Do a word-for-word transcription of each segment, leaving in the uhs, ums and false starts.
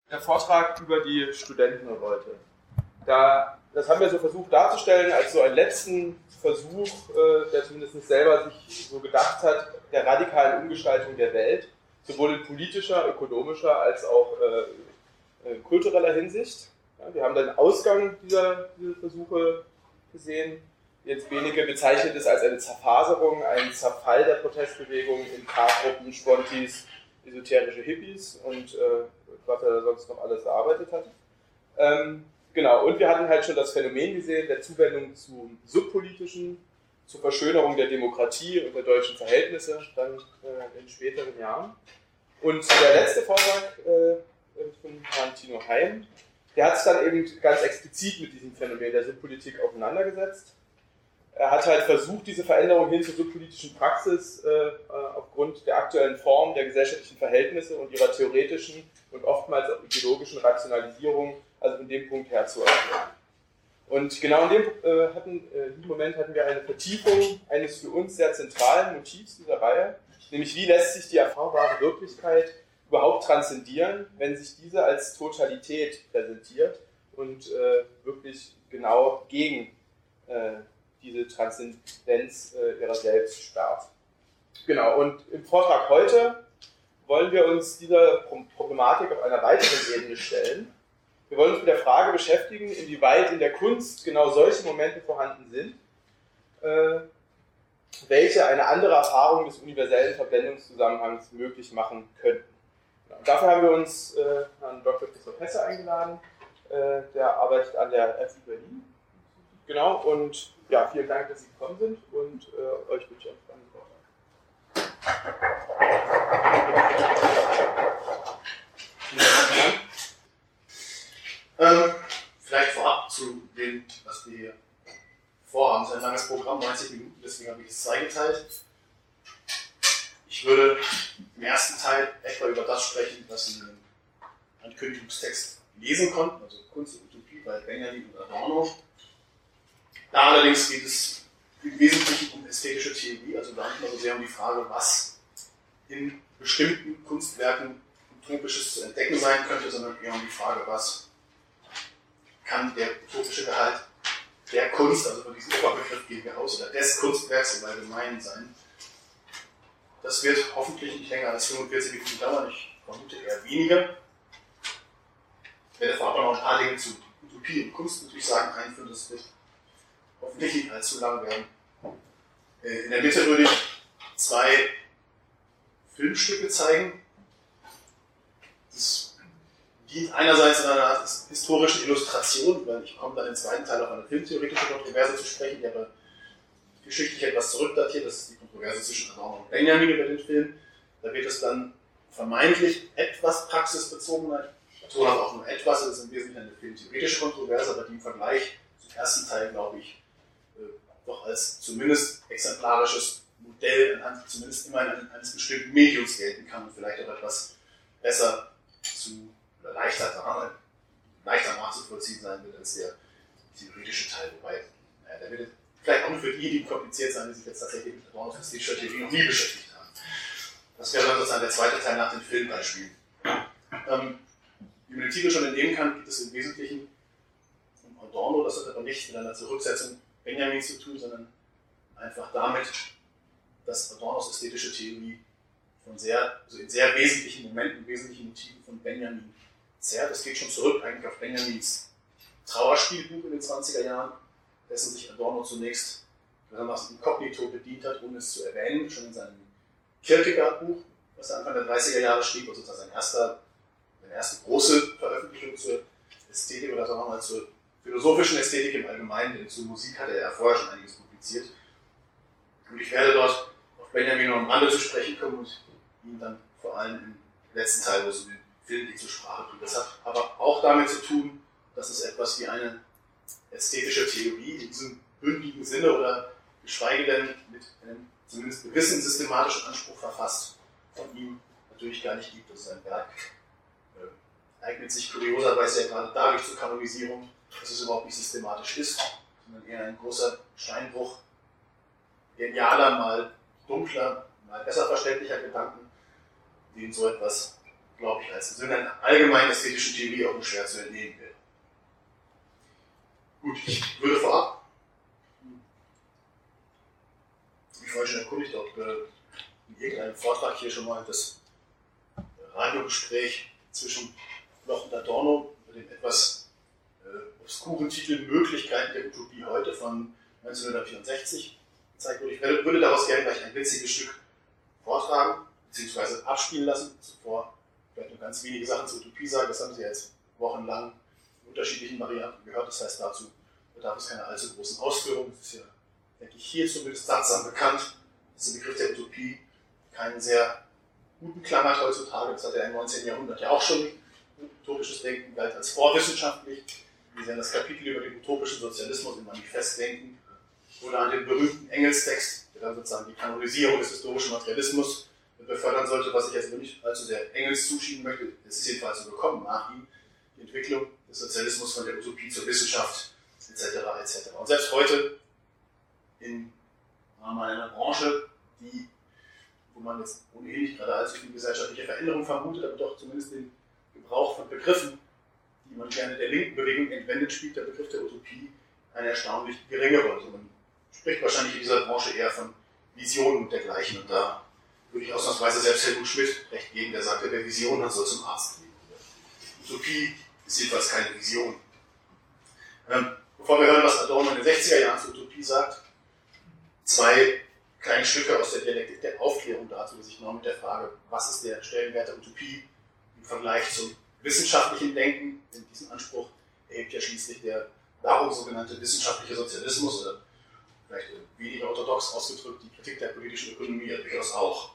der Vortrag über die Studentenrevolte. Da, das haben wir so versucht darzustellen, als so einen letzten Versuch, äh, der zumindest selber sich so gedacht hat, der radikalen Umgestaltung der Welt, sowohl in politischer, ökonomischer als auch äh, in kultureller Hinsicht. Ja, wir haben den Ausgang dieser, dieser Versuche gesehen. Jetzt wenige bezeichnet es als eine Zerfaserung, ein Zerfall der Protestbewegung in K-Gruppen, Spontis, esoterische Hippies und äh, was er sonst noch alles erarbeitet hat. Ähm, genau, und wir hatten halt schon das Phänomen gesehen der Zuwendung zum Subpolitischen, zur Verschönerung der Demokratie und der deutschen Verhältnisse dann äh, in späteren Jahren. Und der letzte Vortrag äh, von Herrn Tino Heim, der hat sich dann eben ganz explizit mit diesem Phänomen der Subpolitik auseinandergesetzt. Er hat halt versucht, diese Veränderung hin zur subpolitischen Praxis äh, aufgrund der aktuellen Form der gesellschaftlichen Verhältnisse und ihrer theoretischen und oftmals auch ideologischen Rationalisierung, also in dem Punkt herzuerklären. Und genau in dem, äh, hatten, äh, in diesem Moment hatten wir eine Vertiefung eines für uns sehr zentralen Motivs dieser Reihe, nämlich wie lässt sich die erfahrbare Wirklichkeit überhaupt transzendieren, wenn sich diese als Totalität präsentiert und äh, wirklich genau gegen äh, diese Transzendenz äh, ihrer selbst sperrt. Genau, und im Vortrag heute wollen wir uns dieser Problematik auf einer weiteren Ebene stellen. Wir wollen uns mit der Frage beschäftigen, inwieweit in der Kunst genau solche Momente vorhanden sind, äh, welche eine andere Erfahrung des universellen Verblendungszusammenhangs möglich machen könnten. Genau. Dafür haben wir uns äh, Herrn Doktor Christoph Hesse eingeladen, äh, der arbeitet an der F U Berlin. Genau, und ja, vielen Dank, dass Sie gekommen sind und äh, euch wünsche ich einen spannenden Vortrag. Ähm, vielleicht vorab zu dem, was wir hier vorhaben. Es ist ein langes Programm, neunzig Minuten, deswegen habe ich es zweigeteilt. Ich würde im ersten Teil etwa über das sprechen, was Sie in dem Ankündigungstext lesen konnten, also Kunst und Utopie bei Benjamin und Adorno. Da allerdings geht es im Wesentlichen um ästhetische Theorie, also gar nicht mal so sehr um die Frage, was in bestimmten Kunstwerken Utopisches zu entdecken sein könnte, sondern eher um die Frage, was kann der utopische Gehalt der Kunst, also von diesem Oberbegriff gehen wir aus, oder des Kunstwerks im Allgemeinen sein. Das wird hoffentlich nicht länger als fünfundvierzig Minuten dauern, ich vermute eher weniger. Ich werde vorab noch ein paar Dinge zu Utopie und Kunst natürlich sagen, einführen, das wird hoffentlich nicht allzu lang werden. In der Mitte würde ich zwei Filmstücke zeigen. Das dient einerseits einer historischen Illustration, weil ich komme dann im zweiten Teil auf eine filmtheoretische Kontroverse zu sprechen, die aber geschichtlich etwas zurückdatiert. Das ist die Kontroverse zwischen Adorno und Benjamin über den Film. Da wird es dann vermeintlich etwas praxisbezogener. Ich betone auch nur etwas, das ist im Wesentlichen eine filmtheoretische Kontroverse, aber die im Vergleich zum ersten Teil, glaube ich, doch als zumindest exemplarisches Modell, zumindest immer eines bestimmten Mediums gelten kann und vielleicht auch etwas besser zu, oder leichter, leichter nachzuvollziehen sein wird als der theoretische Teil. Wobei, naja, der wird vielleicht auch nur für diejenigen kompliziert sein, die sich jetzt tatsächlich mit Adorno und ästhetischer Theorie noch nie beschäftigt haben. Das wäre dann sozusagen der zweite Teil nach den Filmbeispielen. Ähm, wie man den Titel schon entnehmen kann, geht es im Wesentlichen um Adorno, das hat aber nichts mit einer Zurücksetzung Benjamin zu tun, sondern einfach damit, dass Adornos ästhetische Theorie von sehr, also in sehr wesentlichen Momenten, wesentlichen Motiven von Benjamin zerrt. Das geht schon zurück eigentlich auf Benjamins Trauerspielbuch in den zwanziger Jahren, dessen sich Adorno zunächst gewissermaßen inkognito bedient hat, ohne es zu erwähnen, schon in seinem Kierkegaard-Buch, was er Anfang der dreißiger Jahre schrieb, also sein erster, seine erste große Veröffentlichung zur Ästhetik oder sagen wir mal zur philosophischen Ästhetik im Allgemeinen, denn zur Musik hatte er vorher schon einiges publiziert. Und ich werde dort auf Benjamin noch am Rande zu sprechen kommen und ihn dann vor allem im letzten Teil, wo es um den Film geht, zur Sprache bringen. Das hat aber auch damit zu tun, dass es etwas wie eine ästhetische Theorie in diesem bündigen Sinne oder geschweige denn mit einem zumindest gewissen systematischen Anspruch verfasst von ihm natürlich gar nicht gibt. Das ist ein Werk, äh, eignet sich kurioserweise ja gerade dadurch zur Kanonisierung, dass es überhaupt nicht systematisch ist, sondern eher ein großer Steinbruch genialer, mal dunkler, mal besser verständlicher Gedanken, den so etwas glaube ich, als in einer allgemeinen ästhetischen Theorie auch nur schwer zu entnehmen wäre. Gut, ich würde vorab, wie vorhin schon erkundigt, ob in irgendeinem Vortrag hier schon mal das Radiogespräch zwischen Bloch und Adorno mit dem etwas äh, obskuren Titel Möglichkeiten der Utopie heute von neunzehnhundertvierundsechzig gezeigt wurde. Ich würde daraus gerne gleich ein witziges Stück vortragen, beziehungsweise abspielen lassen. Zuvor vielleicht noch ganz wenige Sachen zur Utopie sagen, das haben Sie jetzt wochenlang in unterschiedlichen Varianten gehört, das heißt, dazu bedarf es keine allzu großen Ausführungen. Es ist ja, denke ich, hier zumindest sattsam bekannt, dass der Begriff der Utopie keinen sehr guten Klang hat heutzutage. Das hat er im neunzehnten Jahrhundert ja auch schon. Utopisches Denken galt als vorwissenschaftlich. Wir sehen das Kapitel über den utopischen Sozialismus im Manifestdenken oder an den berühmten Engelstext, der dann sozusagen die Kanonisierung des historischen Materialismus befördern sollte, was ich jetzt aber nicht allzu sehr Engels zuschieben möchte. Es ist jedenfalls so gekommen nach ihm, die Entwicklung des Sozialismus von der Utopie zur Wissenschaft et cetera et cetera. Und selbst heute in einer Branche, die, wo man jetzt ohnehin nicht gerade allzu viel gesellschaftliche Veränderung vermutet, aber doch zumindest den Gebrauch von Begriffen, die man gerne der linken Bewegung entwendet, spielt der Begriff der Utopie eine erstaunlich geringe Rolle. Man spricht wahrscheinlich in dieser Branche eher von Visionen und dergleichen. Und da würde ich ausnahmsweise selbst Helmut Schmidt recht geben, der sagte, wer Vision hat, soll zum Arzt gehen. Utopie ist jedenfalls keine Vision. Ähm, bevor wir hören, was Adorno in den sechziger Jahren zur Utopie sagt, zwei kleine Stücke aus der Dialektik der Aufklärung dazu, die sich genau mit der Frage, was ist der Stellenwert der Utopie im Vergleich zum wissenschaftlichen Denken, denn diesen Anspruch erhebt ja schließlich der darum sogenannte wissenschaftliche Sozialismus, oder vielleicht weniger orthodox ausgedrückt, die Kritik der politischen Ökonomie ja durchaus auch.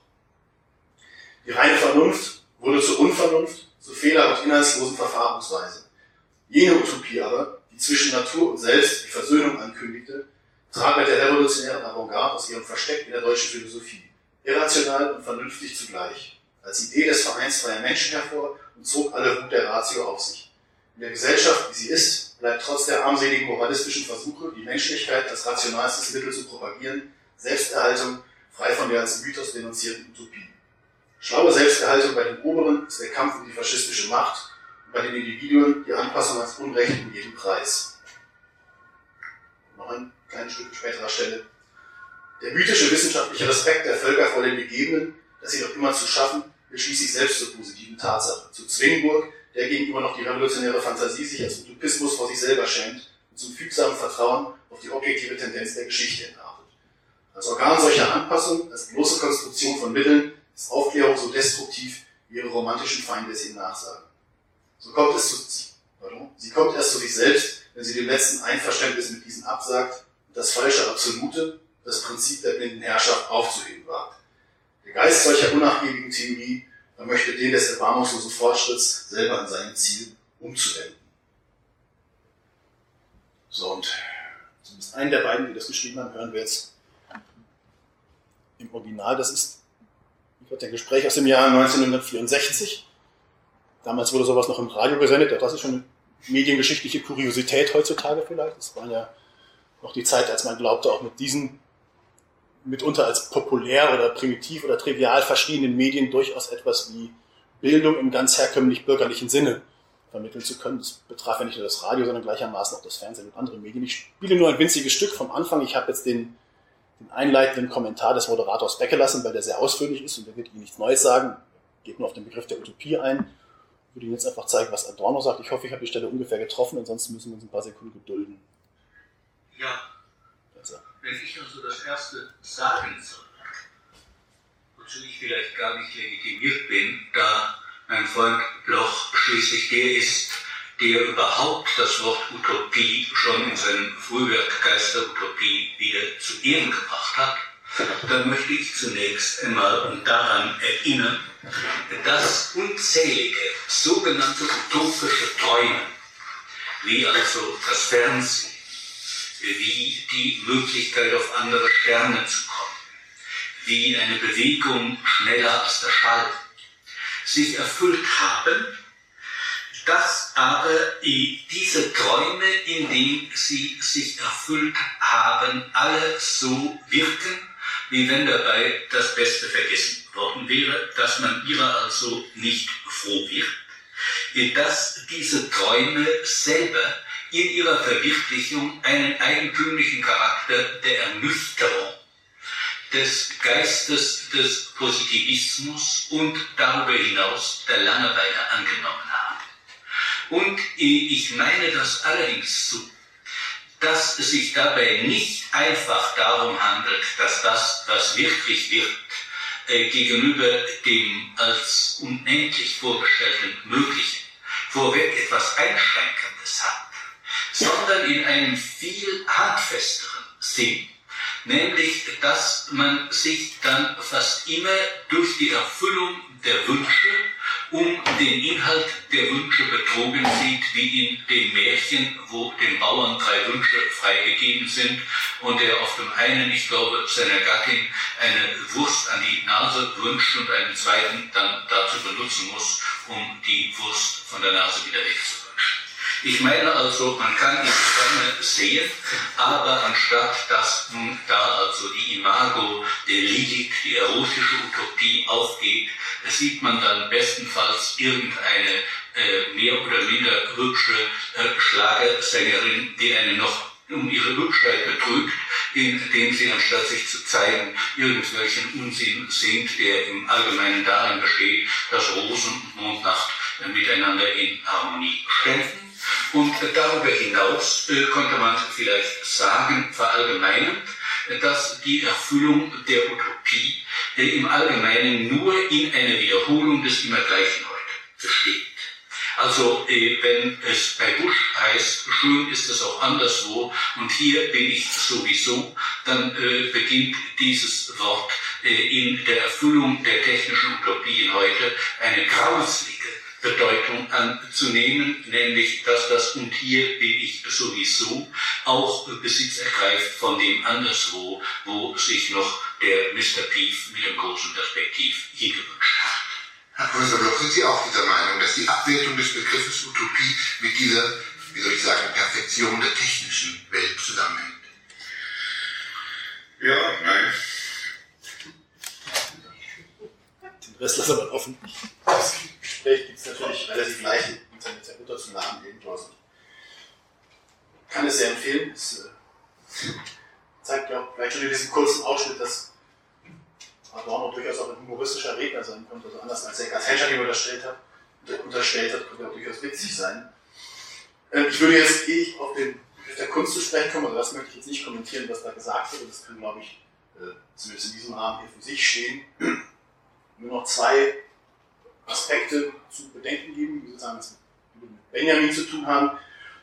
Die reine Vernunft wurde zur Unvernunft, zu fehler- und inhaltslosen Verfahrensweise. Jene Utopie aber, die zwischen Natur und Selbst die Versöhnung ankündigte, trat mit der revolutionären Avantgarde aus ihrem Versteck in der deutschen Philosophie, irrational und vernünftig zugleich, als Idee des Vereins freier Menschen hervor und zog alle Wut der Ratio auf sich. In der Gesellschaft, wie sie ist, bleibt trotz der armseligen moralistischen Versuche, die Menschlichkeit als rationalstes Mittel zu propagieren, Selbsterhaltung, frei von der als Mythos denunzierten Utopie. Schlaue Selbsterhaltung bei den Oberen ist der Kampf um die faschistische Macht und bei den Individuen die Anpassung ans Unrecht um jeden Preis. Noch ein kleines Stück späterer Stelle. Der mythische wissenschaftliche Respekt der Völker vor dem Gegebenen, das jedoch immer zu schaffen, wird schließlich selbst zur positiven Tatsache, zu Zwingburg, der gegenüber noch die revolutionäre Fantasie sich als Utopismus vor sich selber schämt und zum fügsamen Vertrauen auf die objektive Tendenz der Geschichte entartet. Als Organ solcher Anpassung, als bloße Konstruktion von Mitteln, ist Aufklärung so destruktiv, wie ihre romantischen Feinde es ihnen nachsagen. So kommt es zu, pardon, sie kommt erst zu sich selbst, wenn sie dem letzten Einverständnis mit diesen absagt und das falsche Absolute, das Prinzip der blinden Herrschaft aufzuheben wagt. Der Geist solcher unnachgiebigen Theorie vermöchte den des erbarmungslosen Fortschritts selber an seinem Ziel umzuwenden. So, und zumindest einen der beiden, die das geschrieben haben, hören wir jetzt im Original. Das ist ein Gespräch aus dem Jahr neunzehnhundertvierundsechzig. Damals wurde sowas noch im Radio gesendet. Das ist schon eine mediengeschichtliche Kuriosität heutzutage vielleicht. Das war ja noch die Zeit, als man glaubte, auch mit diesen mitunter als populär oder primitiv oder trivial verschriebenen Medien durchaus etwas wie Bildung im ganz herkömmlich bürgerlichen Sinne vermitteln zu können. Das betraf ja nicht nur das Radio, sondern gleichermaßen auch das Fernsehen und andere Medien. Ich spiele nur ein winziges Stück vom Anfang. Ich habe jetzt den, den einleitenden Kommentar des Moderators weggelassen, weil der sehr ausführlich ist und der wird Ihnen nichts Neues sagen. Geht nur auf den Begriff der Utopie ein. Ich würde Ihnen jetzt einfach zeigen, was Adorno sagt. Ich hoffe, ich habe die Stelle ungefähr getroffen, ansonsten müssen wir uns ein paar Sekunden gedulden. Ja, wenn ich also das Erste sagen soll, wozu ich vielleicht gar nicht legitimiert bin, da mein Freund Bloch schließlich der ist, der überhaupt das Wort Utopie schon in seinem Frühwerk Geisterutopie wieder zu Ehren gebracht hat, dann möchte ich zunächst einmal daran erinnern, dass unzählige sogenannte utopische Träume, wie also das Fernsehen, wie die Möglichkeit auf andere Sterne zu kommen, wie eine Bewegung schneller als der Schall, sich erfüllt haben, dass aber diese Träume, in denen sie sich erfüllt haben, alle so wirken, wie wenn dabei das Beste vergessen worden wäre, dass man ihrer also nicht froh wird, dass diese Träume selber in ihrer Verwirklichung einen eigentümlichen Charakter der Ernüchterung, des Geistes des Positivismus und darüber hinaus der Langeweile angenommen haben. Und ich meine das allerdings so, dass es sich dabei nicht einfach darum handelt, dass das, was wirklich wird, äh, gegenüber dem als unendlich vorgestellten Möglichen vorweg etwas Einschränkendes hat, sondern in einem viel handfesteren Sinn, nämlich, dass man sich dann fast immer durch die Erfüllung der Wünsche um den Inhalt der Wünsche betrogen sieht, wie in dem Märchen, wo den Bauern drei Wünsche freigegeben sind und er auf dem einen, ich glaube, seiner Gattin eine Wurst an die Nase wünscht und einen zweiten dann dazu benutzen muss, um die Wurst von der Nase wieder wegzuwünschen. Ich meine also, man kann die Ferne sehen, aber anstatt dass nun da also die Imago der Lyrik, die erotische Utopie aufgeht, sieht man dann bestenfalls irgendeine äh, mehr oder minder hübsche äh, Schlagersängerin, die eine noch um ihre Hübschheit betrügt, indem sie, anstatt sich zu zeigen, irgendwelchen Unsinn singt, der im Allgemeinen darin besteht, dass Rosen und Mondnacht äh, miteinander in Harmonie kämpfen. Und äh, darüber hinaus äh, konnte man vielleicht sagen, verallgemeinend, dass die Erfüllung der Utopie äh, im Allgemeinen nur in einer Wiederholung des Immergleichen heute besteht. Also äh, wenn es bei Busch heißt, schön ist es auch anderswo und hier bin ich sowieso, dann äh, beginnt dieses Wort äh, in der Erfüllung der technischen Utopien heute eine grauslige Bedeutung anzunehmen, nämlich, dass das und hier bin ich sowieso auch Besitz ergreift von dem anderswo, wo sich noch der Mister Pief mit dem großen Perspektiv hingewünscht hat. Herr Professor Bloch, sind Sie auch dieser Meinung, dass die Abwertung des Begriffes Utopie mit dieser, wie soll ich sagen, Perfektion der technischen Welt zusammenhängt? Ja, nein. Den Rest lassen wir offen. Das Gespräch gibt es natürlich relativ leicht im Internet herunterzuladen irgendwo. Also ich kann es sehr empfehlen. Es äh, zeigt ja auch vielleicht schon in diesem kurzen Ausschnitt, dass Adorno durchaus auch ein humoristischer Redner sein konnte, also anders als Eckhart Henscher ihm unterstellt hat, unterstellt hat, konnte er auch durchaus witzig sein. Ähm, ich würde jetzt eh auf den Begriff der Kunst zu sprechen kommen, also das möchte ich jetzt nicht kommentieren, was da gesagt wurde, das kann, glaube ich, äh, zumindest in diesem Rahmen hier für sich stehen. Nur noch zwei Aspekte zu bedenken geben, die sozusagen mit Benjamin zu tun haben.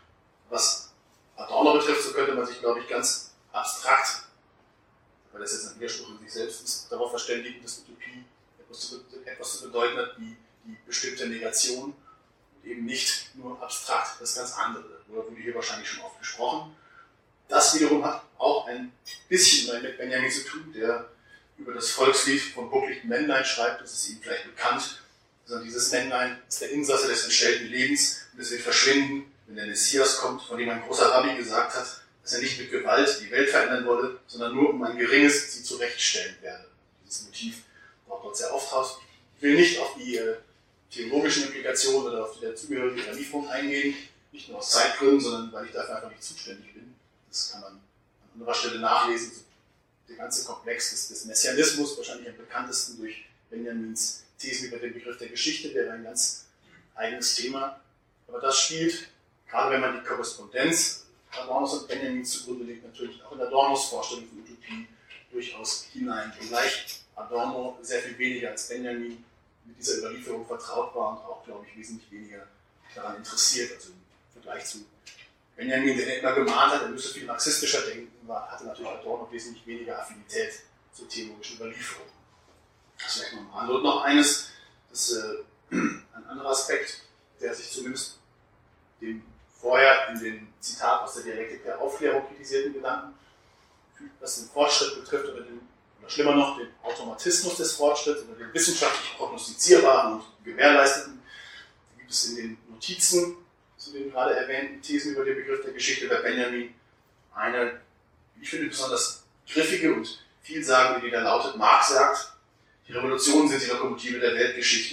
Was Adorno betrifft, so könnte man sich, glaube ich, ganz abstrakt, weil das jetzt ein Widerspruch in sich selbst ist, darauf verständigen, dass Utopie etwas zu, etwas zu bedeuten hat wie die bestimmte Negation und eben nicht nur abstrakt das ganz andere. Darüber wurde hier wahrscheinlich schon oft gesprochen. Das wiederum hat auch ein bisschen mit Benjamin zu tun, der über das Volkslied vom buckligen Männlein schreibt, das ist ihm vielleicht bekannt. Also dieses Männlein ist der Insasse des entstellten Lebens und es wird verschwinden, wenn der Messias kommt, von dem ein großer Rabbi gesagt hat, dass er nicht mit Gewalt die Welt verändern wolle, sondern nur um ein geringes sie zurechtstellen werde. Dieses Motiv taucht dort sehr oft aus. Ich will nicht auf die äh, theologischen Implikationen oder auf die dazugehörige Überlieferung eingehen, nicht nur aus Zeitgründen, sondern weil ich dafür einfach nicht zuständig bin. Das kann man an anderer Stelle nachlesen. Der ganze Komplex des, des Messianismus, wahrscheinlich am bekanntesten durch Benjamins Thesen über den Begriff der Geschichte, wäre ein ganz eigenes Thema. Aber das spielt, gerade wenn man die Korrespondenz Adornos und Benjamins zugrunde legt, natürlich auch in Adornos Vorstellung von Utopie durchaus hinein. Wenngleich Adorno sehr viel weniger als Benjamin mit dieser Überlieferung vertraut war und auch, glaube ich, wesentlich weniger daran interessiert. Also im Vergleich zu Benjamin, der immer gemahnt hat, er müsse viel marxistischer denken, war, hatte natürlich Adorno wesentlich weniger Affinität zur theologischen Überlieferung. Das vielleicht noch mal. Und noch eines, das ist äh, ein anderer Aspekt, der sich zumindest dem vorher in dem Zitat aus der Dialektik der Aufklärung kritisierten Gedanken, was den Fortschritt betrifft, oder, den, oder schlimmer noch, den Automatismus des Fortschritts oder den wissenschaftlich prognostizierbaren und gewährleisteten, gibt es in den Notizen zu den gerade erwähnten Thesen über den Begriff der Geschichte bei Benjamin eine, wie ich finde, besonders griffige und vielsagende, die da lautet: Marx sagt, die Revolutionen sind die Lokomotive der Weltgeschichte,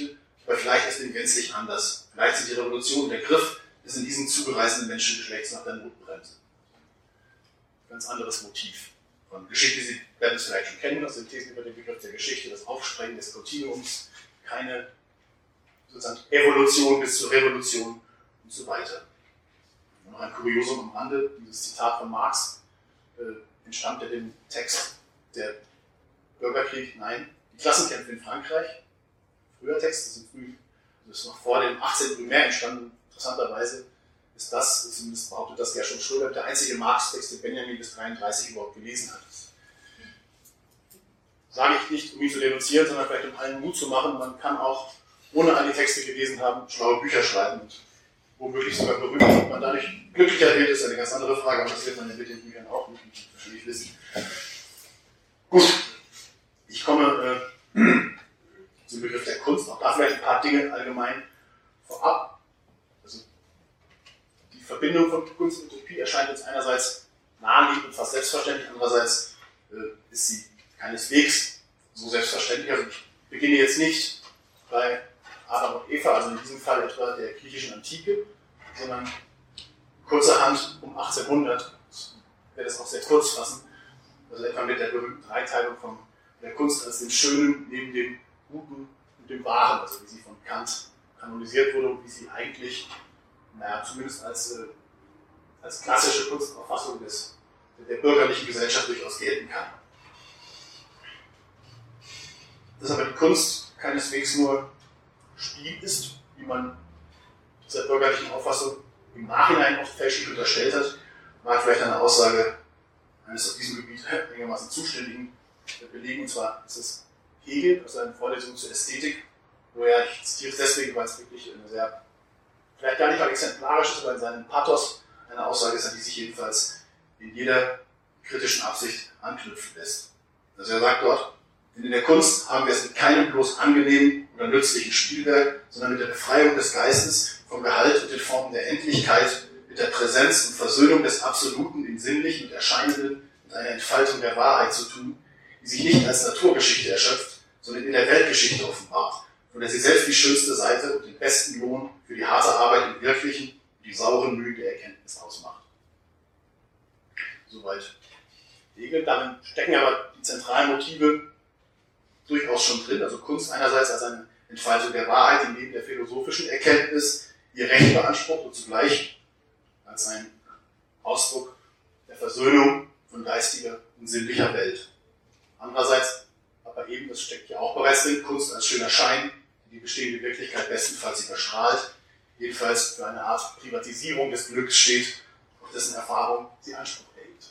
aber vielleicht ist es gänzlich anders. Vielleicht sind die Revolutionen der Griff des in diesem zugereisten Menschengeschlechts nach der Notbremse. Ganz anderes Motiv. Von Geschichte, Sie werden es vielleicht schon kennen, aus den Thesen über den Begriff der Geschichte, das Aufsprengen des Kontinuums, keine sozusagen Evolution bis zur Revolution und so weiter. Und noch ein Kuriosum am Rande, dieses Zitat von Marx äh, entstammt ja dem Text der Bürgerkrieg, nein, die Klassenkämpfe in Frankreich, früher Text, das ist, früh, das ist noch vor dem achtzehnten Primär entstanden, interessanterweise ist das, zumindest behauptet das Gershom Schröder, der einzige Marx-Text, den Benjamin bis dreiunddreißig überhaupt gelesen hat. Das sage ich nicht, um ihn zu denunzieren, sondern vielleicht um allen Mut zu machen. Man kann auch, ohne all die Texte gelesen haben, schlaue Bücher schreiben und womöglich sogar berühmt. Ob man dadurch glücklicher wird, ist eine ganz andere Frage, aber das wird man ja mit den Büchern auch nicht wahrscheinlich wissen. Gut, ich komme äh, zum Begriff der Kunst, auch da vielleicht ein paar Dinge allgemein vorab. Also die Verbindung von Kunst und Utopie erscheint uns einerseits naheliegend und fast selbstverständlich, andererseits äh, ist sie keineswegs so selbstverständlich. Also ich beginne jetzt nicht bei Adam und Eva, also in diesem Fall etwa der griechischen Antike, sondern kurzerhand um achtzehnhundert, ich werde das auch sehr kurz fassen, also etwa mit der berühmten Dreiteilung von der Kunst als dem Schönen neben dem Guten und dem Wahren, also wie sie von Kant kanonisiert wurde und wie sie eigentlich, naja, zumindest als, äh, als klassische Kunstauffassung des, der bürgerlichen Gesellschaft durchaus gelten kann. Dass aber die Kunst keineswegs nur Spiel ist, wie man dieser bürgerlichen Auffassung im Nachhinein oft fälschlich unterstellt hat, mag vielleicht eine Aussage eines auf diesem Gebiet einigermaßen Zuständigen belegen, und zwar ist es Hegel aus seinen Vorlesungen zur Ästhetik, wo er, ich zitiere es deswegen, weil es wirklich eine sehr, vielleicht gar nicht mal exemplarisch ist, aber in seinem Pathos eine Aussage ist, an die sich jedenfalls in jeder kritischen Absicht anknüpfen lässt. Also er sagt dort, in der Kunst haben wir es mit keinem bloß angenehmen oder nützlichen Spielwerk, sondern mit der Befreiung des Geistes vom Gehalt und den Formen der Endlichkeit, mit der Präsenz und Versöhnung des Absoluten im Sinnlichen und Erscheinenden und einer Entfaltung der Wahrheit zu tun, die sich nicht als Naturgeschichte erschöpft, sondern in der Weltgeschichte offenbart, von der sie selbst die schönste Seite und den besten Lohn für die harte Arbeit im Wirklichen und die sauren Mühen der Erkenntnis ausmacht. Soweit Hegel. Darin stecken aber die zentralen Motive durchaus schon drin, also Kunst einerseits als eine Entfaltung der Wahrheit, die neben der philosophischen Erkenntnis ihr Recht beansprucht und zugleich als ein Ausdruck der Versöhnung von geistiger und sinnlicher Welt. Andererseits, aber eben, das steckt ja auch bereits drin, Kunst als schöner Schein, die die bestehende Wirklichkeit bestenfalls überstrahlt, jedenfalls für eine Art Privatisierung des Glücks steht, auf dessen Erfahrung sie Anspruch erhebt.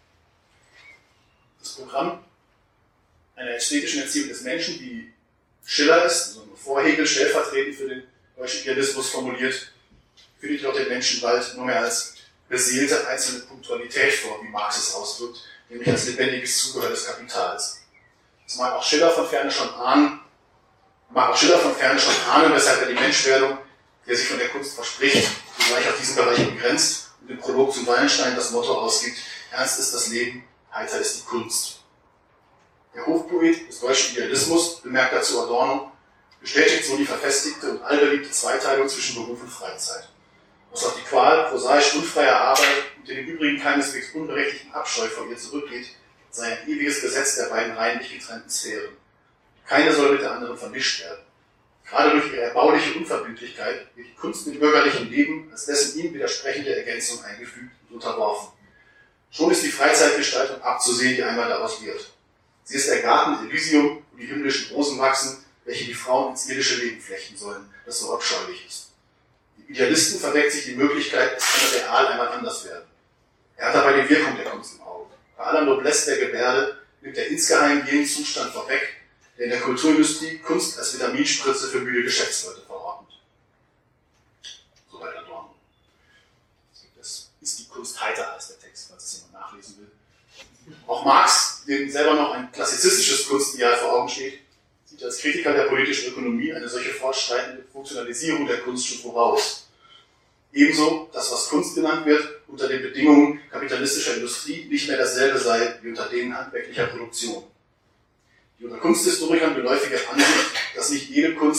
Das Programm einer ästhetischen Erziehung des Menschen, wie Schiller ist, also vor Hegel stellvertretend für den deutschen Idealismus formuliert, führt auch den Menschen bald nur mehr als beseelte einzelne Punktualität vor, wie Marx es ausdrückt, nämlich als lebendiges Zugehör des Kapitals. Das mag auch Schiller von Ferne schon ahnen, mag auch Schiller von Ferne schon ahnen, weshalb er die Menschwerdung, der sich von der Kunst verspricht, zugleich auf diesen Bereich begrenzt und im Prolog zum Wallenstein das Motto ausgibt: Ernst ist das Leben, heiter ist die Kunst. Der Hofpoet des deutschen Idealismus, bemerkt dazu Adorno, bestätigt so die verfestigte und allbeliebte Zweiteilung zwischen Beruf und Freizeit. Was auf die Qual prosaisch unfreier Arbeit und den im Übrigen keineswegs unberechtigten Abscheu vor ihr zurückgeht, sei ein ewiges Gesetz der beiden reinlich getrennten Sphären. Keine soll mit der anderen vermischt werden. Gerade durch ihre erbauliche Unverbindlichkeit wird die Kunst im bürgerlichen Leben als dessen ihm widersprechende Ergänzung eingefügt und unterworfen. Schon ist die Freizeitgestaltung abzusehen, die einmal daraus wird. Sie ist der Garten Elysium, wo die himmlischen Rosen wachsen, welche die Frauen ins irdische Leben flechten sollen, das so abscheulich ist. Die Idealisten verdeckt sich die Möglichkeit, es kann real einmal anders werden. Er hat dabei die Wirkung der Kunst im Auge. Bei aller Noblesse der Gebärde nimmt er insgeheim jenen Zustand vorweg, der in der Kulturindustrie Kunst als Vitaminspritze für müde Geschäftsleute verordnet. Soweit Adorno. Das ist die Kunst heiter, heißt der Text, falls es jemand nachlesen will. Auch Marx, dem selber noch ein klassizistisches Kunstideal vor Augen steht, sieht als Kritiker der politischen Ökonomie eine solche fortschreitende Funktionalisierung der Kunst schon voraus. Ebenso, dass was Kunst genannt wird, unter den Bedingungen kapitalistischer Industrie nicht mehr dasselbe sei wie unter denen handwerklicher Produktion. Die unter Kunsthistorikern geläufige Ansicht, dass nicht jede Kunst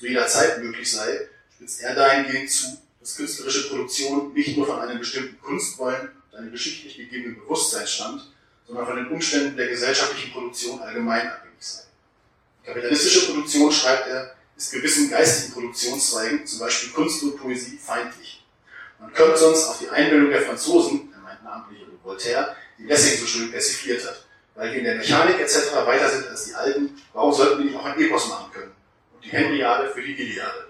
zu jeder Zeit möglich sei, spitzt er dahingehend zu, dass künstlerische Produktion nicht nur von einem bestimmten Kunstwollen und einem geschichtlich gegebenen Bewusstsein stammt, sondern von den Umständen der gesellschaftlichen Produktion allgemein abhängig sei. Die kapitalistische Produktion, schreibt er, ist gewissen geistigen Produktionszweigen, zum Beispiel Kunst und Poesie, feindlich. Man könnte sonst auf die Einbildung der Franzosen, er meint namentlich Voltaire, die Lessing so schön persifliert hat. Weil wir in der Mechanik et cetera weiter sind als die Alten, warum sollten wir nicht auch ein Epos machen können? Und die Henriade für die Iliade.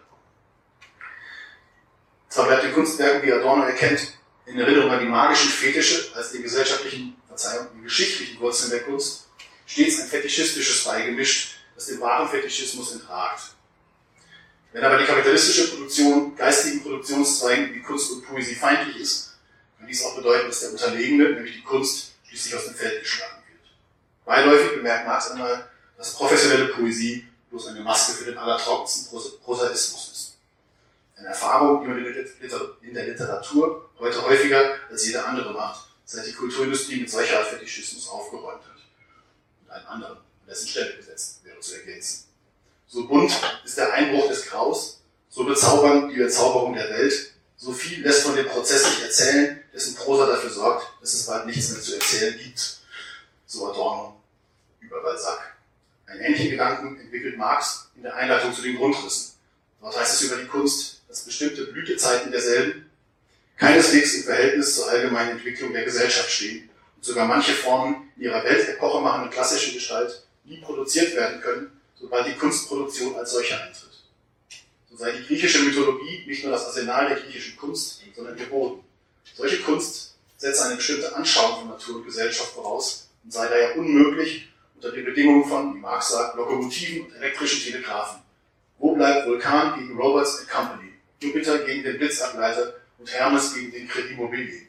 Zwar bleibt den Kunstwerken, wie Adorno erkennt, in Erinnerung an die magischen Fetische als den gesellschaftlichen, Verzeihung, die geschichtlichen Wurzeln der Kunst, stets ein fetischistisches beigemischt, das den wahren Fetischismus entragt. Wenn aber die kapitalistische Produktion geistigen Produktionszweigen wie Kunst und Poesie feindlich ist, kann dies auch bedeuten, dass der Unterlegene, nämlich die Kunst, schließlich aus dem Feld geschlagen wird. Beiläufig bemerkt Marx einmal, dass professionelle Poesie bloß eine Maske für den allertrockensten Prosaismus ist. Eine Erfahrung, die man in der Literatur heute häufiger als jede andere macht, seit die Kulturindustrie mit solcher Art Fetischismus aufgeräumt hat. Und einen anderen, an dessen Stelle gesetzt wäre zu ergänzen. So bunt ist der Einbruch des Graus, so bezaubernd die Bezauberung der Welt, so viel lässt von dem Prozess sich erzählen, dessen Prosa dafür sorgt, dass es bald nichts mehr zu erzählen gibt. So Adorno über Balzac. Einen ähnlichen Gedanken entwickelt Marx in der Einleitung zu den Grundrissen. Dort heißt es über die Kunst, dass bestimmte Blütezeiten derselben keineswegs im Verhältnis zur allgemeinen Entwicklung der Gesellschaft stehen und sogar manche Formen in ihrer Weltepoche machenden klassischen Gestalt nie produziert werden können, sobald die Kunstproduktion als solche eintritt. So sei die griechische Mythologie nicht nur das Arsenal der griechischen Kunst, sondern ihr Boden. Solche Kunst setze eine bestimmte Anschauung von Natur und Gesellschaft voraus und sei daher unmöglich unter den Bedingungen von, wie Marx sagt, Lokomotiven und elektrischen Telegraphen. Wo bleibt Vulkan gegen Roberts and Company, Jupiter gegen den Blitzableiter und Hermes gegen den Credit Mobilier?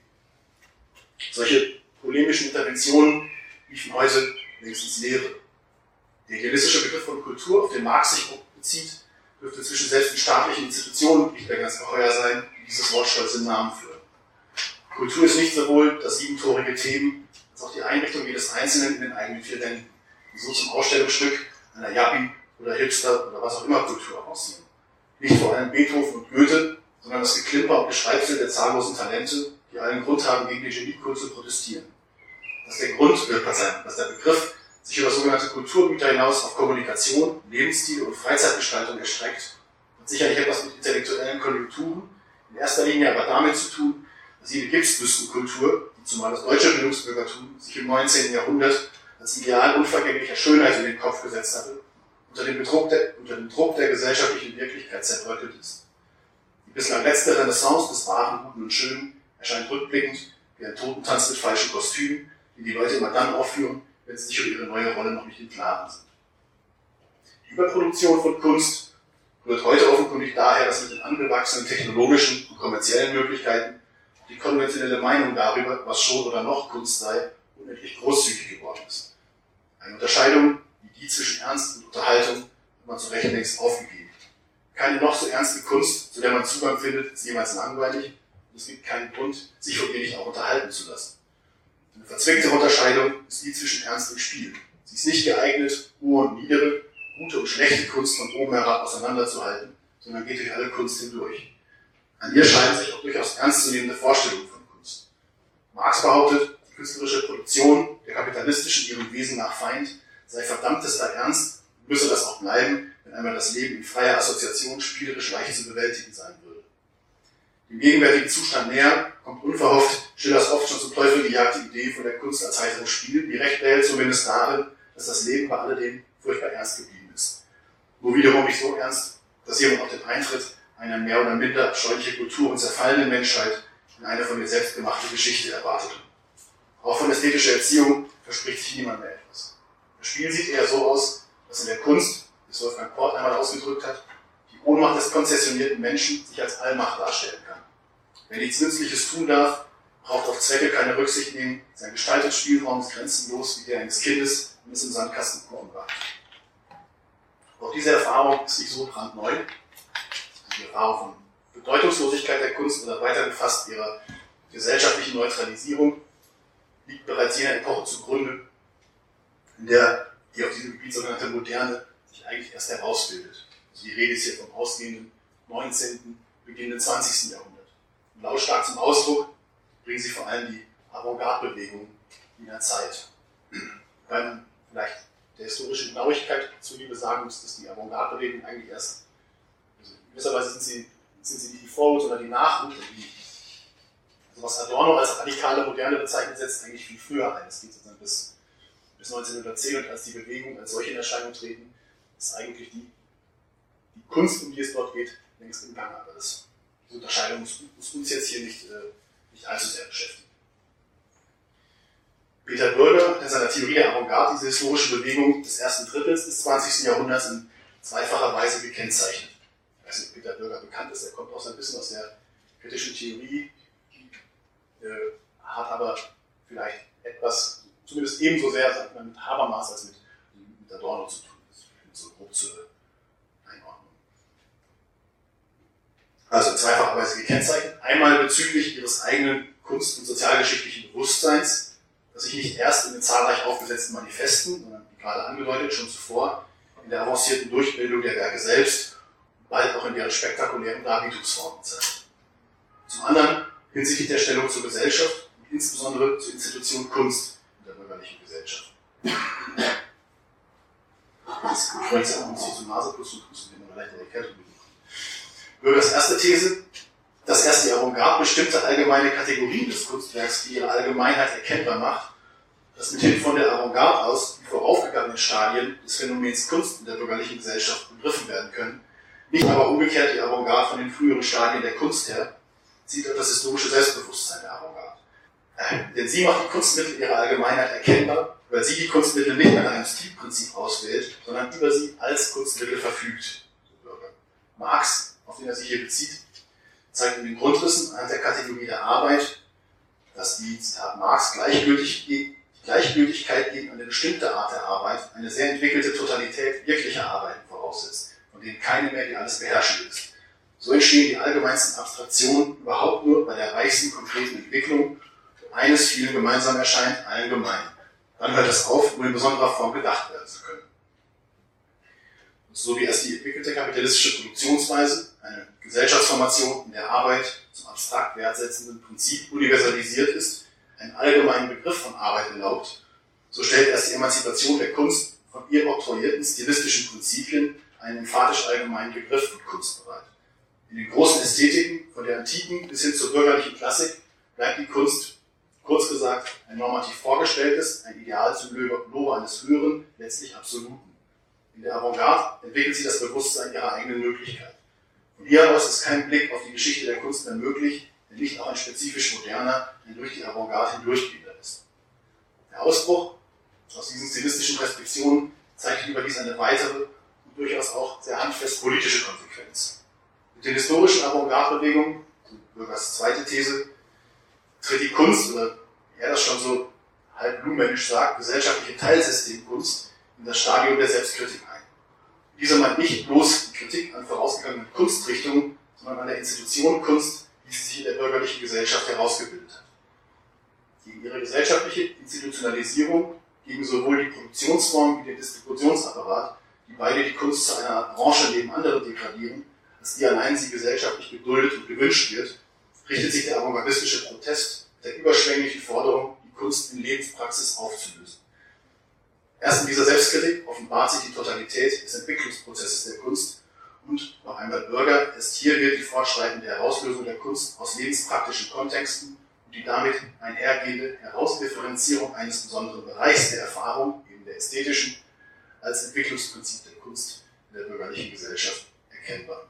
Solche polemischen Interventionen liefen heute längst ins Leere. Der idealistische Begriff von Kultur, auf den Marx sich bezieht, dürfte zwischen selbst den staatlichen Institutionen nicht mehr ganz geheuer sein, die dieses Wort stolz im Namen führen. Kultur ist nicht sowohl das siebentorige Theben, als auch die Einrichtung jedes Einzelnen in den eigenen vier Wänden, die so zum Ausstellungsstück einer Yappie oder Hipster oder was auch immer Kultur aussehen. Nicht vor allem Beethoven und Goethe, sondern das Geklimper und Geschreibsel der zahllosen Talente, die allen Grund haben, gegen die Geniekult zu protestieren. Dass der Grund, äh, dass der Begriff sich über sogenannte Kulturgüter hinaus auf Kommunikation, Lebensstil und Freizeitgestaltung erstreckt, hat sicherlich etwas mit intellektuellen Konjunkturen, in erster Linie aber damit zu tun, dass jede Gipsbüstenkultur, die zumal das deutsche Bildungsbürgertum sich im neunzehnten Jahrhundert als Ideal unvergänglicher Schönheit in den Kopf gesetzt hatte, unter dem, Druck der, unter dem Druck der gesellschaftlichen Wirklichkeit zerbröckelt ist. Die bislang letzte Renaissance des Wahren, Guten und Schönen erscheint rückblickend wie ein Totentanz mit falschen Kostümen, die die Leute immer dann aufführen, wenn sie sich über ihre neue Rolle noch nicht im Klaren sind. Die Überproduktion von Kunst rührt heute offenkundig daher, dass mit den angewachsenen technologischen und kommerziellen Möglichkeiten die konventionelle Meinung darüber, was schon oder noch Kunst sei, unendlich großzügig geworden ist. Eine Unterscheidung wie die zwischen Ernst und Unterhaltung hat man zu Recht längst aufgegeben. Keine noch so ernste Kunst, zu der man Zugang findet, ist jemals langweilig und es gibt keinen Grund, sich von ihr nicht auch unterhalten zu lassen. Eine verzwickte Unterscheidung ist die zwischen Ernst und Spiel. Sie ist nicht geeignet, hohe und niedere, gute und schlechte Kunst von oben herab auseinanderzuhalten, sondern geht durch alle Kunst hindurch. An ihr scheiden sich auch durchaus ernstzunehmende Vorstellungen von Kunst. Marx behauptet, die künstlerische Produktion der kapitalistischen ihrem Wesen nach Feind sei verdammtester Ernst und müsse das auch bleiben, wenn einmal das Leben in freier Assoziation spielerisch leicht zu bewältigen sein würde. Dem gegenwärtigen Zustand näher kommt unverhofft Schillers oft schon zum Teufel gejagte Idee von der Kunst als heiteres Spiel, die recht behält zumindest darin, dass das Leben bei alledem furchtbar ernst geblieben ist. Nur wiederum nicht so ernst, dass jemand auf den Eintritt einer mehr oder minder abscheuliche Kultur und zerfallenden Menschheit in eine von ihr selbst gemachte Geschichte erwartete. Auch von ästhetischer Erziehung verspricht sich niemand mehr etwas. Das Spiel sieht eher so aus, dass in der Kunst, wie es Wolfgang Port einmal ausgedrückt hat, die Ohnmacht des konzessionierten Menschen sich als Allmacht darstellen kann. Wer nichts Nützliches tun darf, braucht auf Zwecke keine Rücksicht nehmen, sein Gestaltungsspielraum ist grenzenlos wie der eines Kindes, wenn es im Sandkasten Kuchen backt. Auch diese Erfahrung ist nicht so brandneu. Die Erfahrung von Bedeutungslosigkeit der Kunst oder weiter gefasst ihrer gesellschaftlichen Neutralisierung liegt bereits jener Epoche zugrunde, in der die auf diesem Gebiet sogenannte Moderne sich eigentlich erst herausbildet. Das Also die Rede ist hier vom ausgehenden neunzehnten, beginnenden zwanzigsten Jahrhundert. Und lautstark zum Ausdruck bringen sie vor allem die Avantgarde-Bewegung in der Zeit. Weil man vielleicht der historischen Genauigkeit zuliebe sagen muss, dass die Avantgarde-Bewegung eigentlich erst, also in gewisser Weise sind sie, sind sie nicht die Vorhut, sondern die Nachhut. Die, also was Adorno als radikale Moderne bezeichnet, setzt eigentlich viel früher ein. Es geht sozusagen bis, bis neunzehnhundertzehn, und als die Bewegung als solche in Erscheinung treten, ist eigentlich die, die Kunst, um die es dort geht, längst im Gange. Aber das, diese Unterscheidung muss, muss uns jetzt hier nicht, äh, nicht allzu sehr beschäftigen. Peter Bürger hat in seiner Theorie der Avantgarde diese historische Bewegung des ersten Drittels des zwanzigsten Jahrhunderts in zweifacher Weise gekennzeichnet. Ich weiß nicht, ob Peter Bürger bekannt ist, er kommt auch so ein bisschen aus der kritischen Theorie, äh, hat aber vielleicht etwas, zumindest ebenso sehr, sagt man, mit Habermas als mit, mit Adorno zu tun. So grob zur Einordnung. Also in zweifacher Weise gekennzeichnet. Einmal bezüglich ihres eigenen kunst- und sozialgeschichtlichen Bewusstseins, das sich nicht erst in den zahlreich aufgesetzten Manifesten, sondern wie gerade angedeutet, schon zuvor in der avancierten Durchbildung der Werke selbst und bald auch in deren spektakulären Darbietungsformen zeigt. Zum anderen hinsichtlich der Stellung zur Gesellschaft und insbesondere zur Institution Kunst in der bürgerlichen Gesellschaft. Das freut sich auch zur Nase plus und plus und immer leichter Erkältung besuchen. Bürgers erste These, dass erst die Avantgarde bestimmte allgemeine Kategorien des Kunstwerks für ihre Allgemeinheit erkennbar macht, dass mithin von der Avantgarde aus die voraufgegangenen Stadien des Phänomens Kunst in der bürgerlichen Gesellschaft begriffen werden können, nicht aber umgekehrt die Avantgarde von den früheren Stadien der Kunst her, zieht auf das historische Selbstbewusstsein der Avantgarde. Äh, denn sie macht die Kunstmittel ihrer Allgemeinheit erkennbar, weil sie die Kunstmittel nicht nach einem Stilprinzip auswählt, sondern über sie als Kunstmittel verfügt. Marx, auf den er sich hier bezieht, zeigt in den Grundrissen anhand der Kategorie der Arbeit, dass die, Zitat Marx, Gleichgültig, die Gleichgültigkeit gegen eine bestimmte Art der Arbeit eine sehr entwickelte Totalität wirklicher Arbeiten voraussetzt, von denen keine mehr die alles beherrschend ist. So entstehen die allgemeinsten Abstraktionen überhaupt nur bei der reichsten konkreten Entwicklung, wo eines vielen gemeinsam erscheint, allen gemein. Dann hört es auf, nur in besonderer Form gedacht werden zu können. Und so wie erst die entwickelte kapitalistische Produktionsweise eine Gesellschaftsformation in der Arbeit zum abstrakt wertsetzenden Prinzip universalisiert ist, einen allgemeinen Begriff von Arbeit erlaubt, so stellt erst die Emanzipation der Kunst von ihr oktroyierten stilistischen Prinzipien einen emphatisch allgemeinen Begriff von Kunst bereit. In den großen Ästhetiken, von der Antiken bis hin zur bürgerlichen Klassik, bleibt die Kunst, kurz gesagt, ein normativ vorgestelltes, ein Ideal zum Lobe eines Höheren, letztlich Absoluten. In der Avantgarde entwickelt sie das Bewusstsein ihrer eigenen Möglichkeit. Von hier aus ist kein Blick auf die Geschichte der Kunst mehr möglich, der nicht auch ein spezifisch moderner, ein durch die Avantgarde hindurchgehender ist. Der Ausbruch aus diesen stilistischen Restriktionen zeigt überdies eine weitere und durchaus auch sehr handfest politische Konsequenz. Mit den historischen Avantgarde-Bewegungen, so Bürgers zweite These, tritt die Kunst, oder er das schon so halb blumenisch sagt, gesellschaftliche Teilsystemkunst in das Stadium der Selbstkritik ein. Dieser meint nicht bloß die Kritik an vorausgegangenen Kunstrichtungen, sondern an der Institution Kunst, die sie sich in der bürgerlichen Gesellschaft herausgebildet hat. Gegen ihre gesellschaftliche Institutionalisierung, gegen sowohl die Produktionsform wie den Distributionsapparat, die beide die Kunst zu einer Branche neben anderen degradieren, als die allein sie gesellschaftlich geduldet und gewünscht wird, richtet sich der avantgardistische Protest der überschwänglichen Forderung, die Kunst in Lebenspraxis aufzulösen. Erst in dieser Selbstkritik offenbart sich die Totalität des Entwicklungsprozesses der Kunst und, noch einmal Bürger, erst hier wird die fortschreitende Herauslösung der Kunst aus lebenspraktischen Kontexten und die damit einhergehende Herausdifferenzierung eines besonderen Bereichs der Erfahrung, eben der ästhetischen, als Entwicklungsprinzip der Kunst in der bürgerlichen Gesellschaft erkennbar.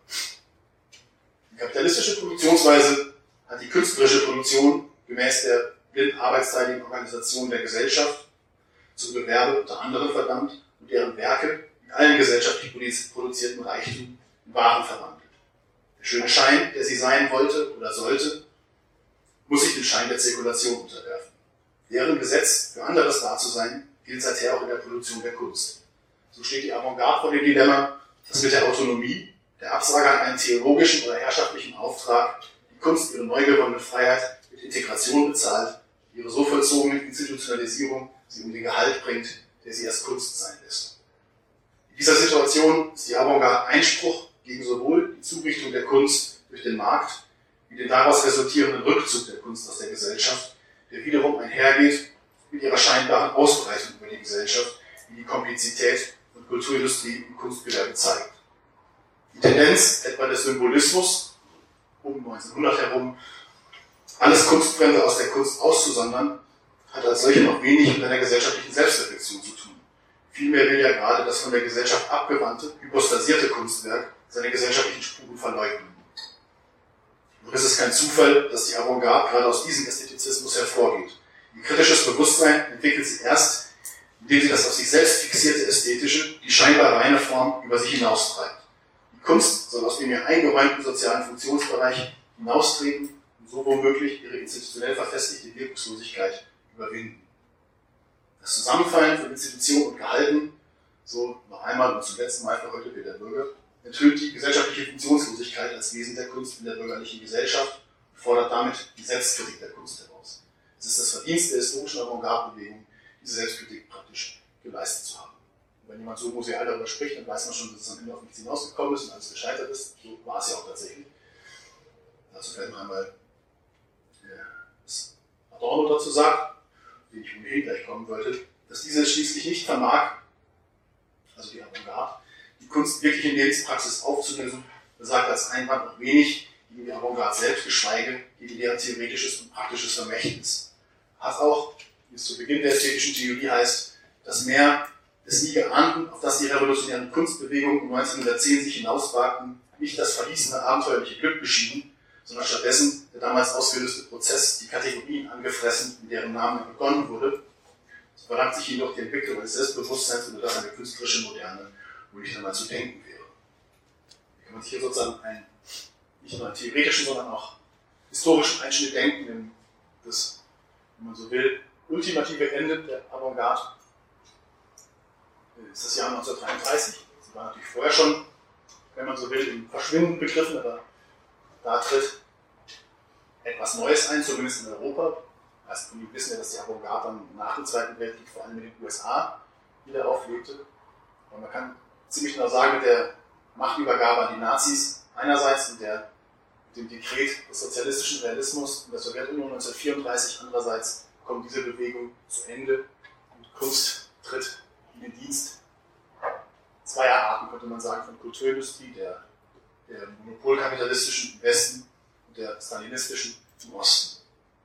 Die kapitalistische Produktionsweise hat die künstlerische Produktion gemäß der blind arbeitsteiligen Organisation der Gesellschaft zum Gewerbe unter anderem verdammt und deren Werke in allen gesellschaftlich produzierten Reichtum in Waren verwandelt. Der schöne Schein, der sie sein wollte oder sollte, muss sich dem Schein der Zirkulation unterwerfen. Deren Gesetz, für anderes da zu sein, gilt seither auch in der Produktion der Kunst. So steht die Avantgarde vor dem Dilemma, dass mit der Autonomie, der Absage an einen theologischen oder herrschaftlichen Auftrag, die Kunst ihre neu gewonnene Freiheit mit Integration bezahlt, ihre so vollzogene Institutionalisierung sie um den Gehalt bringt, der sie erst Kunst sein lässt. In dieser Situation ist die Avantgarde Einspruch gegen sowohl die Zurichtung der Kunst durch den Markt wie den daraus resultierenden Rückzug der Kunst aus der Gesellschaft, der wiederum einhergeht mit ihrer scheinbaren Ausbreitung über die Gesellschaft, wie die Komplizität und Kulturindustrie im Kunstgewerbe zeigt. Die Tendenz etwa des Symbolismus, um neunzehnhundert herum, alles Kunstfremde aus der Kunst auszusondern, hat als solche noch wenig mit einer gesellschaftlichen Selbstreflexion zu tun. Vielmehr will ja gerade das von der Gesellschaft abgewandte, hypostasierte Kunstwerk seine gesellschaftlichen Spuren verleugnen. Nur ist es kein Zufall, dass die Avantgarde gerade aus diesem Ästhetizismus hervorgeht. Ihr kritisches Bewusstsein entwickelt sie erst, indem sie das auf sich selbst fixierte Ästhetische, die scheinbar reine Form, über sich hinaustreibt. Die Kunst soll aus dem ihr eingeräumten sozialen Funktionsbereich hinaustreten und so womöglich ihre institutionell verfestigte Wirkungslosigkeit überwinden. Das Zusammenfallen von Institution und Gehalten, so noch einmal und zum letzten Mal für heute Peter Bürger, enthüllt die gesellschaftliche Funktionslosigkeit als Wesen der Kunst in der bürgerlichen Gesellschaft und fordert damit die Selbstkritik der Kunst heraus. Es ist das Verdienst der historischen Avantgarde-Bewegung, diese Selbstkritik praktisch geleistet zu haben. Und wenn jemand so museal darüber spricht, dann weiß man schon, dass es am Ende auf nichts hinausgekommen ist und alles gescheitert ist. So war es ja auch tatsächlich. Dazu vielleicht noch einmal das Adorno dazu sagt, den ich ohnehin gleich kommen wollte, dass diese schließlich nicht vermag, also die Avantgarde, die Kunst wirklich in Lebenspraxis aufzulösen, besagt als Einwand noch wenig gegen die Avantgarde selbst, geschweige gegen deren theoretisches und praktisches Vermächtnis. Hat auch, wie es zu Beginn der ästhetischen Theorie heißt, das Meer des nie Geahnten, auf das die revolutionären Kunstbewegungen um neunzehnhundertzehn sich hinauswagten, nicht das verhießene abenteuerliche Glück beschieden, sondern stattdessen der damals ausgelöste Prozess, die Kategorien angefressen, in deren Namen er begonnen wurde. So verdankt sich jedoch die Entwicklung eines Selbstbewusstseins, über das eine künstlerische Moderne wohl nicht einmal zu denken wäre. Hier kann man sich hier sozusagen einen, nicht nur einen theoretischen, sondern auch historischen Einschnitt denken, in das, wenn man so will, ultimative Ende der Avantgarde ist das Jahr neunzehnhundertdreiunddreißig. Sie war natürlich vorher schon, wenn man so will, im Verschwinden begriffen, aber da tritt etwas Neues ein, zumindest in Europa. Also von Ihnen wissen ja, dass die Avantgarde dann nach dem Zweiten Weltkrieg vor allem in den U S A wieder auflebte. Und man kann ziemlich genau sagen, mit der Machtübergabe an die Nazis einerseits und der, dem Dekret des sozialistischen Realismus in der Sowjetunion neunzehnhundertvierunddreißig andererseits kommt diese Bewegung zu Ende und Kunst tritt in den Dienst zweier Arten, könnte man sagen, von Kulturindustrie, der, der monopolkapitalistischen im Westen und der stalinistischen im Osten.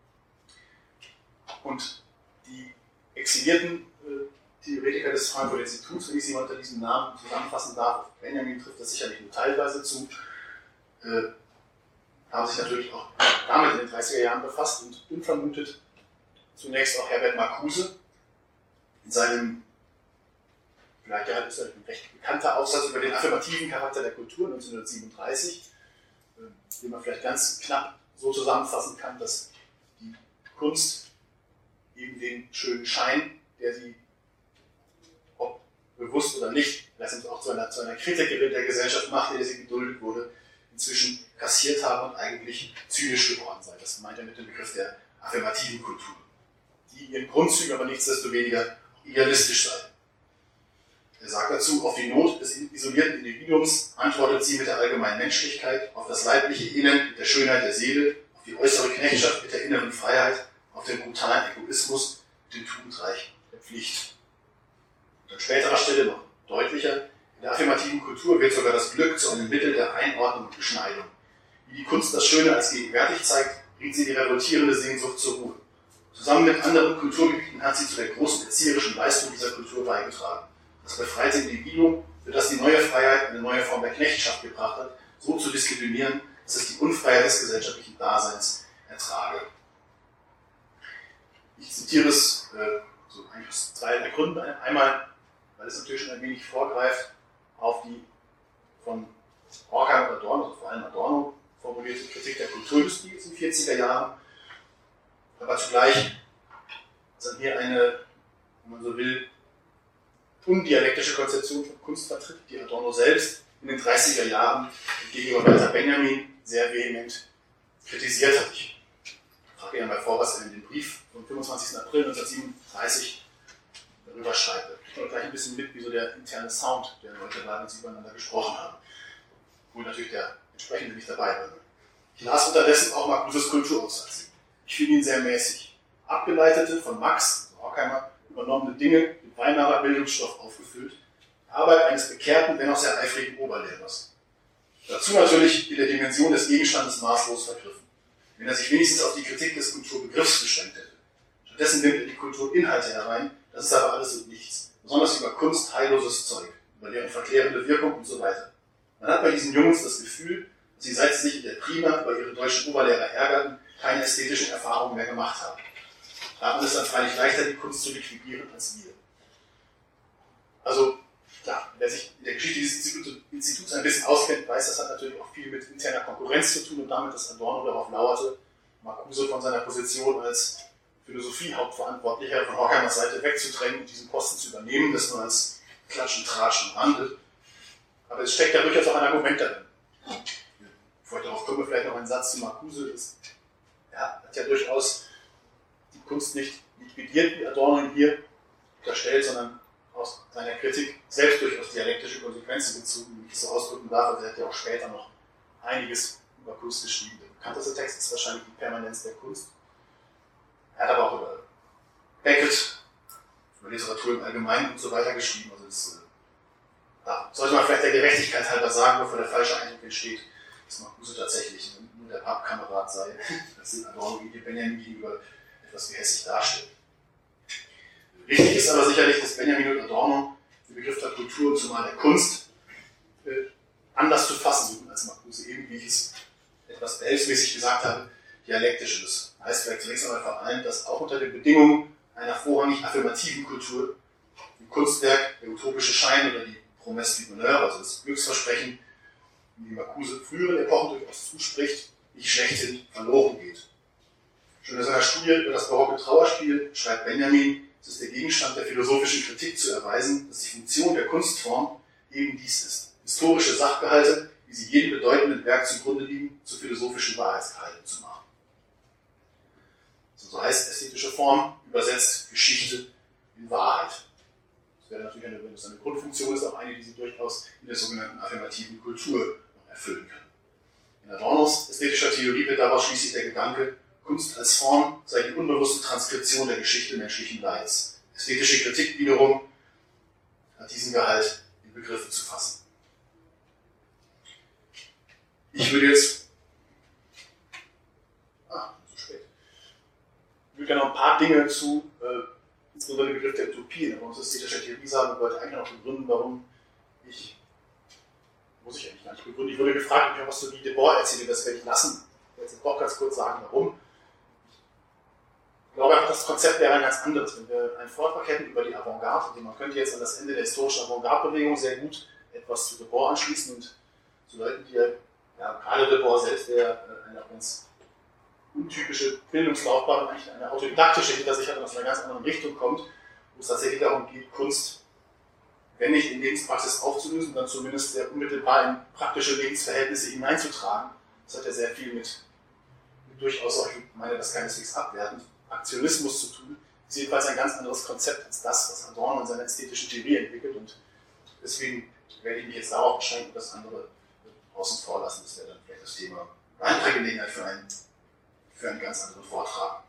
Und die exilierten äh, Theoretiker des Frankfurter Instituts, wenn ich sie mal unter diesem Namen zusammenfassen darf, auf Benjamin trifft das sicherlich nur teilweise zu, äh, haben sich natürlich auch damit in den dreißiger Jahren befasst und unvermutet zunächst auch Herbert Marcuse in seinem, vielleicht ja, ist ein recht bekannter Aufsatz über den affirmativen Charakter der Kultur neunzehnhundertsiebenunddreißig, äh, den man vielleicht ganz knapp so zusammenfassen kann, dass die Kunst eben den schönen Schein, der sie, ob bewusst oder nicht, letztendlich auch zu einer, zu einer Kritikerin der Gesellschaft macht, der sie geduldet wurde, inzwischen kassiert haben und eigentlich zynisch geworden sei. Das meint er mit dem Begriff der affirmativen Kultur, die in ihren Grundzügen aber nichtsdestoweniger idealistisch sei. Er sagt dazu, auf die Not des isolierten Individuums antwortet sie mit der allgemeinen Menschlichkeit, auf das leibliche Elend mit der Schönheit der Seele, auf die äußere Knechtschaft mit der inneren Freiheit, auf den brutalen Egoismus und den Tugendreich der Pflicht. Und an späterer Stelle noch deutlicher, in der affirmativen Kultur wird sogar das Glück zu einem Mittel der Einordnung und Beschneidung. Wie die Kunst das Schöne als gegenwärtig zeigt, bringt sie die revoltierende Sehnsucht zur Ruhe. Zusammen mit anderen Kulturgebieten hat sie zu der großen erzieherischen Leistung dieser Kultur beigetragen. Das befreite Individuum, für das die neue Freiheit eine neue Form der Knechtschaft gebracht hat, so zu disziplinieren, dass es die Unfreiheit des gesellschaftlichen Daseins ertrage. Ich zitiere es äh, so eigentlich aus zwei Gründen. Einmal, weil es natürlich schon ein wenig vorgreift auf die von Horkheimer und Adorno, also vor allem Adorno, formulierte Kritik der Kulturindustrie in den vierziger Jahren. Aber zugleich ist dann hier eine, wenn man so will, undialektische Konzeption von Kunst vertritt, die Adorno selbst in den dreißiger Jahren gegenüber Walter Benjamin sehr vehement kritisiert hat. Ich frage Ihnen mal vor, was er in dem Brief vom fünfundzwanzigsten April neunzehnhundertsiebenunddreißig darüber schreibt. oder gleich ein bisschen mit, wie so der interne Sound der Leute war, wenn sie übereinander gesprochen haben. Wo natürlich der entsprechende nicht dabei war. Ich las unterdessen auch Marcuses Kulturaufsatz. Ich finde ihn sehr mäßig. Abgeleitete, von Max, also Horkheimer, übernommene Dinge mit Weimarer Bildungsstoff aufgefüllt. Arbeit eines bekehrten, wenn auch sehr eifrigen Oberlehrers. Dazu natürlich in der Dimension des Gegenstandes maßlos vergriffen. Wenn er sich wenigstens auf die Kritik des Kulturbegriffs beschränkt hätte. Stattdessen nimmt er die Kulturinhalte herein, das ist aber alles und nichts. Besonders über Kunst heilloses Zeug, über deren verklärende Wirkung und so weiter. Man hat bei diesen Jungs das Gefühl, dass sie, seit sie sich in der Prima über ihre deutschen Oberlehrer ärgerten, keine ästhetischen Erfahrungen mehr gemacht haben. Da hat man es dann freilich leichter, die Kunst zu liquidieren als wir. Also, klar, wer sich in der Geschichte dieses Instituts ein bisschen auskennt, weiß, das hat natürlich auch viel mit interner Konkurrenz zu tun und damit, dass Adorno darauf lauerte, Marcuse von seiner Position als Philosophie-Hauptverantwortlicher von Horkheimers Seite wegzudrängen und diesen Posten zu übernehmen, das nur als Klatsch und Tratsch am Rande. Aber es steckt ja durchaus auch ein Argument darin. Bevor ich darauf komme, vielleicht noch ein Satz zu Marcuse. Er hat ja durchaus die Kunst nicht liquidiert, wie Adorno ihn hier unterstellt, sondern aus seiner Kritik selbst durchaus dialektische Konsequenzen gezogen, wie ich so ausdrücken darf. Also er hat ja auch später noch einiges über Kunst geschrieben. Der bekannteste Text ist wahrscheinlich die Permanenz der Kunst. Er hat aber auch über Beckett, über Literatur im Allgemeinen und so weiter geschrieben. Also das, da sollte man vielleicht der Gerechtigkeit halber sagen, bevor der falsche Eindruck entsteht, dass Marcuse tatsächlich nur der Pappkamerad sei, dass den Adorno gegen Benjamin gegenüber etwas gehässig darstellt. Wichtig ist aber sicherlich, dass Benjamin und Adorno den Begriff der Kultur und zumal der Kunst äh, anders zu fassen suchen als Marcuse, eben wie ich es etwas behelfsmäßig gesagt habe, dialektisches. Das heißt vielleicht zunächst einmal vor allem, dass auch unter den Bedingungen einer vorrangig affirmativen Kultur im Kunstwerk der utopische Schein oder die Promesse du bonheur, also das Glücksversprechen, wie Marcuse früheren Epochen durchaus zuspricht, nicht schlechthin verloren geht. Schon in seiner Studie über das barocke Trauerspiel schreibt Benjamin, es ist der Gegenstand der philosophischen Kritik zu erweisen, dass die Funktion der Kunstform eben dies ist. Historische Sachgehalte, wie sie jedem bedeutenden Werk zugrunde liegen, zu philosophischen Wahrheitsgehalten zu machen. So heißt ästhetische Form, übersetzt Geschichte in Wahrheit. Das wäre natürlich, eine, wenn es eine Grundfunktion ist, auch eine, die sie durchaus in der sogenannten affirmativen Kultur noch erfüllen kann. In Adornos ästhetischer Theorie wird daraus schließlich der Gedanke, Kunst als Form sei die unbewusste Transkription der Geschichte menschlichen Leids. Ästhetische Kritik wiederum hat diesen Gehalt in Begriffe zu fassen. Ich würde jetzt, ah, zu spät, ich würde gerne noch ein paar Dinge zu, äh, insbesondere den Begriff der Utopie in der ästhetischer Theorie sagen und wollte eigentlich noch begründen, warum ich, muss ich eigentlich gar nicht begründen, ich wurde gefragt, ob ich was zu Guy Debord erzähle, das werde ich lassen. Ich werde jetzt doch ganz kurz sagen, warum. Ich glaube einfach, das Konzept wäre ein ganz anderes, wenn wir einen Vortrag hätten über die Avantgarde, und man könnte jetzt an das Ende der historischen Avantgarde-Bewegung sehr gut etwas zu Debord anschließen und zu Leuten, die ja, gerade Debord selbst, der eine ganz untypische Bildungslaufbahn, eigentlich eine autodidaktische hinter sich hat und aus einer ganz anderen Richtung kommt, wo es tatsächlich darum geht, Kunst, wenn nicht in Lebenspraxis aufzulösen, dann zumindest sehr unmittelbar in praktische Lebensverhältnisse hineinzutragen. Das hat ja sehr viel mit, mit durchaus auch, ich meine das keineswegs abwertend, Aktionismus zu tun. Das ist jedenfalls ein ganz anderes Konzept als das, was Adorno in seiner ästhetischen Theorie entwickelt, und deswegen werde ich mich jetzt darauf beschränken und das andere außen vor lassen. Das wäre dann vielleicht das Thema, eine andere Gelegenheit für einen, für einen ganz anderen Vortrag.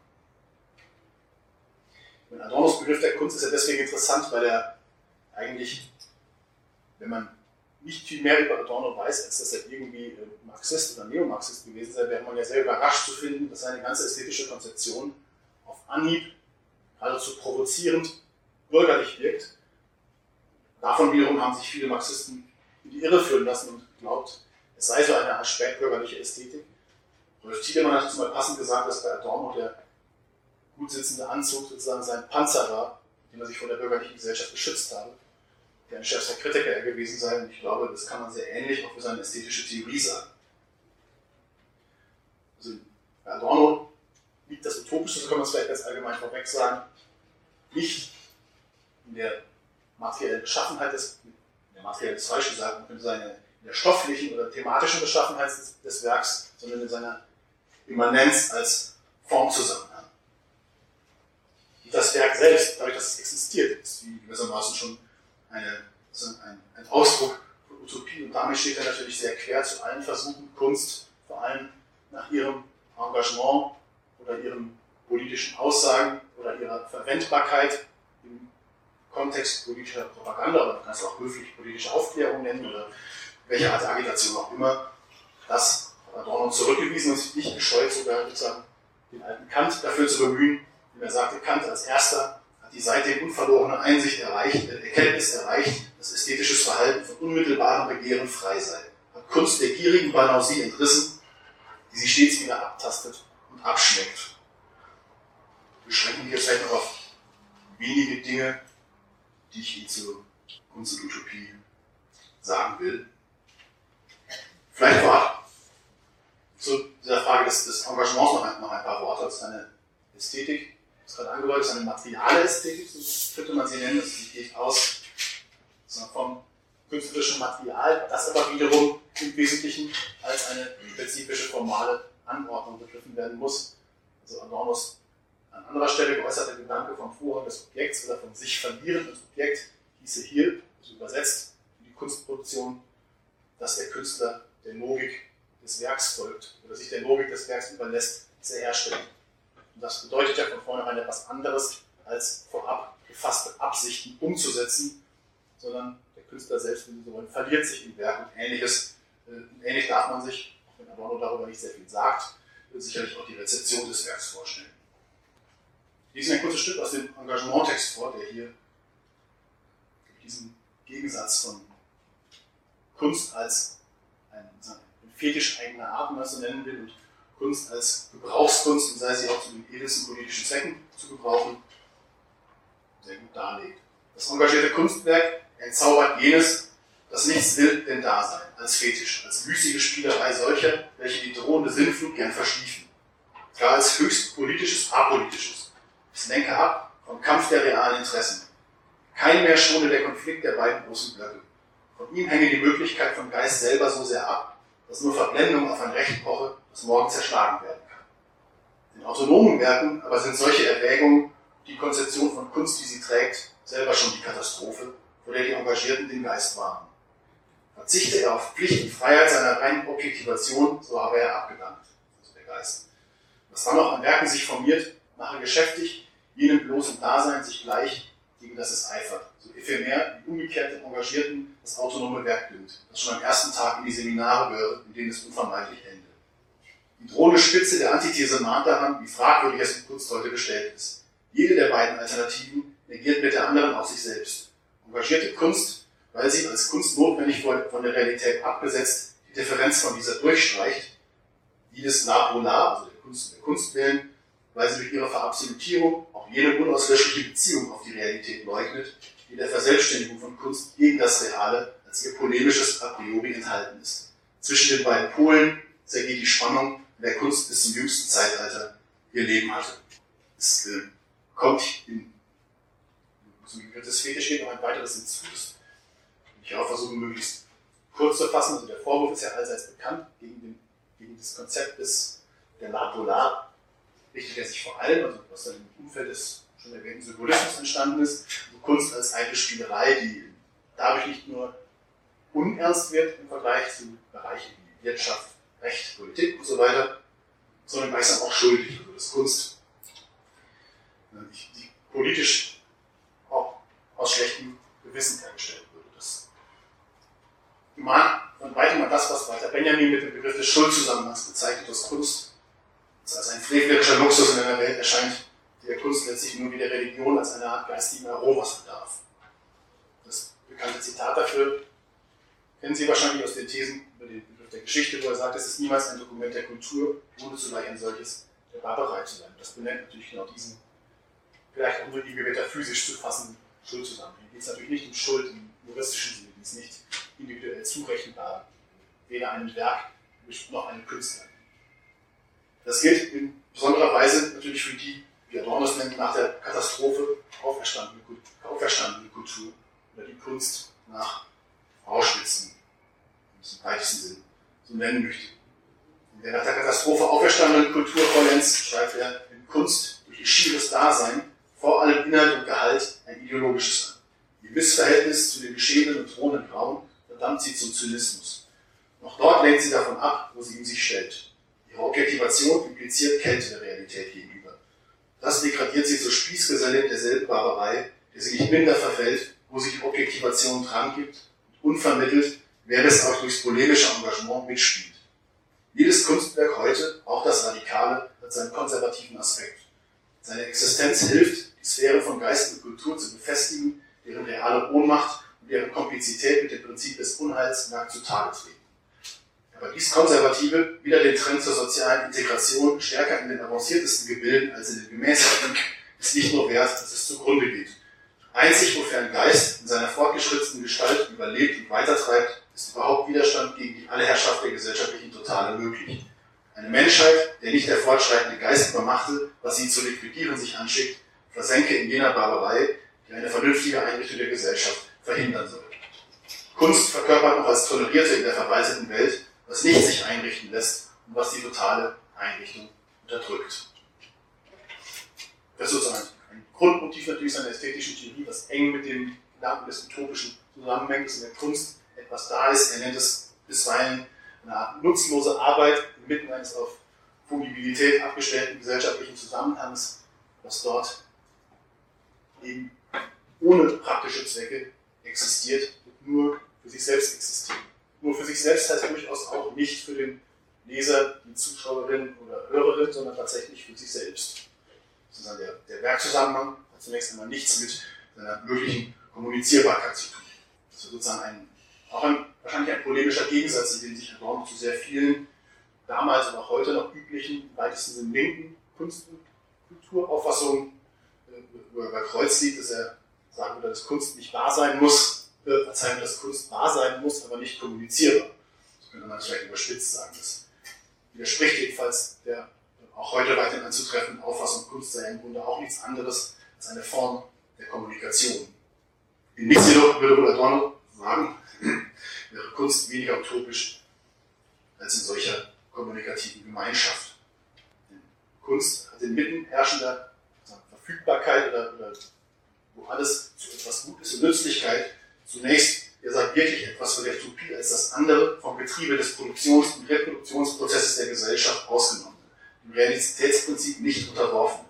Und Adornos Begriff der Kunst ist ja deswegen interessant, weil er eigentlich, wenn man nicht viel mehr über Adorno weiß, als dass er irgendwie Marxist oder Neomarxist gewesen sei, wäre man ja sehr überrascht zu finden, dass seine ganze ästhetische Konzeption auf Anhieb geradezu provozierend bürgerlich wirkt. Davon wiederum haben sich viele Marxisten in die Irre führen lassen und glaubt, es sei so eine Art spätbürgerliche Ästhetik. Rolf Tiedemann hat zum Beispiel passend gesagt, dass bei Adorno der gut sitzende Anzug sozusagen sein Panzer war, mit dem er sich vor der bürgerlichen Gesellschaft geschützt habe, der ein schärfster Kritiker er gewesen sei, und ich glaube, das kann man sehr ähnlich auch für seine ästhetische Theorie sagen. Also bei Adorno liegt das Utopische, so kann man es vielleicht ganz allgemein vorweg sagen, nicht in der materiellen Beschaffenheit des, in der materiellen ist falsch gesagt, man könnte sagen, in der stofflichen oder thematischen Beschaffenheit des, des Werks, sondern in seiner Immanenz als Formzusammenhang. das Werk selbst, dadurch, dass es existiert, ist wie gewissermaßen schon eine, ein, ein Ausdruck von Utopie und damit steht er natürlich sehr quer zu allen Versuchen, Kunst vor allem nach ihrem Engagement oder ihren politischen Aussagen oder ihrer Verwendbarkeit im Kontext politischer Propaganda, oder man kann es auch höflich politische Aufklärung nennen oder welche Art der Agitation auch immer, das hat Adorno zurückgewiesen und sich nicht gescheut, sogar sozusagen den alten Kant dafür zu bemühen, wie er sagte, Kant als erster hat die seitdem unverlorene Einsicht erreicht, äh, Erkenntnis erreicht, dass ästhetisches Verhalten von unmittelbarem Begehren frei sei, hat Kunst der gierigen Banausie entrissen, die sie stets wieder abtastet und abschmeckt. Wir beschränken hier vielleicht noch auf wenige Dinge, die ich Ihnen zu Kunst und Utopie sagen will. Vielleicht vorab zu dieser Frage des, des Engagements noch ein, noch ein paar Worte. Das ist eine Ästhetik, das ist gerade angedeutet, das ist eine materiale Ästhetik, so könnte man sie nennen. Das geht aus vom künstlerischen Material, das aber wiederum im Wesentlichen als eine spezifische formale Anordnung begriffen werden muss. Also Adornos an anderer Stelle geäußerte Gedanke vom Vorrang des Objekts oder vom sich verlieren als Objekt hieße hier, also übersetzt für die Kunstproduktion, dass der Künstler der Logik des Werks folgt oder sich der Logik des Werks überlässt, zur Herstellung. Und das bedeutet ja von vornherein etwas anderes, als vorab gefasste Absichten umzusetzen, sondern der Künstler selbst, wenn Sie so wollen, verliert sich im Werk und Ähnliches. Äh, ähnlich darf man sich, auch wenn Adorno darüber nicht sehr viel sagt, sicherlich auch die Rezeption des Werks vorstellen. Ich lese ein kurzes Stück aus dem Engagementtext vor, der hier diesen Gegensatz von Kunst als ein, ein Fetisch eigener Art, wenn man es so nennen will, und Kunst als Gebrauchskunst, und sei sie auch zu den edelsten politischen Zwecken zu gebrauchen, sehr gut darlegt. Das engagierte Kunstwerk entzaubert jenes, das nichts will, denn Dasein, als Fetisch, als müßige Spielerei solcher, welche die drohende Sinnflut gern verschliefen. Gar als höchst politisches, apolitisches. Es lenke ab vom Kampf der realen Interessen. Kein mehr schone der Konflikt der beiden großen Blöcke. Von ihm hänge die Möglichkeit vom Geist selber so sehr ab, dass nur Verblendung auf ein Recht poche, das morgen zerschlagen werden kann. In autonomen Werken aber sind solche Erwägungen, die Konzeption von Kunst, die sie trägt, selber schon die Katastrophe, vor der die Engagierten den Geist warnen. Verzichte er auf Pflicht und Freiheit seiner reinen Objektivation, so habe er abgedankt, also der Geist. Was dann noch an Werken sich formiert, mache geschäftig, jenem bloßen Dasein sich gleich, gegen das es eifert, so ephemer wie umgekehrt den Engagierten das autonome Werk dünkt, das schon am ersten Tag in die Seminare gehört, in denen es unvermeidlich endet. Die drohende Spitze der Antithese mahnt daran, wie fragwürdig es in Kunst heute gestellt ist. Jede der beiden Alternativen negiert mit der anderen auch sich selbst. Engagierte Kunst, weil sie als Kunst notwendig von der Realität abgesetzt die Differenz von dieser durchstreicht, die des La Polar, also der Kunst, der Kunst willen, weil sie durch ihre Verabsolutierung auch jede unauslöschliche Beziehung auf die Realität leugnet, die der Verselbstständigung von Kunst gegen das Reale als ihr polemisches a priori enthalten ist. Zwischen den beiden Polen zergeht die Spannung, in der Kunst bis zum jüngsten Zeitalter ihr Leben hatte. Es äh, kommt in zum Begriff des Fetisch steht noch ein weiteres hinzu, das will ich auch versuchen, möglichst kurz zu fassen. Also der Vorwurf ist ja allseits bekannt, gegen, den, gegen das Konzept des, der La Polar richtet er sich vor allem, also was dann im Umfeld des schon erwähnten Symbolismus entstanden ist, also Kunst als eitle Spielerei, die dadurch nicht nur unernst wird im Vergleich zu Bereichen wie Wirtschaft, Recht, Politik und so weiter, sondern gleichsam auch schuldig, also dass Kunst die politisch auch aus schlechtem Gewissen hergestellt würde. Das mahnt von weitem mal das, was Walter Benjamin mit dem Begriff des Schuldzusammenhangs bezeichnet, dass Kunst als ein frevlerischer Luxus in einer Welt erscheint, die der Kunst letztlich nur wie der Religion als eine Art geistigen Aromas bedarf. Das bekannte Zitat dafür kennen Sie wahrscheinlich aus den Thesen über den Begriff der Geschichte, wo er sagt, es ist niemals ein Dokument der Kultur, ohne zugleich ein solches der Barbarei zu sein. Das benennt natürlich genau diesen, vielleicht auch nur die metaphysisch zu fassenden Schuldzusammenhang. Hier geht es natürlich nicht um Schuld im juristischen Sinne, die ist nicht individuell zurechenbar, weder einem Werk noch einem Künstler. Das gilt in besonderer Weise natürlich für die, wie Adorno es nennt, nach der Katastrophe auferstandene, auferstandene Kultur oder die Kunst nach Auschwitz, im weitesten Sinn so nennen möchte. In der nach der Katastrophe auferstandenen Kultur vollends schreibt er, wenn Kunst durch ihr schieres Dasein vor allem Inhalt und Gehalt ein ideologisches an. Ihr Missverhältnis zu den geschehenen und drohenden Grauen verdammt sie zum Zynismus. Noch dort lenkt sie davon ab, wo sie ihm sich stellt. Ihre Objektivation impliziert Kälte der Realität gegenüber. Das degradiert sie zur Spießgesellin derselben Barbarei, der sie nicht minder verfällt, wo sie die Objektivation drangibt und unvermittelt, wer es auch durchs polemische Engagement mitspielt. Jedes Kunstwerk heute, auch das Radikale, hat seinen konservativen Aspekt. Seine Existenz hilft, die Sphäre von Geist und Kultur zu befestigen, deren reale Ohnmacht und deren Komplizität mit dem Prinzip des Unheils nackt zutage treten. Aber dies Konservative, wieder den Trend zur sozialen Integration stärker in den avanciertesten Gebilden als in den gemäßigten, ist nicht nur wert, dass es zugrunde geht. Einzig, wofern Geist in seiner fortgeschrittenen Gestalt überlebt und weitertreibt, ist überhaupt Widerstand gegen die Allherrschaft der gesellschaftlichen Totale möglich. Eine Menschheit, der nicht der fortschreitende Geist übermachte, was sie zu liquidieren sich anschickt, versenke in jener Barbarei, die eine vernünftige Einrichtung der Gesellschaft verhindern soll. Kunst verkörpert noch als Tolerierte in der verwalteten Welt, was nicht sich einrichten lässt und was die totale Einrichtung unterdrückt. Das ist sozusagen ein Grundmotiv natürlich seiner ästhetischen Theorie, was eng mit dem Gedanken des Utopischen zusammenhängt, dass in der Kunst etwas da ist. Er nennt es bisweilen eine Art nutzlose Arbeit inmitten eines auf Fungibilität abgestellten gesellschaftlichen Zusammenhangs, was dort eben ohne praktische Zwecke existiert und nur für sich selbst existiert. Nur für sich selbst heißt durchaus auch nicht für den Leser, die Zuschauerin oder Hörerin, sondern tatsächlich für sich selbst. Sozusagen der, der Werkzusammenhang hat zunächst einmal nichts mit seiner möglichen Kommunizierbarkeit zu tun. Das ist sozusagen ein, auch ein, wahrscheinlich ein polemischer Gegensatz, in dem sich Adorno zu sehr vielen damals und auch heute noch üblichen, im weitesten Sinne linken Kunst- und Kulturauffassungen wo er bei Kreuz liegt, dass er sagen würde, dass Kunst nicht wahr sein muss, äh, verzeihen, dass Kunst wahr sein muss, aber nicht kommunizierbar. So könnte man es vielleicht überspitzt sagen. Das widerspricht jedenfalls der auch heute weiterhin anzutreffenden Auffassung, Kunst sei im Grunde auch nichts anderes als eine Form der Kommunikation. In nichts jedoch, würde wohl Adorno sagen, wäre Kunst weniger utopisch als in solcher kommunikativen Gemeinschaft. Denn Kunst hat inmitten herrschender Verfügbarkeit oder, oder wo alles zu etwas gut ist und Nützlichkeit, zunächst, er sagt wirklich etwas von der Utopie als das andere vom Getriebe des Produktions- und Reproduktionsprozesses der Gesellschaft ausgenommen, dem Realitätsprinzip nicht unterworfen.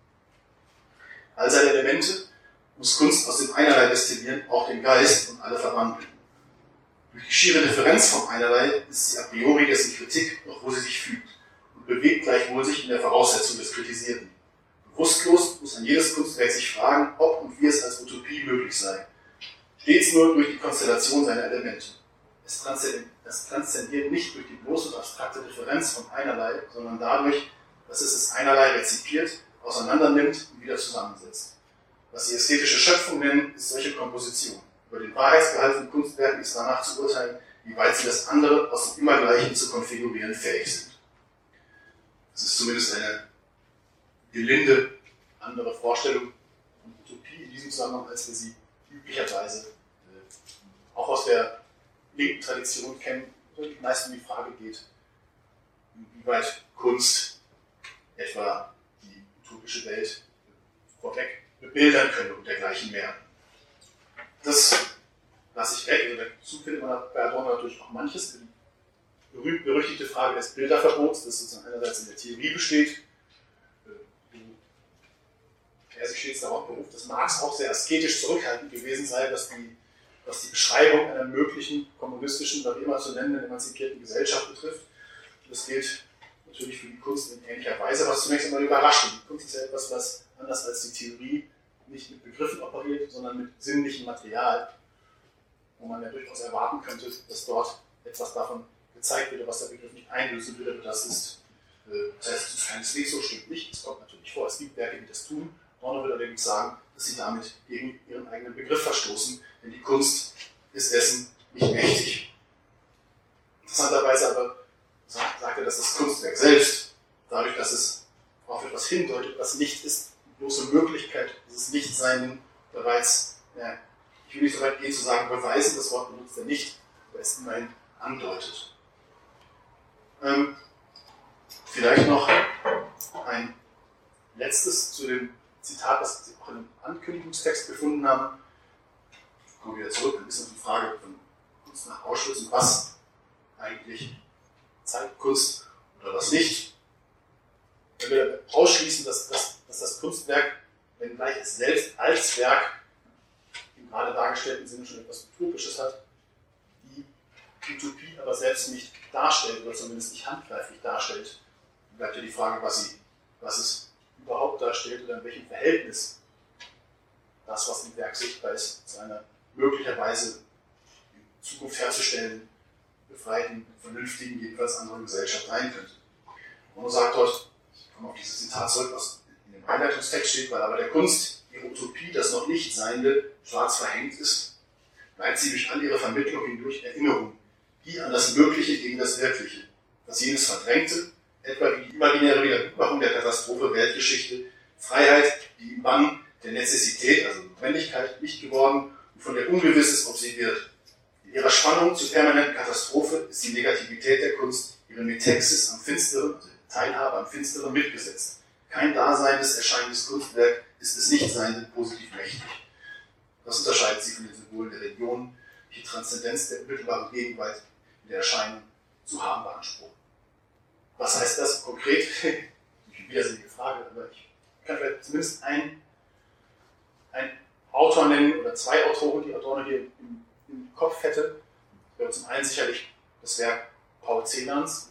All seine Elemente muss Kunst aus dem Einerlei destillieren, auch den Geist und alle verwandeln. Durch die schiere Differenz vom Einerlei ist sie a priori dessen Kritik, noch wo sie sich fügt, und bewegt gleichwohl sich in der Voraussetzung des Kritisierten. Bewusstlos muss an jedes Kunstwerk sich fragen, ob und wie es als Utopie möglich sei. Stets nur durch die Konstellation seiner Elemente. Es transzendiert, es transzendiert nicht durch die bloße und abstrakte Differenz von Einerlei, sondern dadurch, dass es das Einerlei rezipiert, auseinandernimmt und wieder zusammensetzt. Was sie ästhetische Schöpfung nennen, ist solche Komposition. Über den Wahrheitsgehalt von Kunstwerken ist danach zu urteilen, wie weit sie das andere aus dem Immergleichen zu konfigurieren fähig sind. Das ist zumindest eine gelinde andere Vorstellung von Utopie in diesem Zusammenhang, als wir sie üblicherweise äh, auch aus der linken Tradition kennen, wo die meist um die Frage geht, inwieweit Kunst etwa die utopische Welt vorweg bebildern könne und dergleichen mehr. Das lasse ich weg, also dazu findet man bei Adorno natürlich auch manches. Die berühmt-berüchtigte Frage des Bilderverbots, das sozusagen einerseits in der Theorie besteht, er sich stets darauf beruft, dass Marx auch sehr asketisch zurückhaltend gewesen sei, was die, was die Beschreibung einer möglichen kommunistischen, oder wie immer zu nennen, emanzipierten Gesellschaft betrifft. Das gilt natürlich für die Kunst in ähnlicher Weise, was zunächst einmal überrascht. Die Kunst ist ja etwas, was anders als die Theorie nicht mit Begriffen operiert, sondern mit sinnlichem Material, wo man ja durchaus erwarten könnte, dass dort etwas davon gezeigt wird, was der Begriff nicht einlösen würde. Das ist, das heißt, es ist keineswegs so, stimmt nicht. Es kommt natürlich vor, es gibt Werke, die das tun. Adorno würde allerdings sagen, dass sie damit gegen ihren eigenen Begriff verstoßen, denn die Kunst ist dessen nicht mächtig. Interessanterweise aber sagt, sagt er, dass das Kunstwerk selbst, dadurch, dass es auf etwas hindeutet, was nicht ist, die bloße Möglichkeit, dieses Nichtsein bereits, ja, ich will nicht so weit gehen zu sagen, beweisen, das Wort benutzt er nicht, aber es immerhin andeutet. Ähm, vielleicht noch ein letztes zu dem Zitat, das Sie auch in einem Ankündigungstext gefunden haben. Kommen wir wieder zurück, ein bisschen auf die Frage von Kunst nach Auschwitz und was eigentlich zeigt Kunst oder was nicht. Wenn wir ausschließen, dass, dass, dass das Kunstwerk, wenngleich es selbst als Werk im gerade dargestellten Sinne schon etwas Utopisches hat, die Utopie aber selbst nicht darstellt oder zumindest nicht handgreiflich darstellt, dann bleibt ja die Frage, was, sie, was es überhaupt darstellt oder in welchem Verhältnis das, was im Werk sichtbar ist, zu einer möglicherweise in Zukunft herzustellen, befreiten, vernünftigen, jedenfalls anderen Gesellschaft sein könnte. Und man sagt dort, ich komme auf dieses Zitat zurück, was in dem Einleitungstext steht, weil aber der Kunst ihre Utopie, das noch nicht Seiende, schwarz verhängt ist, bleibt sie durch all ihre Vermittlung hindurch Erinnerung, die an das Mögliche gegen das Wirkliche, das jenes verdrängte, etwa wie die imaginäre Wiedergutmachung der Katastrophe Weltgeschichte, Freiheit, die im Bann der Nezessität, also Notwendigkeit, nicht geworden und von der ungewiss ist, ob sie wird. In ihrer Spannung zur permanenten Katastrophe ist die Negativität der Kunst ihre Metexis am Finsteren, also Teilhabe am Finsteren mitgesetzt. Kein daseindes, erscheinendes Kunstwerk ist es nicht seiende positiv mächtig. Das unterscheidet sie von den Symbolen der Religion, die Transzendenz der unmittelbaren Gegenwart in der Erscheinung zu haben beanspruchen. Was heißt das konkret? Eine widersinnige Frage, aber ich kann vielleicht zumindest einen, einen Autor nennen oder zwei Autoren, die Adorno hier im, im Kopf hätte. Das wäre zum einen sicherlich das Werk Paul Celans,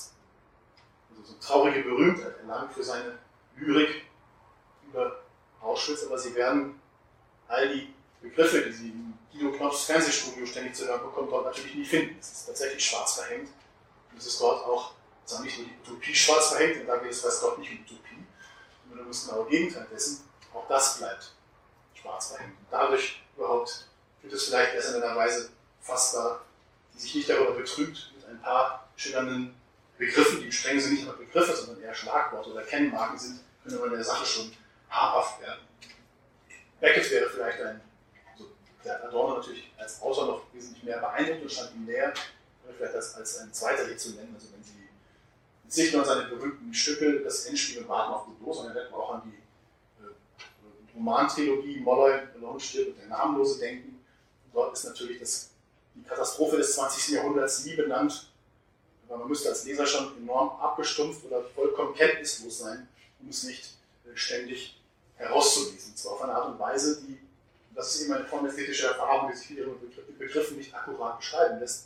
also so traurige Berühmtheit erlangt für seine Lyrik über Auschwitz, aber sie werden all die Begriffe, die sie im Guido Knopfs Fernsehstudio ständig zu hören bekommen, dort natürlich nie finden. Es ist tatsächlich schwarz verhängt und es ist dort auch, sagen nicht nur die Utopie schwarz verhängt, denn da geht es dort nicht um Utopie, sondern das genaue Gegenteil dessen, auch das bleibt schwarz verhängt. Und dadurch überhaupt wird es vielleicht erst in einer Weise fassbar, die sich nicht darüber betrügt, mit ein paar schillernden Begriffen, die im strengen Sinne nicht nur Begriffe, sondern eher Schlagworte oder Kennmarken sind, könnte man in der Sache schon habhaft werden. Beckett wäre vielleicht ein, also der Adorno natürlich als Autor noch wesentlich mehr beeindruckt und stand ihm näher, vielleicht als, als ein zweiter hier zu nennen. Also wenn Sie jetzt nicht nur an seine berühmten Stücke, das Endspiel und Warten auf Godot, sondern hätten auch an die äh, Romantrilogie Molloy, Malone stirbt und der Namenlose denken. Und dort ist natürlich das, die Katastrophe des zwanzigsten Jahrhunderts nie benannt, weil man müsste als Leser schon enorm abgestumpft oder vollkommen kenntnislos sein, um es nicht äh, ständig herauszulesen. Und zwar auf eine Art und Weise, die, das ist eben eine Form ästhetischer Erfahrung, die sich wiederum mit Begriffen nicht akkurat beschreiben lässt,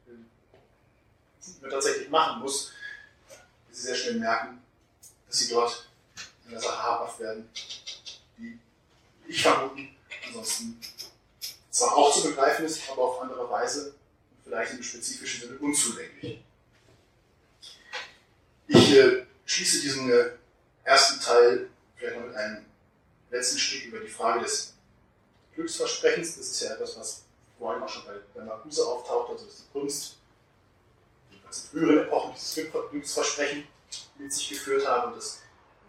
die man tatsächlich machen muss, wie Sie sehr schnell merken, dass Sie dort in der Sache habhaft werden, die ich vermute, ansonsten zwar auch zu begreifen ist, aber auf andere Weise vielleicht im spezifischen Sinne unzugänglich. Ich äh, schließe diesen äh, ersten Teil vielleicht noch mit einem letzten Stück über die Frage des Glücksversprechens. Das ist ja etwas, was vorhin auch schon bei, bei Marcuse auftaucht, also dass die Kunst in früheren Epochen dieses Glücksversprechen mit sich geführt haben und das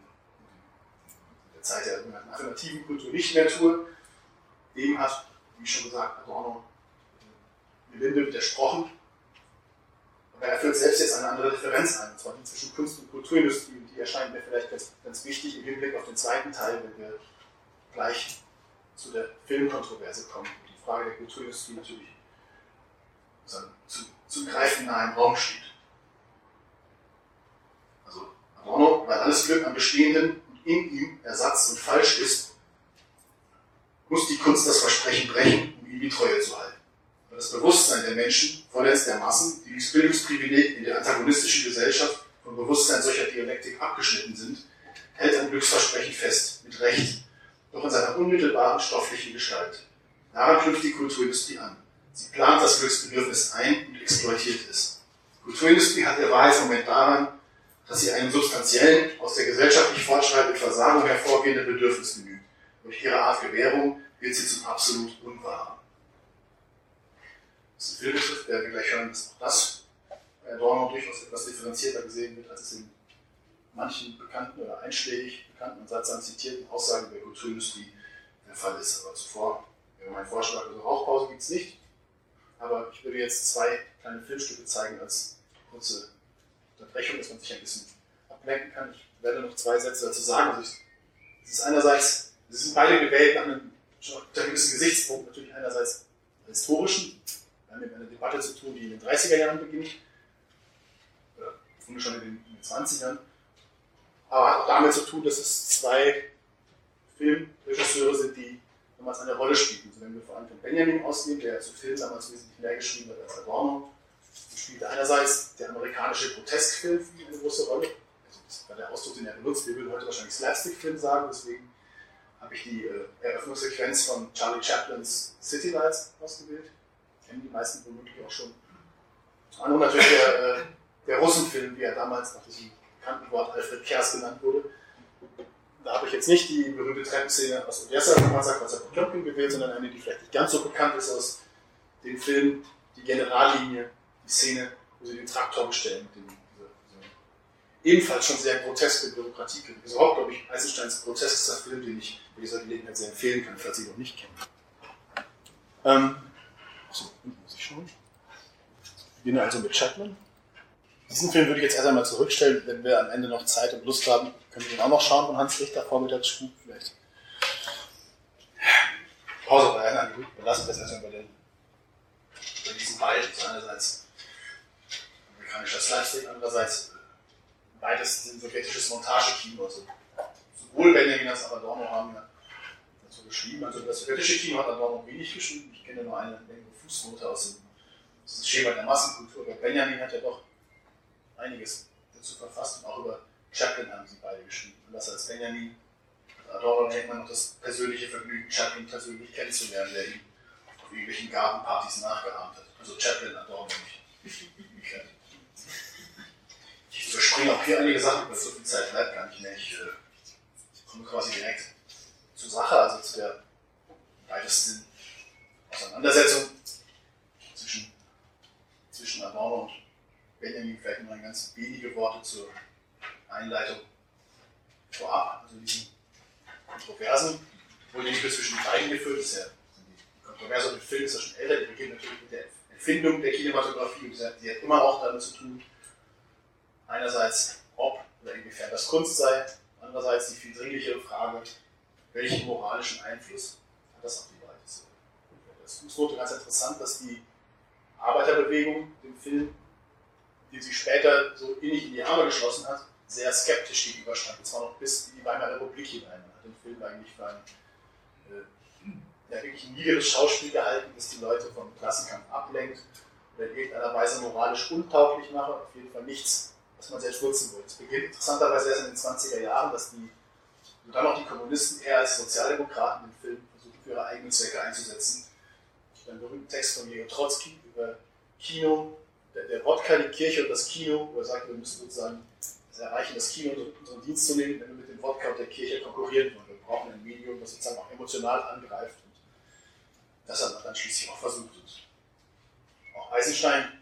in der Zeit der affirmativen Kultur nicht mehr tue. Dem hat, wie schon gesagt, Adorno Melinde widersprochen. Aber er führt selbst jetzt eine andere Differenz ein, und zwar die zwischen Kunst- und Kulturindustrie. Und die erscheint mir vielleicht ganz, ganz wichtig im Hinblick auf den zweiten Teil, wenn wir gleich zu der Filmkontroverse kommen. Und die Frage der Kulturindustrie natürlich zu, zu greifen nah im Raum steht. Also Adorno, weil alles Glück am Bestehenden und in ihm Ersatz und falsch ist, muss die Kunst das Versprechen brechen, um ihm die Treue zu halten. Weil das Bewusstsein der Menschen, vollends der Massen, die durchs Bildungsprivileg in der antagonistischen Gesellschaft vom Bewusstsein solcher Dialektik abgeschnitten sind, hält am Glücksversprechen fest, mit Recht, doch in seiner unmittelbaren stofflichen Gestalt. Daran knüpft die Kulturindustrie an. Sie plant das Glücksbedürfnis ein und exploitiert es. Die Kulturindustrie hat der Wahrheitsmoment daran, dass sie einem substanziellen, aus der gesellschaftlich fortschreitenden Versagung hervorgehenden Bedürfnis genügt. Durch ihre Art Gewährung wird sie zum absolut Unwahren. Was den Film betrifft, werden wir gleich hören, dass auch das bei Adorno durchaus etwas differenzierter gesehen wird, als es in manchen bekannten oder einschlägig bekannten und sattsam zitierten Aussagen der Kulturindustrie der Fall ist. Aber zuvor wäre mein Vorschlag, also Rauchpause gibt es nicht. Aber ich würde jetzt zwei kleine Filmstücke zeigen als kurze Unterbrechung, dass man sich ein bisschen ablenken kann. Ich werde noch zwei Sätze dazu sagen. Also ich Es ist einerseits, sie sind beide gewählt nach einem, schon unter einem gewissen Gesichtspunkt, natürlich einerseits historischen. Wir haben mit einer Debatte zu tun, die in den dreißiger Jahren beginnt, oder schon in den, in den zwanzigern, aber hat auch damit zu tun, dass es zwei Filmregisseure sind, die damals eine Rolle spielten. Also wenn wir vor allem von Benjamin ausgehen, der zu Film damals wesentlich mehr geschrieben hat als Adorno, so spielte einerseits der amerikanische Protestfilm für ihn eine große Rolle. Also das war der Ausdruck, den er benutzt. Wir würden heute wahrscheinlich Slapstick-Film sagen, deswegen habe ich die äh, Eröffnungssequenz von Charlie Chaplins City Lights ausgewählt. Kennen die meisten womöglich auch schon. Zum anderen natürlich der, äh, der Russenfilm, wie er damals nach diesem bekannten Wort Alfred Kers genannt wurde. Da habe ich jetzt nicht die berühmte Treppenszene aus Odessa von Massacre Potemkin gewählt, sondern eine, die vielleicht nicht ganz so bekannt ist aus dem Film, die Generallinie, die Szene, wo sie den Traktor bestellen mit dem, diese, diese ebenfalls schon sehr groteske Bürokratie. Das ist überhaupt, glaube ich, Eisensteins groteskster Film, den ich bei dieser Gelegenheit sehr empfehlen kann, falls Sie ihn noch nicht kennen. Ähm, achso, muss ich schauen. Ich beginne also mit Chaplin. Diesen Film würde ich jetzt erst einmal zurückstellen, wenn wir am Ende noch Zeit und Lust haben, können wir den auch noch schauen von Hans Richter, Vormittagsspuk vielleicht. Pause bei einer, gut, wir lassen das erstmal bei, den, bei diesen beiden. Also einerseits amerikanischer Slapstick, andererseits beides sind sowjetisches Montage-Kino. Also sowohl Benjamin als auch Adorno haben ja dazu geschrieben. Also das sowjetische Kino hat Adorno wenig geschrieben. Ich kenne nur eine längere Fußnote aus dem, aus dem Schema der Massenkultur. Aber Benjamin hat ja doch einiges dazu verfasst und auch über Chaplin haben sie beide geschrieben. Anders als Benjamin hat Adorno denkt man noch das persönliche Vergnügen, Chaplin persönlich kennenzulernen, der ihm auf irgendwelchen Gartenpartys nachgeahmt hat. Also Chaplin, Adorno nicht. Ich überspringe auch hier einige Sachen, weil so viel Zeit bleibt gar nicht mehr. Ich äh, komme quasi direkt zur Sache, also zu der weitesten Auseinandersetzung zwischen, zwischen Adorno und Benjamin. Vielleicht nur ganz wenige Worte zur Einleitung vorab. Also diesen Kontroversen wurde nicht mehr zwischen beiden geführt. Das ist ja, die Kontroverse um den Film ist ja schon älter, die beginnt natürlich mit der Erfindung der Kinematografie und die hat immer auch damit zu tun, einerseits ob oder inwiefern das Kunst sei, andererseits die viel dringlichere Frage, welchen moralischen Einfluss hat das auf die Leute. Das Fußnote ganz interessant, dass die Arbeiterbewegung dem Film, den sie später so innig in die Arme geschlossen hat, sehr skeptisch gegenüberstand. Und zwar noch bis in die Weimarer Republik hinein. Man hat den Film eigentlich für ein äh, ja, wirklich ein niederes Schauspiel gehalten, das die Leute vom Klassenkampf ablenkt oder in irgendeiner Weise moralisch untauglich macht. Auf jeden Fall nichts, was man selbst nutzen wollte. Es beginnt interessanterweise erst in den zwanziger Jahren, dass die, und dann auch die Kommunisten eher als Sozialdemokraten den Film versuchen, für ihre eigenen Zwecke einzusetzen. Ich habe einen berühmten Text von Leo Trotzki über Kino, der, der Wodka, die Kirche und das Kino, wo er sagt, wir müssen sozusagen das erreichen, das Kino unter unseren Dienst zu nehmen, wenn wir mit dem Wodka und der Kirche konkurrieren wollen. Wir brauchen ein Medium, das sozusagen auch emotional angreift. Und das hat man dann schließlich auch versucht. Und auch Eisenstein,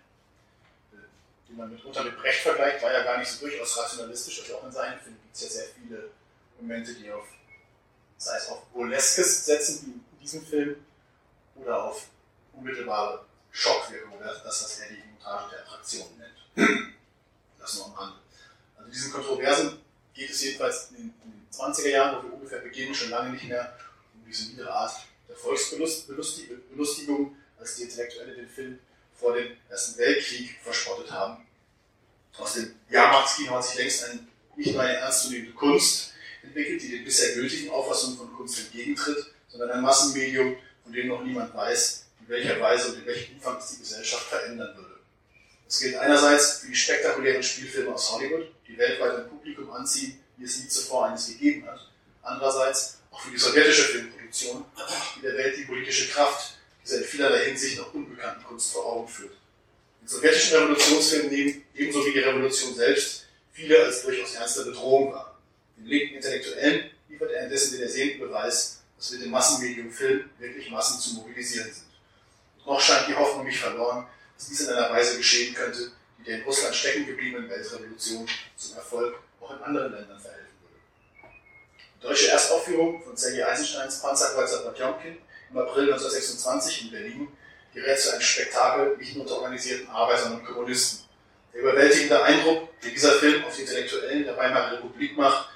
den man mitunter mit Brecht vergleicht, war ja gar nicht so durchaus rationalistisch. Also auch in seinen Filmen gibt es ja sehr viele Momente, die auf, sei es auf Burleskes setzen, wie in diesem Film, oder auf unmittelbare Schockwirkung, oder das, was er die Montage der Attraktion nennt. Das nur am Rande. Also in diesen Kontroversen geht es jedenfalls in den, in den zwanziger Jahren, wo wir ungefähr beginnen, schon lange nicht mehr um diese niedere Art der Volksbelustigung, als die Intellektuelle den Film vor dem Ersten Weltkrieg verspottet haben. Aus dem Jahrmarktskino hat sich längst ein, nicht nur eine ernstzunehmende Kunst entwickelt, die den bisher gültigen Auffassungen von Kunst entgegentritt, sondern ein Massenmedium, von dem noch niemand weiß, in welcher Weise und in welchem Umfang es die Gesellschaft verändern würde. Das gilt einerseits für die spektakulären Spielfilme aus Hollywood, die weltweit ein Publikum anziehen, wie es nie zuvor eines gegeben hat. Andererseits auch für die sowjetische Filmproduktion, die der Welt die politische Kraft dieser in vielerlei Hinsicht noch unbekannten Kunst vor Augen führt. Die sowjetischen Revolutionsfilme nehmen, ebenso wie die Revolution selbst, viele als durchaus ernste Bedrohung wahr. Den linken Intellektuellen liefert er indessen den ersehnten Beweis, dass mit dem Massenmedium Film wirklich Massen zu mobilisieren sind. Und noch scheint die Hoffnung nicht verloren, dass dies in einer Weise geschehen könnte, die der in Russland stecken gebliebenen Weltrevolution zum Erfolg auch in anderen Ländern verhelfen würde. Die deutsche Erstaufführung von Sergei Eisensteins Panzerkreuzer Potjomkin im April neunzehnhundertsechsundzwanzig in Berlin gerät zu einem Spektakel nicht nur unter organisierten Arbeitern und Kommunisten. Der überwältigende Eindruck, den dieser Film auf die Intellektuellen der Weimarer Republik macht,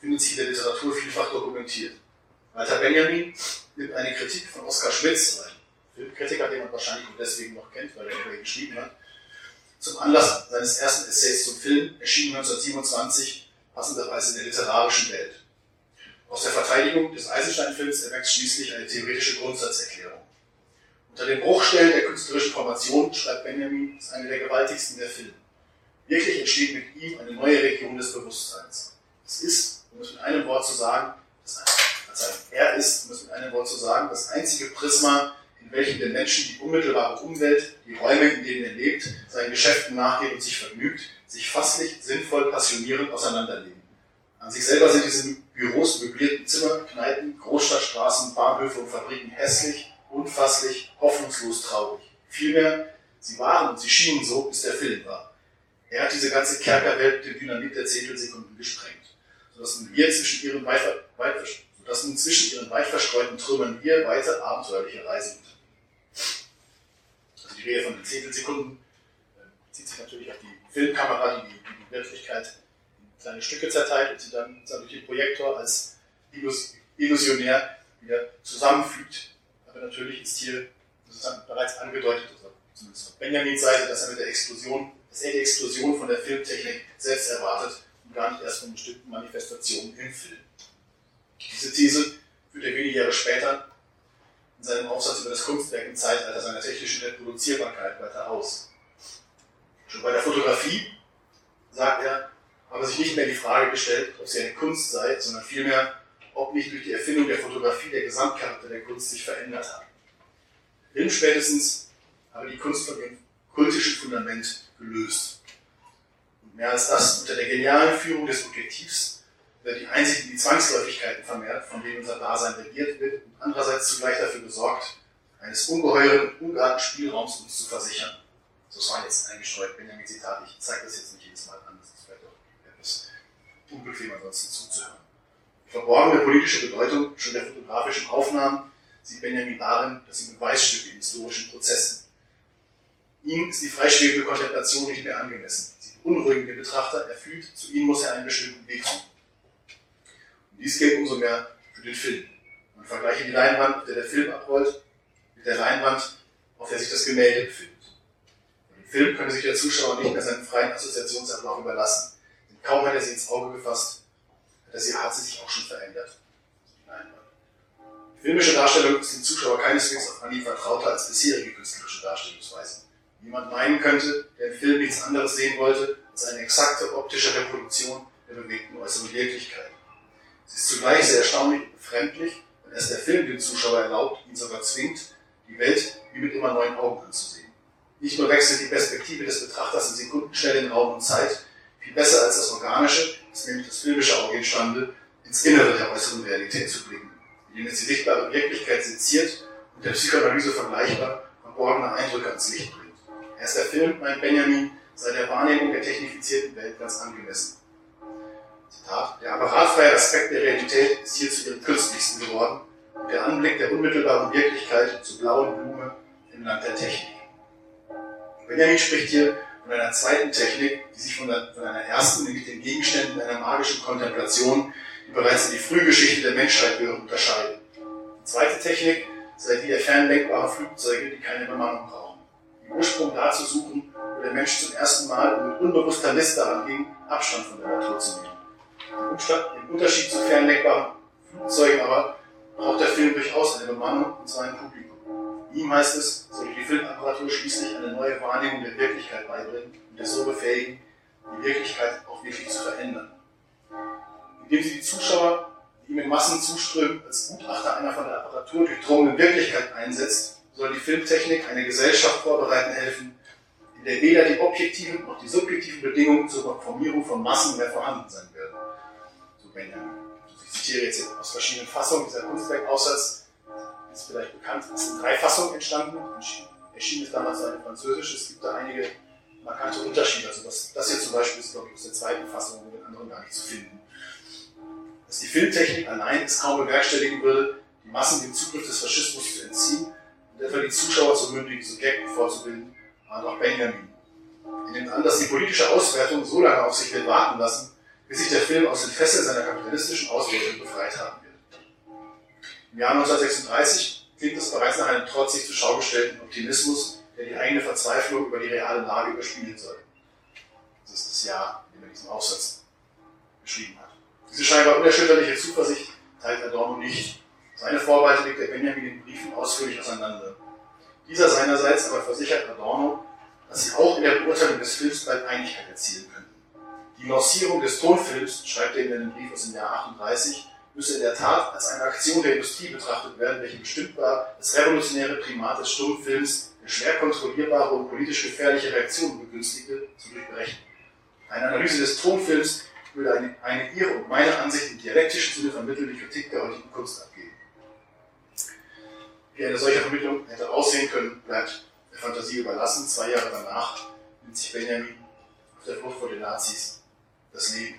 findet sich in der Literatur vielfach dokumentiert. Walter Benjamin nimmt eine Kritik von Oskar Schmitz, ein Filmkritiker, den man wahrscheinlich deswegen noch kennt, weil er über ihn geschrieben hat, zum Anlass seines ersten Essays zum Film, erschienen neunzehnhundertsiebenundzwanzig, passenderweise in der literarischen Welt. Aus der Verteidigung des Eisenstein-Films erwächst schließlich eine theoretische Grundsatzerklärung. Unter den Bruchstellen der künstlerischen Formation, schreibt Benjamin, ist eine der gewaltigsten der Film. Wirklich entsteht mit ihm eine neue Region des Bewusstseins. Es ist, um es mit einem Wort zu sagen, das, also er ist, um es mit einem Wort zu sagen, das einzige Prisma, in welchem der Menschen die unmittelbare Umwelt, die Räume, in denen er lebt, seinen Geschäften nachgeht und sich vergnügt, sich fasslich, sinnvoll, passionierend auseinanderleben. An sich selber sind diese Büros, möblierten Zimmer, Kneipen, Großstadtstraßen, Bahnhöfe und Fabriken hässlich, unfasslich, hoffnungslos traurig. Vielmehr, sie waren und sie schienen so, bis der Film war. Er hat diese ganze Kerkerwelt mit dem Dynamit der Zehntelsekunden gesprengt, sodass nun wir zwischen ihren weit, weit, sodass nun zwischen ihren weit verstreuten Trümmern wir weiter abenteuerliche Reisen unternehmen. Also die Rede von den Zehntelsekunden bezieht sich natürlich auf die Filmkamera, die die, die Wirklichkeit in kleine Stücke zerteilt und sie dann durch den Projektor als Illus, Illusionär wieder zusammenfügt. Aber natürlich ist hier, das ist dann bereits angedeutet, also zumindest von Benjamins Seite, dass er mit der Explosion, dass er die Explosion von der Filmtechnik selbst erwartet und gar nicht erst von bestimmten Manifestationen im Film. Diese These führt er wenige Jahre später in seinem Aufsatz über das Kunstwerk im Zeitalter seiner technischen Reproduzierbarkeit weiter aus. Schon bei der Fotografie, sagt er, habe sich nicht mehr die Frage gestellt, ob sie eine Kunst sei, sondern vielmehr, ob nicht durch die Erfindung der Fotografie der Gesamtcharakter der Kunst sich verändert hat. Film spätestens habe die Kunst von ihrem kultischen Fundament gelöst. Und mehr als das, unter der genialen Führung des Objektivs wird die Einsicht in die Zwangsläufigkeiten vermehrt, von denen unser Dasein regiert wird und andererseits zugleich dafür gesorgt, eines ungeheuren und ungeahnten Spielraums uns zu versichern. Das war jetzt eingestreut, Benjamin Zitat, ich zeige das jetzt nicht jedes Mal an, das ist vielleicht auch etwas unbequem ansonsten zuzuhören. Die verborgene politische Bedeutung schon der fotografischen Aufnahmen sieht Benjamin darin, dass sie Beweisstücke in historischen Prozessen. Ihm ist die freischwebende Kontemplation nicht mehr angemessen. Sie beunruhigen den Betrachter, er fühlt, zu ihm muss er einen bestimmten Weg haben. Und dies gilt umso mehr für den Film. Man vergleiche die Leinwand, auf der der Film abrollt, mit der Leinwand, auf der sich das Gemälde befindet. Im Film könne sich der Zuschauer nicht mehr seinen freien Assoziationsablauf überlassen. Denn kaum hat er sie ins Auge gefasst, hat, er sie, hat sie sich auch schon verändert. Die Leinwand. Die filmische Darstellung ist dem Zuschauer keineswegs auf Anhieb vertrauter als bisherige künstlerische Darstellungsweisen. Jemand meinen könnte, der im Film nichts anderes sehen wollte, als eine exakte optische Reproduktion der bewegten äußeren Wirklichkeit. Sie ist zugleich sehr erstaunlich und befremdlich, wenn es der Film dem Zuschauer erlaubt, ihn sogar zwingt, die Welt wie mit immer neuen Augen anzusehen. Nicht nur wechselt die Perspektive des Betrachters in Sekundenschnelle in Raum und Zeit, viel besser als das Organische, ist nämlich das filmische Auge imstande, ins Innere der äußeren Realität zu blicken, indem es die sichtbare Wirklichkeit seziert und der Psychoanalyse vergleichbar verborgene Eindrücke ans Licht bringt. Erst der Film, meint Benjamin, sei der Wahrnehmung der technifizierten Welt ganz angemessen. Zitat, der apparatfreie Aspekt der Realität ist hier zu ihrem künstlichsten geworden und der Anblick der unmittelbaren Wirklichkeit zur blauen Blume im Land der Technik. Benjamin spricht hier von einer zweiten Technik, die sich von, der, von einer ersten, nämlich den Gegenständen einer magischen Kontemplation, die bereits in die Frühgeschichte der Menschheit gehören, unterscheidet. Die zweite Technik sei die der fernlenkbaren Flugzeuge, die keine Bemannung brauchen. Den Ursprung dazu suchen, wo der Mensch zum ersten Mal und mit unbewusster List daran ging, Abstand von der Natur zu nehmen. Im Unterschied zu fernlenkbaren Flugzeugen aber braucht der Film durchaus eine Bemannung und zwar ein Publikum. Ihm heißt es, soll die Filmapparatur schließlich eine neue Wahrnehmung der Wirklichkeit beibringen und es so befähigen, die Wirklichkeit auch wirklich zu verändern. Indem sie die Zuschauer, die ihm in Massen zuströmen, als Gutachter einer von der Apparatur durchdrungenen Wirklichkeit einsetzt, soll die Filmtechnik eine Gesellschaft vorbereiten helfen, in der weder die objektiven noch die subjektiven Bedingungen zur Formierung von Massen mehr vorhanden sein werden. So Benjamin. Ich zitiere jetzt aus verschiedenen Fassungen. Dieser Kunstwerkaufsatz ist vielleicht bekannt, ist in drei Fassungen entstanden. Erschien es damals eine französische. Es gibt da einige markante Unterschiede. Also das, das hier zum Beispiel ist, glaube ich, aus der zweiten Fassung und den anderen gar nicht zu finden. Dass die Filmtechnik allein es kaum bewerkstelligen würde, die Massen dem Zugriff des Faschismus zu entziehen und etwa die Zuschauer zu mündigen Subjekten vorzubilden, war auch Benjamin. Er nimmt an, dass die politische Auswertung so lange auf sich wird warten lassen, bis sich der Film aus den Fesseln seiner kapitalistischen Ausbeutung befreit haben wird. Im Jahr neunzehnhundertsechsunddreißig klingt es bereits nach einem trotzig zur Schau gestellten Optimismus, der die eigene Verzweiflung über die reale Lage überspielen soll. Das ist das Jahr, in dem er diesen Aufsatz geschrieben hat. Diese scheinbar unerschütterliche Zuversicht teilt Adorno nicht. Seine Vorbehalte legt der Benjamin in Briefen ausführlich auseinander. Dieser seinerseits aber versichert Adorno, dass sie auch in der Beurteilung des Films bald Einigkeit erzielen könnten. Die Lancierung des Tonfilms, schreibt er in einem Brief aus dem Jahr achtunddreißig, müsse in der Tat als eine Aktion der Industrie betrachtet werden, welche bestimmt war, das revolutionäre Primat des Stummfilms, der schwer kontrollierbare und politisch gefährliche Reaktionen begünstigte, zu durchbrechen. Eine Analyse des Tonfilms würde eine, eine ihre und meine Ansicht im dialektischen Sinne vermittelnde Kritik der heutigen Kunst abgeben. Wie eine solche Vermittlung hätte aussehen können, bleibt der Fantasie überlassen. Zwei Jahre danach nimmt sich Benjamin auf der Flucht vor den Nazis das Leben.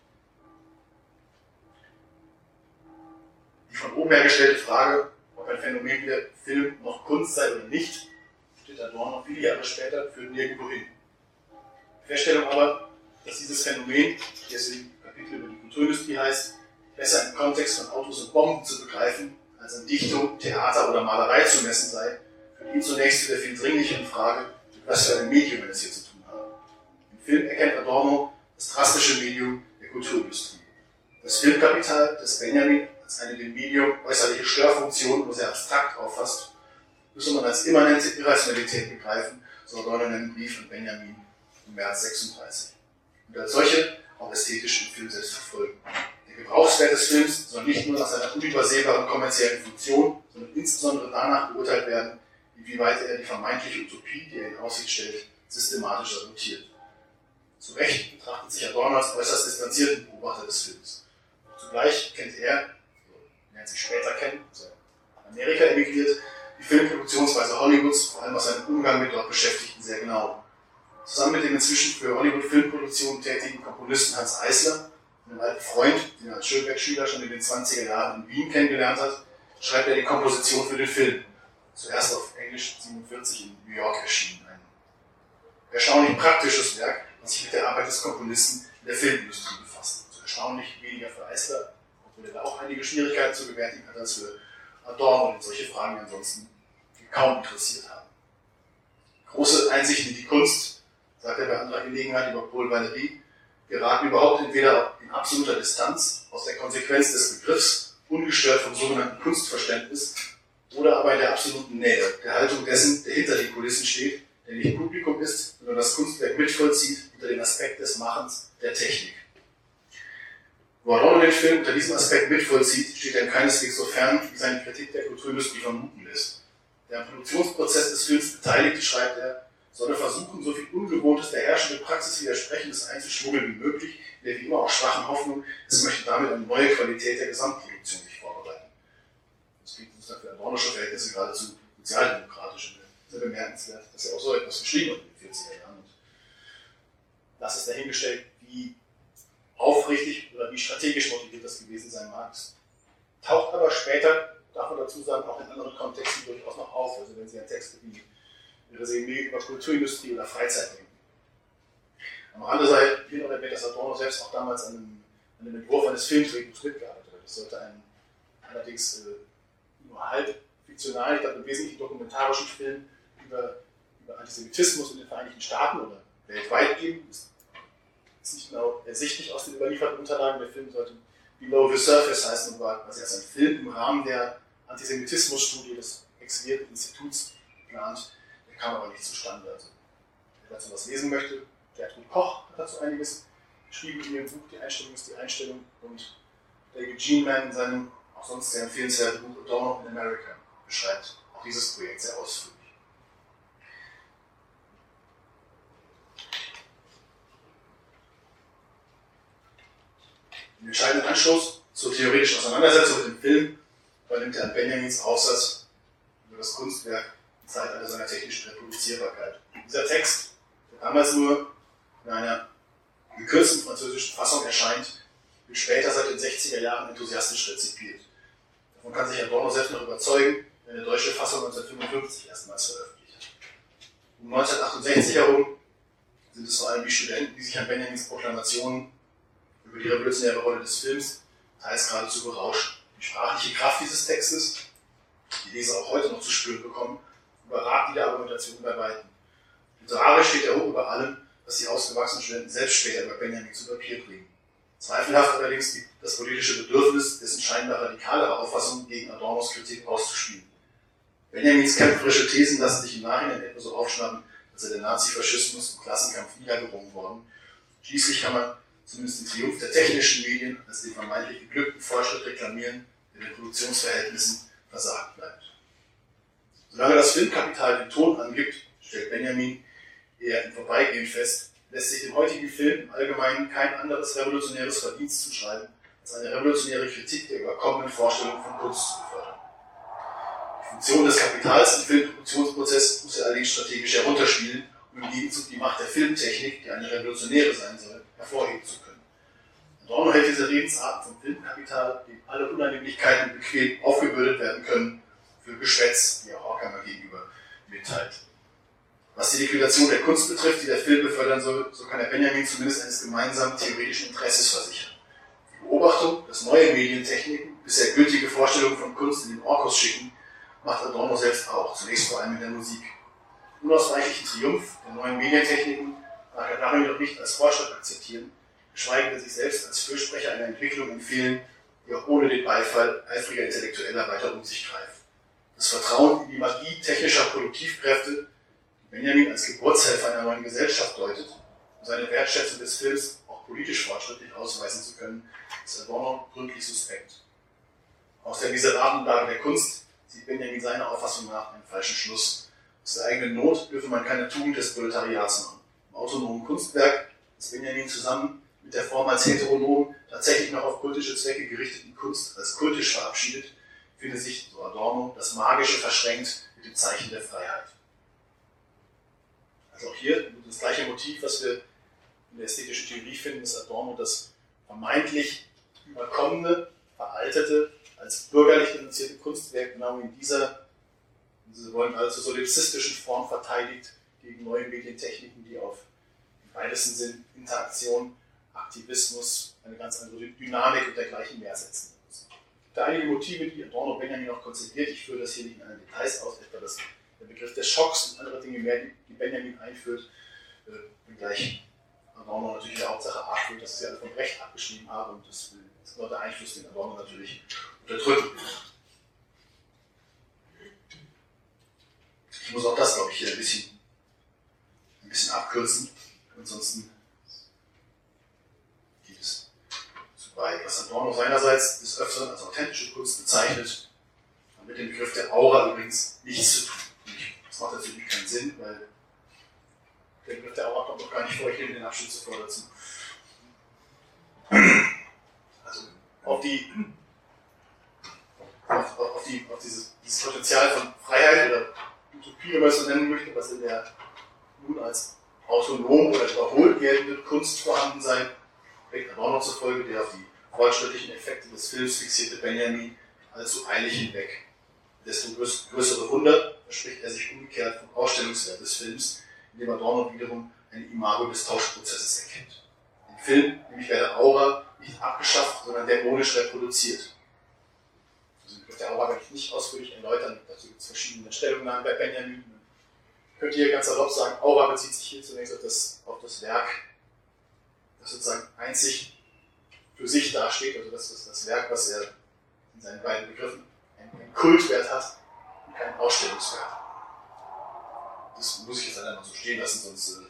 Die von oben her gestellte Frage, ob ein Phänomen wie der Film noch Kunst sei oder nicht, steht Adorno viele Jahre später, führt nirgendwo hin. Die Feststellung aber, dass dieses Phänomen, wie es im Kapitel über die Kulturindustrie heißt, besser im Kontext von Autos und Bomben zu begreifen, als an Dichtung, Theater oder Malerei zu messen sei, führt ihn zunächst zu der viel dringlichen Frage, mit was für ein Medium wir es hier zu tun haben. Im Film erkennt Adorno das drastische Medium der Kulturindustrie. Das Filmkapital, das Benjamin als eine dem Medium äußerliche Störfunktion nur sehr abstrakt auffasst, müsse man als immanente Irrationalität begreifen, so Adorno in einem Brief an Benjamin im März sechsunddreißig. Und als solche auch ästhetisch im Film selbst verfolgen. Der Gebrauchswert des Films soll nicht nur nach seiner unübersehbaren kommerziellen Funktion, sondern insbesondere danach beurteilt werden, inwieweit er die vermeintliche Utopie, die er in Aussicht stellt, systematisch sabotiert. Zu Recht betrachtet sich Adorno als äußerst distanzierten Beobachter des Films. Zugleich kennt er, so lernt sich später kennen, also Amerika emigriert, die Filmproduktionsweise Hollywoods, vor allem aus seinem Umgang mit dort Beschäftigten, sehr genau. Zusammen mit dem inzwischen für Hollywood-Filmproduktionen tätigen Komponisten Hans Eisler, einem alten Freund, den er als Schönberg-Schüler schon in den zwanziger Jahren in Wien kennengelernt hat, schreibt er die Komposition für den Film. Zuerst auf Englisch siebenundvierzig in New York erschienen. Ein erstaunlich praktisches Werk, das sich mit der Arbeit des Komponisten in der Filmindustrie befasst. So erstaunlich weniger für Eisler, obwohl er da auch einige Schwierigkeiten zu bewältigen hat, als für Adorno, und solche Fragen ansonsten kaum interessiert haben. Große Einsichten in die Kunst, sagt er bei anderer Gelegenheit über Paul Valéry, geraten überhaupt entweder in absoluter Distanz aus der Konsequenz des Begriffs, ungestört vom sogenannten Kunstverständnis, oder aber in der absoluten Nähe, der Haltung dessen, der hinter den Kulissen steht, der nicht Publikum ist, sondern das Kunstwerk mitvollzieht unter dem Aspekt des Machens, der Technik. Wo Adorno den Film unter diesem Aspekt mitvollzieht, steht er keineswegs so fern, wie seine Kritik der Kulturindustrie vermuten lässt. Der am Produktionsprozess des Films Beteiligte, schreibt er, solle versuchen, so viel Ungewohntes der herrschenden Praxis widersprechendes einzuschmuggeln wie möglich, in der wie immer auch schwachen Hoffnung, es möchte damit eine neue Qualität der Gesamtproduktion sich vorbereiten. Das klingt uns dann für Adornosche Verhältnisse geradezu sozialdemokratisch und sehr bemerkenswert, dass er auch so etwas geschrieben hat in den vierziger Jahren. Und das ist dahingestellt, wie aufrichtig oder wie strategisch motiviert das gewesen sein mag. Es taucht aber später, darf man dazu sagen, auch in anderen Kontexten durchaus noch auf. Also wenn Sie an Texte wie Resümee über Kulturindustrie oder Freizeit denken. Am Rande sei hier noch erwähnt, dass Adorno selbst auch damals an einem, an einem Entwurf eines Filmdrehbuchs mitgearbeitet hat. Das sollte ein allerdings äh, nur halb fiktional, ich glaube, im Wesentlichen dokumentarischen Film über, über Antisemitismus in den Vereinigten Staaten oder weltweit geben. Das ist nicht genau ersichtlich aus den überlieferten Unterlagen. Der Film sollte Below the Surface heißen und war quasi als ein Film im Rahmen der Antisemitismusstudie des Exilierten Instituts geplant. Der kam aber nicht zustande. Also, wer dazu was lesen möchte, Gertrud Koch hat dazu einiges geschrieben in ihrem Buch. Die Einstellung ist die Einstellung. Und David Geneman in seinem auch sonst sehr empfehlenswerten Buch Adorno in America beschreibt auch dieses Projekt sehr ausführlich. Den entscheidenden Anstoß zur theoretischen Auseinandersetzung mit dem Film übernimmt er an Benjamins Aufsatz über das Kunstwerk im Zeitalter seiner technischen Reproduzierbarkeit. Dieser Text, der damals nur in einer gekürzten französischen Fassung erscheint, wird später seit den sechziger Jahren enthusiastisch rezipiert. Davon kann sich Adorno selbst noch überzeugen, wenn eine deutsche Fassung neunzehnhundertfünfundfünfzig erstmals veröffentlicht hat. Um neunzehnhundertachtundsechzig herum sind es vor allem die Studenten, die sich an Benjamins Proklamationen über über die revolutionäre Rolle des Films, teils geradezu berauschen. Die sprachliche Kraft dieses Textes, die Leser auch heute noch zu spüren bekommen, überragt die der Argumentation bei weitem. Literarisch steht er hoch über allem, was die ausgewachsenen Studenten selbst später über Benjamin zu Papier bringen. Zweifelhaft allerdings die, das politische Bedürfnis, dessen scheinbar radikalere Auffassungen gegen Adornos Kritik auszuspielen. Benjamins kämpferische Thesen lassen sich im Nachhinein etwa so aufschnappen, als sei der Nazifaschismus im Klassenkampf niedergerungen worden. Schließlich kann man zumindest den Triumph der technischen Medien als den vermeintlich geglückten Fortschritt reklamieren, der den Produktionsverhältnissen versagt bleibt. Solange das Filmkapital den Ton angibt, stellt Benjamin eher im Vorbeigehen fest, lässt sich dem heutigen Film im Allgemeinen kein anderes revolutionäres Verdienst zuschreiben, als eine revolutionäre Kritik der überkommenen Vorstellung von Kunst zu befördern. Die Funktion des Kapitals im Filmproduktionsprozess muss er allerdings strategisch herunterspielen, um im Gegenzug die Macht der Filmtechnik, die eine revolutionäre sein soll, hervorheben zu können. Adorno hält diese Redensarten vom Filmkapital, dem alle Unannehmlichkeiten bequem aufgebürdet werden können, für Geschwätz, wie auch Horkheimer gegenüber mitteilt. Was die Liquidation der Kunst betrifft, die der Film befördern soll, so kann er Benjamin zumindest eines gemeinsamen theoretischen Interesses versichern. Die Beobachtung, dass neue Medientechniken bisher gültige Vorstellungen von Kunst in den Orkus schicken, macht Adorno selbst auch, zunächst vor allem in der Musik. Den unausweichlichen Triumph der neuen Medientechniken mag er darin jedoch nicht als Fortschritt akzeptieren, geschweige denn sich selbst als Fürsprecher einer Entwicklung empfehlen, die auch ohne den Beifall eifriger Intellektueller weiter um sich greift. Das Vertrauen in die Magie technischer Produktivkräfte, die Benjamin als Geburtshelfer einer neuen Gesellschaft deutet, um seine Wertschätzung des Films auch politisch fortschrittlich ausweisen zu können, ist Adorno gründlich suspekt. Aus der miserablen Lage der Kunst sieht Benjamin seiner Auffassung nach einen falschen Schluss. Aus der eigenen Not dürfe man keine Tugend des Proletariats machen. Im autonomen Kunstwerk, das Benjamin zusammen mit der vormals heteronomen, tatsächlich noch auf kultische Zwecke gerichteten Kunst als kultisch verabschiedet, findet sich, so Adorno, das Magische verschränkt mit dem Zeichen der Freiheit. Also auch hier das gleiche Motiv, was wir in der ästhetischen Theorie finden, ist Adorno das vermeintlich überkommene, veraltete, als bürgerlich denunzierte Kunstwerk genau in dieser, Sie wollen also solipsistischen Form verteidigt gegen neue Medientechniken, die auf im weitesten Sinn Interaktion, Aktivismus, eine ganz andere Dynamik und dergleichen mehr setzen. Es gibt da einige Motive, die Adorno Benjamin auch konzipiert. Ich führe das hier nicht in allen Details aus, etwa das, der Begriff des Schocks und andere Dinge mehr, die, die Benjamin einführt, äh, wenngleich Adorno natürlich in der Hauptsache abführt, dass sie alle vom Recht abgeschrieben haben und das ist nur der Einfluss, den Adorno natürlich unterdrücken will. Ich muss auch das, glaube ich, hier ein bisschen, ein bisschen abkürzen, ansonsten geht es zu weit. Was Adorno seinerseits des Öfteren als authentische Kunst bezeichnet, hat mit dem Begriff der Aura übrigens nichts zu tun. Das macht natürlich keinen Sinn, weil der Begriff der Aura kommt doch gar nicht vor, ich nehme den Abschnitt zuvor dazu. Also auf die auf, auf, die, auf dieses, dieses Potenzial von Freiheit oder Utopie, wenn man es so nennen möchte, was in der nun als autonom oder überholt geltende Kunst vorhanden sei, bringt Adorno zufolge der auf die fortschrittlichen Effekte des Films fixierte Benjamin allzu eilig hinweg. Desto größere Wunder verspricht er sich umgekehrt vom Ausstellungswert des Films, indem Adorno wiederum ein Imago des Tauschprozesses erkennt. Im Film nämlich werde Aura nicht abgeschafft, sondern dämonisch reproduziert. Also mit der Aura werde ich nicht ausführlich erläutern, dazu gibt es verschiedene Stellungnahmen bei Benjamin. Man könnte hier ganz salopp sagen, Aura bezieht sich hier zunächst auf das, auf das Werk, das sozusagen einzig für sich dasteht, also das ist das Werk, was er in seinen beiden Begriffen einen Kultwert hat und keinen Ausstellungswert. Das muss ich jetzt einmal so stehen lassen, sonst äh,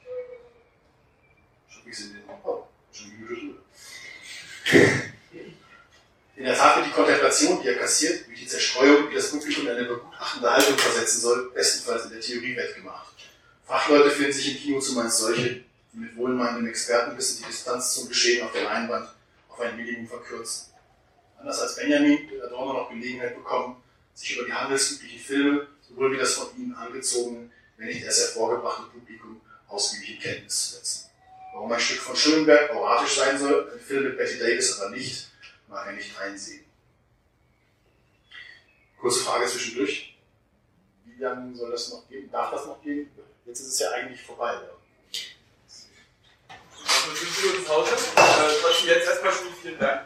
schub ich es in den. Oh, schon eine Minute drüber. In der Tat wird die Kontemplation, die er kassiert, durch die Zerstreuung, die das Publikum in eine begutachtende Haltung versetzen soll, bestenfalls in der Theorie wettgemacht. Fachleute finden sich im Kino zumeist solche, die mit wohlmeinendem Expertenwissen die Distanz zum Geschehen auf der Leinwand auf ein Minimum verkürzen. Anders als Benjamin wird Adorno noch Gelegenheit bekommen, sich über die handelsüblichen Filme, sowohl wie das von ihnen angezogene, wenn nicht erst hervorgebrachte Publikum, ausgiebig in Kenntnis zu setzen. Warum ein Stück von Schönberg auratisch sein soll, ein Film mit Bette Davis aber nicht, mag er nicht einsehen. Kurze Frage zwischendurch. Wie lange soll das noch geben? Darf das noch gehen? Jetzt ist es ja eigentlich vorbei. Ja. für fünf Minuten Pause. Äh, trotzdem jetzt erstmal schon vielen Dank.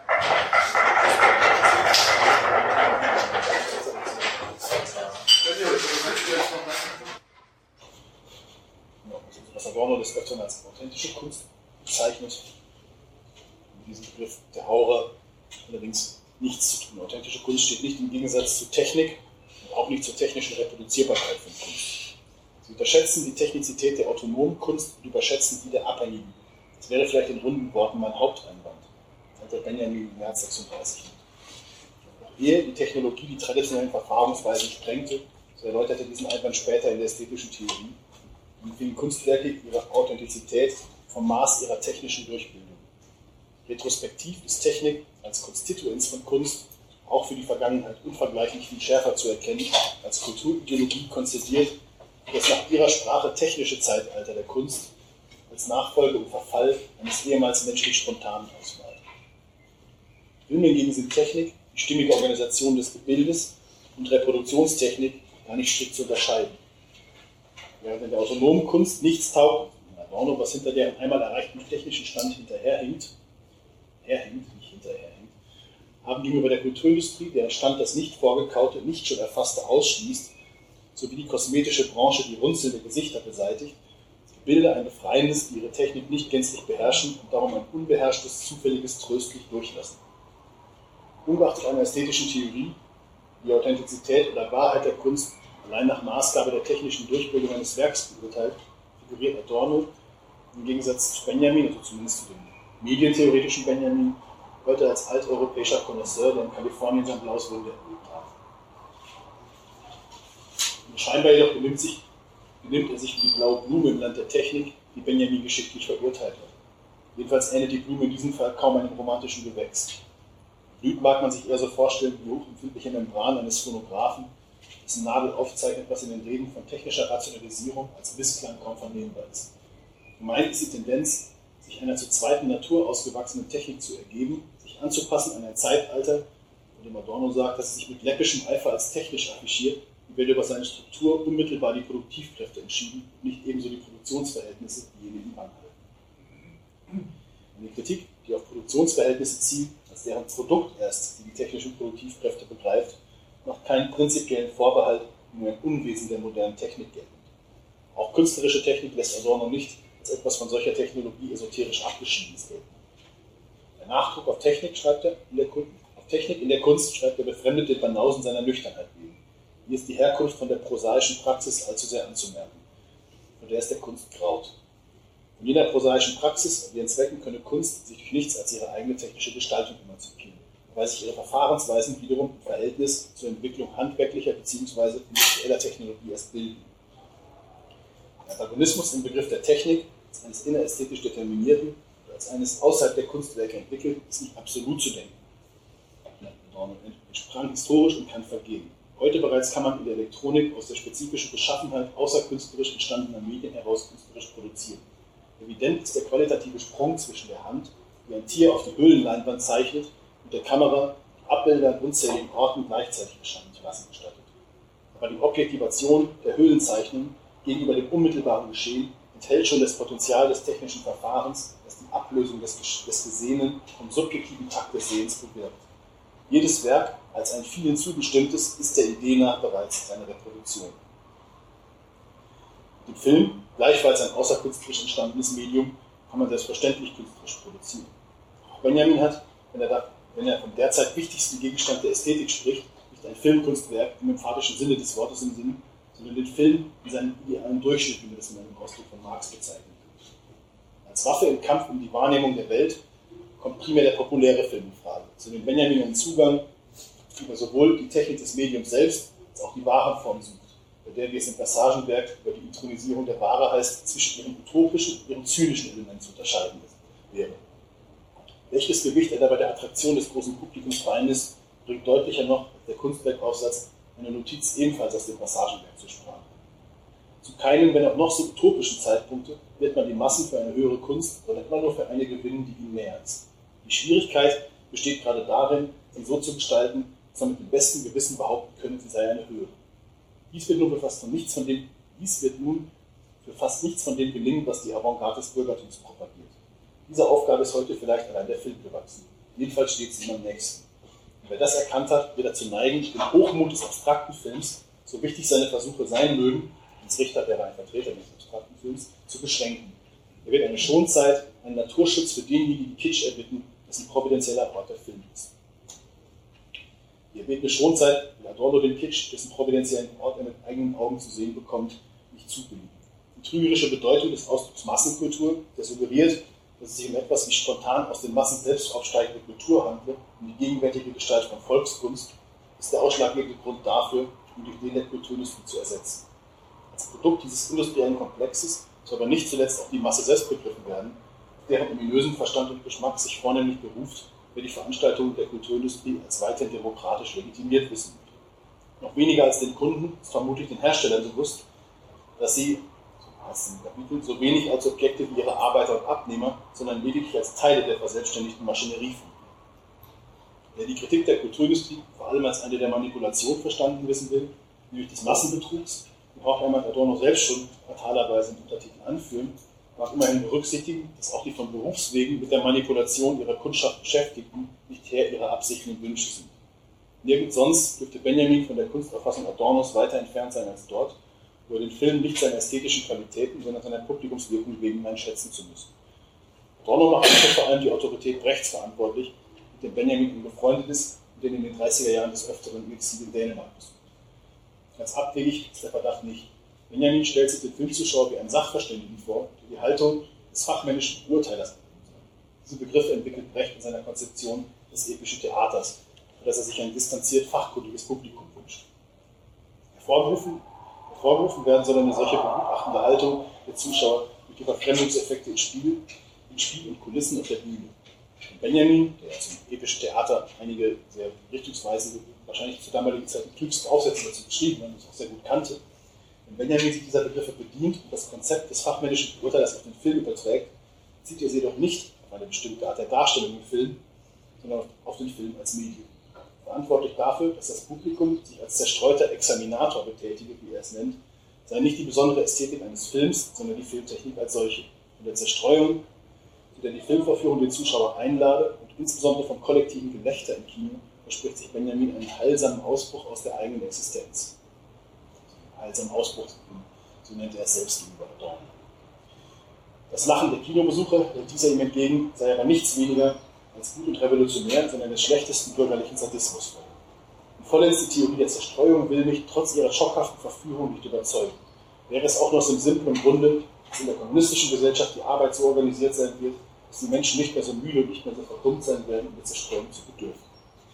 Was Adorno des Öfteren als authentische Kunst bezeichnet, mit diesem Begriff der Aura allerdings nichts zu tun. Authentische Kunst steht nicht im Gegensatz zu Technik und auch nicht zur technischen Reproduzierbarkeit von Kunst. Sie unterschätzen die Technizität der autonomen Kunst und überschätzen die der abhängigen. Das wäre vielleicht in runden Worten mein Haupteinwand. Das hat der Benjamin im März sechsunddreißig mit. Auch ehe die Technologie die traditionellen Verfahrensweisen sprengte, so erläuterte diesen Einwand später in der ästhetischen Theorie, empfingen Kunstwerke ihre Authentizität vom Maß ihrer technischen Durchbildung. Retrospektiv ist Technik als Konstituenz von Kunst auch für die Vergangenheit unvergleichlich viel schärfer zu erkennen, als Kulturideologie konzidiert das nach ihrer Sprache technische Zeitalter der Kunst als Nachfolge und Verfall eines ehemals menschlich Spontanen ausmalt. Film hingegen sind Technik, die stimmige Organisation des Gebildes und Reproduktionstechnik gar nicht strikt zu unterscheiden. Während in der autonomen Kunst nichts taugt, in Adorno, was hinter deren einmal erreichten technischen Stand hinterherhinkt, herhinkt, nicht hinterherhinkt, haben gegenüber der Kulturindustrie, deren Stand das nicht vorgekaute, nicht schon erfasste ausschließt, sowie die kosmetische Branche die runzelnde Gesichter beseitigt, das Gebilde ein befreiendes, die ihre Technik nicht gänzlich beherrschen und darum ein unbeherrschtes, zufälliges tröstlich durchlassen. Ungeachtet einer ästhetischen Theorie, die Authentizität oder Wahrheit der Kunst allein nach Maßgabe der technischen Durchbildung eines Werks beurteilt, figuriert Adorno im Gegensatz zu Benjamin, also zumindest zu dem medientheoretischen Benjamin, heute als alteuropäischer Connoisseur, der in Kalifornien sein blaues Wunder erlebt hat. Und scheinbar jedoch benimmt, sich, benimmt er sich wie die blaue Blume im Land der Technik, die Benjamin geschichtlich verurteilt hat. Jedenfalls ähnelt die Blume in diesem Fall kaum einem romantischen Gewächs. Blüt mag man sich eher so vorstellen wie hochempfindliche Membran eines Phonographen, dessen Nadel aufzeichnet, was in den Reden von technischer Rationalisierung als Missklang kaum vernehmbar ist. Gemeint ist die Tendenz, sich einer zur zweiten Natur ausgewachsenen Technik zu ergeben, sich anzupassen an ein Zeitalter, von dem Adorno sagt, dass es sich mit läppischem Eifer als technisch affichiert, und wird über seine Struktur unmittelbar die Produktivkräfte entschieden, nicht ebenso die Produktionsverhältnisse, die jene ihm anhalten. Eine Kritik, die auf Produktionsverhältnisse zielt, als deren Produkt erst die technischen Produktivkräfte begreift, macht keinen prinzipiellen Vorbehalt, nur ein Unwesen der modernen Technik geltend. Auch künstlerische Technik lässt Adorno nicht als etwas von solcher Technologie esoterisch Abgeschiedenes gelten. Der Nachdruck auf Technik, schreibt er, in der Kunst, auf Technik in der Kunst schreibt er befremdet den Banausen seiner Nüchternheit wegen. Hier ist die Herkunft von der prosaischen Praxis allzu sehr anzumerken, von der es der Kunst graut. Von jener prosaischen Praxis und ihren Zwecken könne Kunst sich durch nichts als ihre eigene technische Gestaltung emanzipieren, weil sich ihre Verfahrensweisen wiederum im Verhältnis zur Entwicklung handwerklicher bzw. industrieller Technologie erst bilden. Der Antagonismus im Begriff der Technik, als eines innerästhetisch determinierten oder als eines außerhalb der Kunstwerke entwickelt, ist nicht absolut zu denken. Adorno entsprang historisch und kann vergehen. Heute bereits kann man in der Elektronik aus der spezifischen Beschaffenheit außerkünstlerisch entstandener Medien heraus künstlerisch produzieren. Evident ist der qualitative Sprung zwischen der Hand, die ein Tier auf die Höhlenleinwand zeichnet, und der Kamera, die Abbilder an unzähligen Orten gleichzeitig erscheinen zu lassen gestattet. Aber die Objektivation der Höhlenzeichnung gegenüber dem unmittelbaren Geschehen enthält schon das Potenzial des technischen Verfahrens, das die Ablösung des, des Gesehenen vom subjektiven Takt des Sehens bewirkt. Jedes Werk als ein vielen zubestimmtes ist der Idee nach bereits eine Reproduktion. Den Film, gleichfalls ein außerkünstlerisch entstandenes Medium, kann man selbstverständlich künstlerisch produzieren. Auch Benjamin hat, wenn er, da, wenn er vom derzeit wichtigsten Gegenstand der Ästhetik spricht, nicht ein Filmkunstwerk im emphatischen Sinne des Wortes im Sinn, sondern den Film in seinem idealen Durchschnitt, wie wir das in einem Ausdruck von Marx bezeichnen. Als Waffe im Kampf um die Wahrnehmung der Welt kommt primär der populäre Film in Frage, zu dem Benjamin einen Zugang über sowohl die Technik des Mediums selbst als auch die Warenform sucht, bei der, wie es im Passagenwerk über die Intronisierung der Ware heißt, zwischen ihrem utopischen und ihrem zynischen Element zu unterscheiden wäre. Welches Gewicht er da bei der Attraktion des großen Publikums beimisst, bringt deutlicher noch als der Kunstwerkaufsatz eine Notiz ebenfalls aus dem Passagenwerk zur Sprache. Zu keinem, wenn auch noch so utopischen Zeitpunkte wird man die Massen für eine höhere Kunst, sondern immer nur für eine gewinnen, die ihm näher ist. Die Schwierigkeit besteht gerade darin, sie so zu gestalten, dass man mit dem besten Gewissen behaupten könne, sie sei eine höhere. Dies wird nun für fast, von nichts von dem, dies wird nun für fast nichts von dem gelingen, was die Avantgarde des Bürgertums propagiert. Diese Aufgabe ist heute vielleicht allein der Film gewachsen. Jedenfalls steht sie ihm am nächsten. Und wer das erkannt hat, wird dazu neigen, den Hochmut des abstrakten Films, so wichtig seine Versuche sein mögen, als Richter wäre ein Vertreter des abstrakten Films, zu beschränken. Er wird eine Schonzeit, einen Naturschutz für diejenigen, die Kitsch erbitten, dessen providenzieller Ort der Film ist. Die erbetene Schonzeit will Adorno den Kitsch, dessen providentiellen Ort er mit eigenen Augen zu sehen bekommt, nicht zubilligen. Die trügerische Bedeutung des Ausdrucks Massenkultur, der suggeriert, dass es sich um etwas wie spontan aus den Massen selbst aufsteigende Kultur handle, um die gegenwärtige Gestalt von Volkskunst, ist der ausschlaggebende Grund dafür, um die Idee der Kulturindustrie zu ersetzen. Als Produkt dieses industriellen Komplexes soll aber nicht zuletzt auch die Masse selbst begriffen werden, auf deren ominösen Verstand und Geschmack sich vornehmlich beruft, wer die Veranstaltungen der Kulturindustrie als weiterhin demokratisch legitimiert wissen will. Noch weniger als den Kunden ist vermutlich den Herstellern bewusst, dass sie, so heißt es im Kapitel, so wenig als Objekte wie ihre Arbeiter und Abnehmer, sondern lediglich als Teile der verselbstständigten Maschinerie fungieren. Wer die Kritik der Kulturindustrie vor allem als eine der Manipulation verstanden wissen will, nämlich des Massenbetrugs, den auch einmal Adorno selbst schon fatalerweise in Untertiteln anführen, mag immerhin berücksichtigen, dass auch die von Berufswegen mit der Manipulation ihrer Kundschaft Beschäftigten nicht Herr ihrer Absichten und Wünsche sind. Nirgends sonst dürfte Benjamin von der Kunstauffassung Adornos weiter entfernt sein als dort, wo er den Film nicht seine ästhetischen Qualitäten, sondern seiner Publikumswirkung wegen einschätzen zu müssen. Adorno macht vor allem die Autorität Brechts verantwortlich, mit dem Benjamin eng befreundet ist und den in den dreißiger Jahren des Öfteren im Exil in Dänemark besucht. Ganz abwegig ist der Verdacht nicht. Benjamin stellt sich den Filmzuschauer wie einen Sachverständigen vor, der die Haltung des fachmännischen Beurteilers annehmen soll. Diese Begriffe entwickelt Brecht in seiner Konzeption des epischen Theaters, für das er sich ein distanziert fachkundiges Publikum wünscht. Hervorgerufen, hervorgerufen werden soll eine solche begutachtende Haltung der Zuschauer durch die Verfremdungseffekte in Spiel, in Spiel und Kulissen auf der Bühne. Und Benjamin, der zum epischen Theater einige sehr richtungsweisende, wahrscheinlich zur damaligen Zeit die klügsten Aufsätze dazu geschrieben hat und das auch sehr gut kannte, wenn Benjamin sich dieser Begriffe bedient und das Konzept des fachmännischen Beurteilers auf den Film überträgt, zieht er sie jedoch nicht auf eine bestimmte Art der Darstellung im Film, sondern auf den Film als Medium. Verantwortlich dafür, dass das Publikum sich als zerstreuter Examinator betätige, wie er es nennt, sei nicht die besondere Ästhetik eines Films, sondern die Filmtechnik als solche. Von der Zerstreuung, zu der die Filmvorführung den Zuschauer einlade und insbesondere vom kollektiven Gelächter im Kino, verspricht sich Benjamin einen heilsamen Ausbruch aus der eigenen Existenz. Heilsamen Ausbruch, so nennt er es selbst gegenüber Adorno. Das Lachen der Kinobesucher hält dieser ihm entgegen, sei aber nichts weniger als gut und revolutionär, sondern des schlechtesten bürgerlichen Sadismus voll. Und vollends die Theorie der Zerstreuung will mich trotz ihrer schockhaften Verführung nicht überzeugen. Wäre es auch noch aus dem simplen Grunde, dass in der kommunistischen Gesellschaft die Arbeit so organisiert sein wird, dass die Menschen nicht mehr so müde und nicht mehr so verdummt sein werden, um der Zerstreuung zu bedürfen.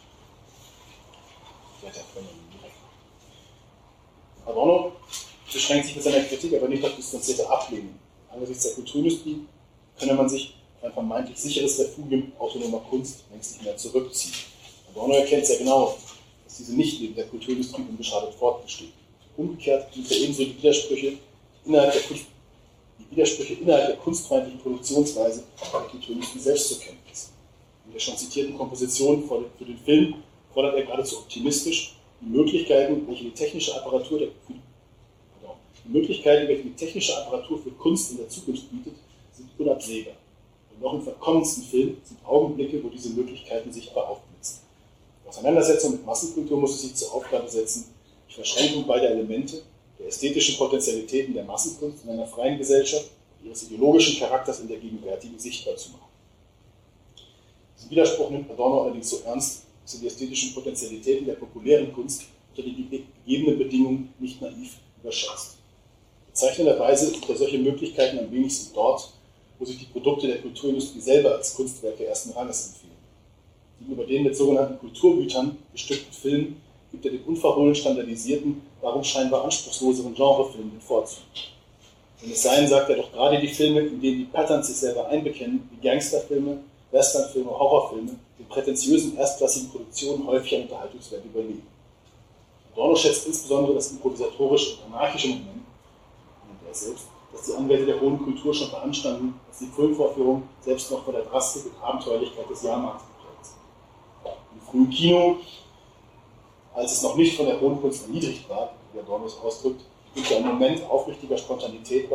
Adorno beschränkt sich mit seiner Kritik aber nicht auf distanzierte Ablehnung. Angesichts der Kulturindustrie könne man sich auf ein vermeintlich sicheres Refugium autonomer Kunst längst nicht mehr zurückziehen. Adorno erkennt sehr genau, dass diese Nichtleben der Kulturindustrie unbeschadet fortbesteht. Umgekehrt gibt er ebenso die Widersprüche innerhalb der, Kunst, die Widersprüche innerhalb der kunstfeindlichen Produktionsweise der Kulturindustrie selbst zur Kenntnis. In der schon zitierten Komposition für den Film fordert er geradezu optimistisch, die Möglichkeiten, welche die technische Apparatur der, pardon, die Möglichkeiten, welche die technische Apparatur für Kunst in der Zukunft bietet, sind unabsehbar. Und auch im verkommensten Film sind Augenblicke, wo diese Möglichkeiten sichtbar aufblitzen. Die Auseinandersetzung mit Massenkultur muss es sich zur Aufgabe setzen, die Verschränkung beider Elemente, der ästhetischen Potentialitäten der Massenkunst in einer freien Gesellschaft und ihres ideologischen Charakters in der gegenwärtigen sichtbar zu machen. Diesen Widerspruch nimmt Adorno allerdings so ernst, dass er die ästhetischen Potentialitäten der populären Kunst unter die gegebenen Bedingungen nicht naiv überschätzt. Bezeichnenderweise sind ja solche Möglichkeiten am wenigsten dort, wo sich die Produkte der Kulturindustrie selber als Kunstwerke ersten Ranges empfehlen. Gegenüber den mit sogenannten Kulturgütern bestückten Filmen gibt er den unverhohlen standardisierten, darum scheinbar anspruchsloseren Genrefilm den Vorzug. Wenn es sein, sagt er doch gerade die Filme, in denen die Patterns sich selber einbekennen, wie Gangsterfilme, Westernfilme, Horrorfilme, den prätentiösen erstklassigen Produktionen häufig ein Unterhaltungswert überlegen. Adorno schätzt insbesondere das improvisatorische und anarchische Moment, nennt er selbst, dass die Anwälte der hohen Kultur schon beanstanden, dass die Filmvorführung selbst noch von der Drastik und Abenteuerlichkeit des Jahrmarkts geprägt sind. Im frühen Kino, als es noch nicht von der hohen Kunst erniedrigt war, wie Adorno es ausdrückt, und ein Moment aufrichtiger Spontanität war, die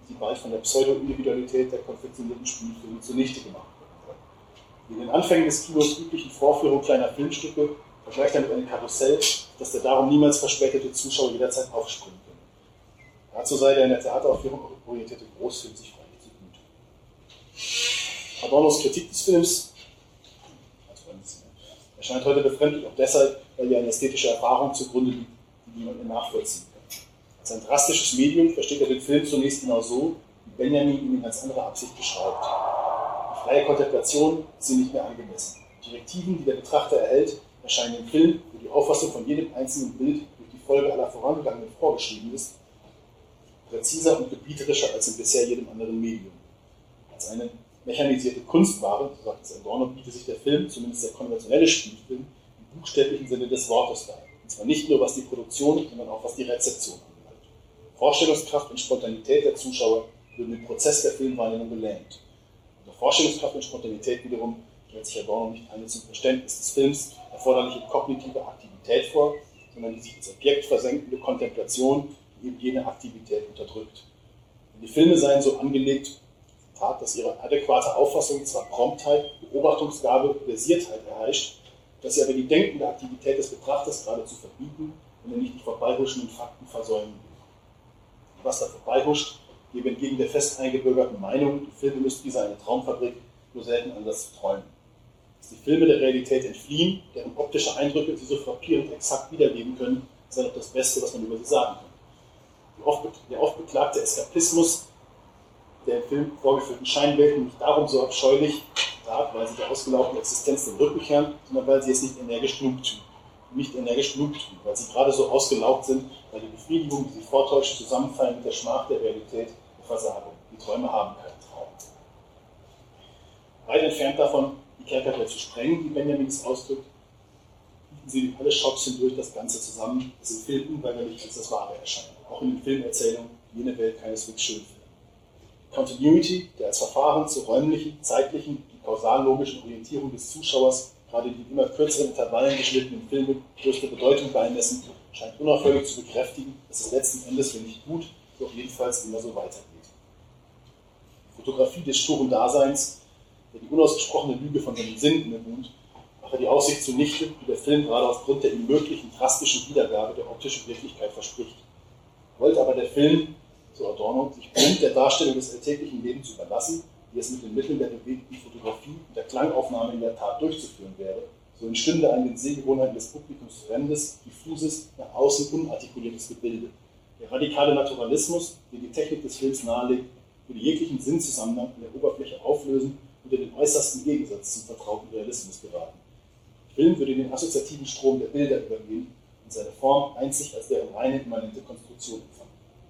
die bald von der Pseudo-Individualität der konfektionierten Spielfilme zunichte gemacht werden. In den Anfängen des Kinos üblichen Vorführung kleiner Filmstücke vergleicht er mit einem Karussell, dass der darum niemals verspätete Zuschauer jederzeit aufspringen können. Dazu sei der in der Theateraufführung orientierte Großfilm sich freilich zugute. Adornos Kritik des Films erscheint heute befremdlich, auch deshalb, weil hier eine ästhetische Erfahrung zugrunde liegt, die niemand mehr nachvollziehen kann. Als ein drastisches Medium versteht er den Film zunächst genau so, wie Benjamin ihn in ganz anderer Absicht beschreibt. Die freie Kontemplation ist ihm nicht mehr angemessen. Die Direktiven, die der Betrachter erhält, erscheinen im Film, wo die Auffassung von jedem einzelnen Bild durch die Folge aller vorangegangenen vorgeschrieben ist, präziser und gebieterischer als in bisher jedem anderen Medium. Als eine mechanisierte Kunstware, so sagt es Adorno, bietet sich der Film, zumindest der konventionelle Spielfilm, im buchstäblichen Sinne des Wortes dar. Und zwar nicht nur was die Produktion, sondern auch was die Rezeption anbelangt. Vorstellungskraft und Spontanität der Zuschauer würden den Prozess der Filmwahrnehmung gelähmt. Unter Vorstellungskraft und Spontanität wiederum stellt sich Adorno nicht eine zum Verständnis des Films erforderliche kognitive Aktivität vor, sondern die sich ins Objekt versenkende Kontemplation, die eben jene Aktivität unterdrückt. Denn die Filme seien so angelegt, dass ihre adäquate Auffassung zwar Promptheit, Beobachtungsgabe, Versiertheit erheischt, dass sie aber die denkende Aktivität des Betrachters geradezu verbieten, wenn er nicht die vorbeihuschenden Fakten versäumen will. Was da vorbeihuscht, gebe entgegen der fest eingebürgerten Meinung, die Filmindustrie sei eine Traumfabrik, nur selten anders zu träumen. Dass die Filme der Realität entfliehen, deren optische Eindrücke sie so frappierend exakt wiedergeben können, sei doch das Beste, was man über sie sagen kann. Die oft, der oft beklagte Eskapismus der im Film vorgeführten Scheinwelten nicht darum so abscheulich, weil sie der ausgelaufenen Existenz den Rücken kehren, sondern weil sie es nicht energisch genug tun. Nicht energisch genug tun, weil sie gerade so ausgelaugt sind, weil die Befriedigung, die sie vortäuschen, zusammenfallen mit der Schmach der Realität, der Versagung. Die Träume haben keinen Traum. Weit entfernt davon, die Kerkerwelt zu sprengen, wie Benjamin es ausdrückt, bieten sie alle Schocks hindurch das Ganze zusammen, das im Film unweigerlich als das Wahre erscheint. Auch in den Filmerzählungen jene Welt keineswegs schön findet. Continuity, der als Verfahren zur räumlichen, zeitlichen und kausallogischen Orientierung des Zuschauers gerade die immer kürzeren Intervallen geschnittenen Filme größte Bedeutung beimessen, scheint unaufhörlich zu bekräftigen, dass es letzten Endes, wenn nicht gut, doch jedenfalls immer so weitergeht. Die Fotografie des sturen Daseins, der die unausgesprochene Lüge von seinen Sinnen innewohnt, mache die Aussicht zunichte, die der Film gerade aufgrund der ihm möglichen drastischen Wiedergabe der optischen Wirklichkeit verspricht. Wollte aber der Film, so Adorno, sich plump der Darstellung des alltäglichen Lebens überlassen, die es mit den Mitteln der bewegten Fotografie und der Klangaufnahme in der Tat durchzuführen wäre, so entstünde ein den Sehgewohnheiten des Publikums fremdes, diffuses, nach außen unartikuliertes Gebilde. Der radikale Naturalismus, den die Technik des Films nahelegt, würde jeglichen Sinnzusammenhang in der Oberfläche auflösen und in den äußersten Gegensatz zum vertrauten Realismus geraten. Der Film würde den assoziativen Strom der Bilder übergehen und seine Form einzig als deren reine immanente Konstruktion empfangen.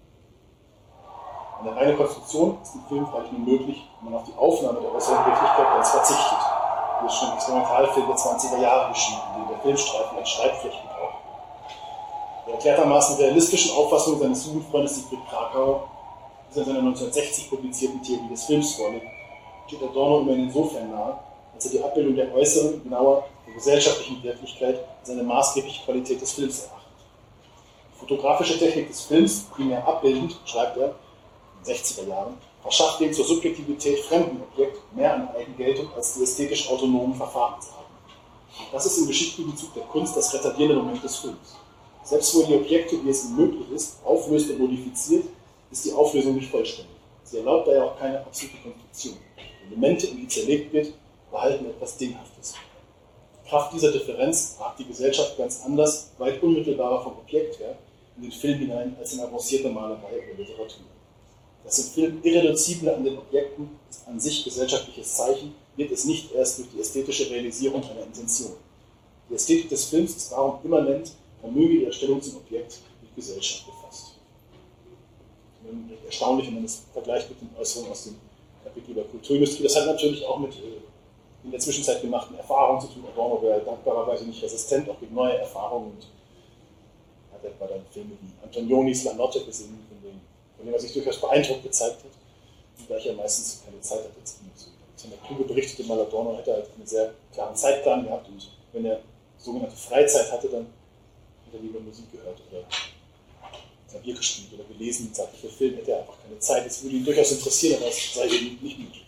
Eine reine Konstruktion ist im Film freilich nur möglich, wenn man auf die Aufnahme der äußeren Wirklichkeit ganz verzichtet, wie es schon im Experimentalfilm der zwanziger Jahre geschieht, in dem der Filmstreifen als Schreibfläche gebraucht. Der erklärtermaßen realistischen Auffassung seines Jugendfreundes Siegfried Krakauer, die in seiner neunzehnhundertsechzig publizierten Theorie des Films vorliegt, steht Adorno immerhin insofern nahe, als er die Abbildung der äußeren, genauer der gesellschaftlichen Wirklichkeit als eine maßgebliche Qualität des Films erachtet. Die fotografische Technik des Films, primär abbildend, schreibt er, in den sechziger Jahren, verschafft dem zur Subjektivität fremden Objekt mehr an Eigengeltung als die ästhetisch autonomen Verfahrensarten. Das ist im geschichtlichen Zug der Kunst das retardierende Moment des Films. Selbst wo die Objekte, wie es ihm möglich ist, auflöst und modifiziert, ist die Auflösung nicht vollständig. Sie erlaubt daher auch keine absolute Konstruktion. Elemente, in die zerlegt wird, behalten etwas Dinghaftes. Kraft dieser Differenz ragt die Gesellschaft ganz anders, weit unmittelbarer vom Objekt her, in den Film hinein als in avancierte Malerei oder Literatur. Das im Film Irreduzible an den Objekten ist an sich gesellschaftliches Zeichen, wird es nicht erst durch die ästhetische Realisierung einer Intention. Die Ästhetik des Films ist darum immanent, vermöge ihre Stellung zum Objekt mit Gesellschaft befasst. Recht erstaunlich, wenn man das vergleicht mit den Äußerungen aus dem Kapitel über Kulturindustrie. Das hat natürlich auch mit in der Zwischenzeit gemachten Erfahrungen zu tun. Adorno wäre dankbarerweise nicht resistent, auch gegen neue Erfahrungen. Und hat etwa dann Filme wie Antonionis La Notte gesehen, von dem, von dem er sich durchaus beeindruckt gezeigt hat, und gleich er meistens keine Zeit hatte, ins Kino zu gehen. Alexander Kluge berichtete mal, Adorno hätte halt einen sehr klaren Zeitplan gehabt und wenn er sogenannte Freizeit hatte, dann hat er lieber Musik gehört oder Klavier gespielt oder gelesen und sagte, für Film hätte er einfach keine Zeit. Das würde ihn durchaus interessieren, aber es sei eben nicht möglich.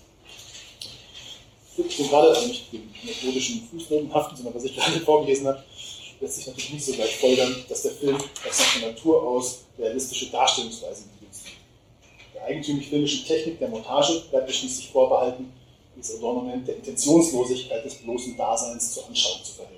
Und gerade, also nicht den methodischen Fußnoten haften, sondern was ich gerade vorgelesen habe, lässt sich natürlich nicht so gleich folgern, dass der Film aus seiner Natur aus realistische Darstellungsweisen besitzt. Der eigentümlich filmischen Technik der Montage bleibt schließlich vorbehalten, das Adornament der Intentionslosigkeit des bloßen Daseins zur Anschauung zu verhelfen.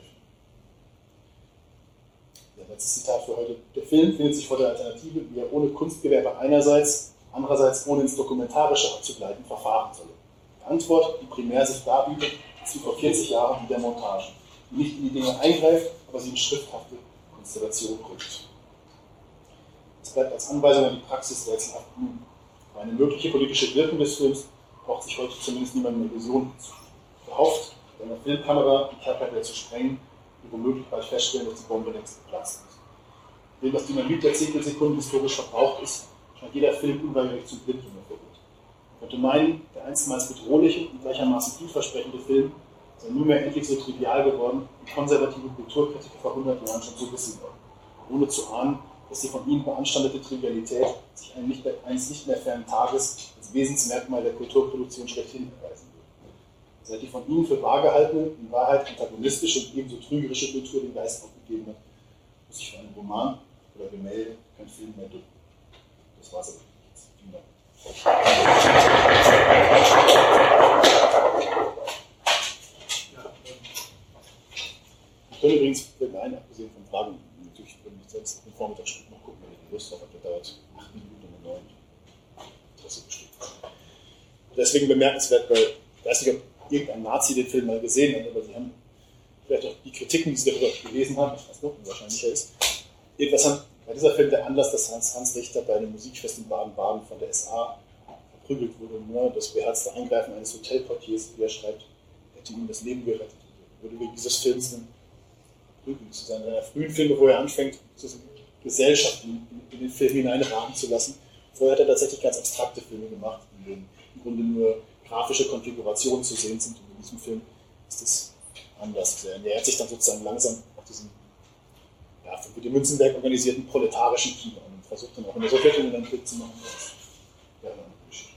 Das letzte Zitat für heute. Der Film findet sich vor der Alternative, wie er ohne Kunstgewerbe einerseits, andererseits ohne ins Dokumentarische abzugleiten, verfahren solle. Die Antwort, die primär sich darbietet, ist wie vor vierzig Jahren die der Montage, die nicht in die Dinge eingreift, aber sie in schrifthafte Konstellation rückt. Es bleibt als Anweisung an die Praxis rätselhaft blühen. Für eine mögliche politische Wirkung des Films braucht sich heute zumindest niemand mehr Illusionen zu. Gehofft, mit einer Filmkamera die Kehrkarte zu sprengen und womöglich bald feststellen, dass die Bombe längst geplatzt ist. Dem das Dynamit der Zehntelsekunden historisch verbraucht ist, scheint jeder Film unweigerlich zum Blindgänger verurteilt. Man könnte meinen, der einstmals bedrohliche und gleichermaßen vielversprechende Film sei nunmehr endlich so trivial geworden, wie konservative Kulturkritiker vor hundert Jahren schon so wissen wollten, ohne zu ahnen, dass die von ihnen beanstandete Trivialität sich eines nicht mehr, eines nicht mehr fernen Tages als Wesensmerkmal der Kulturproduktion schlechthin erweisen würde. Seit die von ihnen für wahr gehaltene, in Wahrheit antagonistische und ebenso trügerische Kultur den Geist aufgegeben hat, muss sich für einen Roman oder Gemälde kein Film mehr drücken. Das war's aber jetzt. Vielen Dank. Ich könnte übrigens, nein, abgesehen von Fragen, natürlich würde ich selbst den Vormittagsstück noch gucken, wenn ich Lust habe, der dauert acht Minuten und neun. Interesse besteht. Deswegen bemerkenswert, weil ich weiß nicht, ob irgendein Nazi den Film mal gesehen hat, aber sie haben vielleicht auch die Kritiken, die sie darüber gelesen haben, ich weiß nicht, wie wahrscheinlicher ist. Irgendwas haben, bei dieser Film der Anlass, dass Hans, Hans Richter bei einem Musikfest in Baden-Baden von der S A verprügelt wurde. Ne? Das beherzte Eingreifen eines Hotelportiers, wie er schreibt, hätte ihm das Leben gerettet. Würde wegen dieses Films dann verprügelt zu sein. In einer frühen Filme, wo er anfängt, Gesellschaft in, in den Film hineinraten zu lassen. Vorher hat er tatsächlich ganz abstrakte Filme gemacht, in denen im Grunde nur grafische Konfigurationen zu sehen sind. Und in diesem Film ist das anders. Er nähert sich dann sozusagen langsam auf diesen ja, für den Münzenberg organisierten proletarischen Kino und versucht dann auch in der Sowjetunion einen Blick zu machen. Das ist ja eine Geschichte.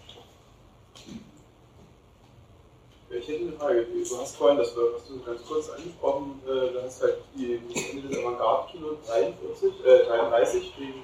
Ich hätte eine Frage. Du hast vorhin, das hast du ganz kurz angesprochen, äh, du hast halt die Ende des Avantgarde-Kino dreiundvierzig, äh, dreiunddreißig wegen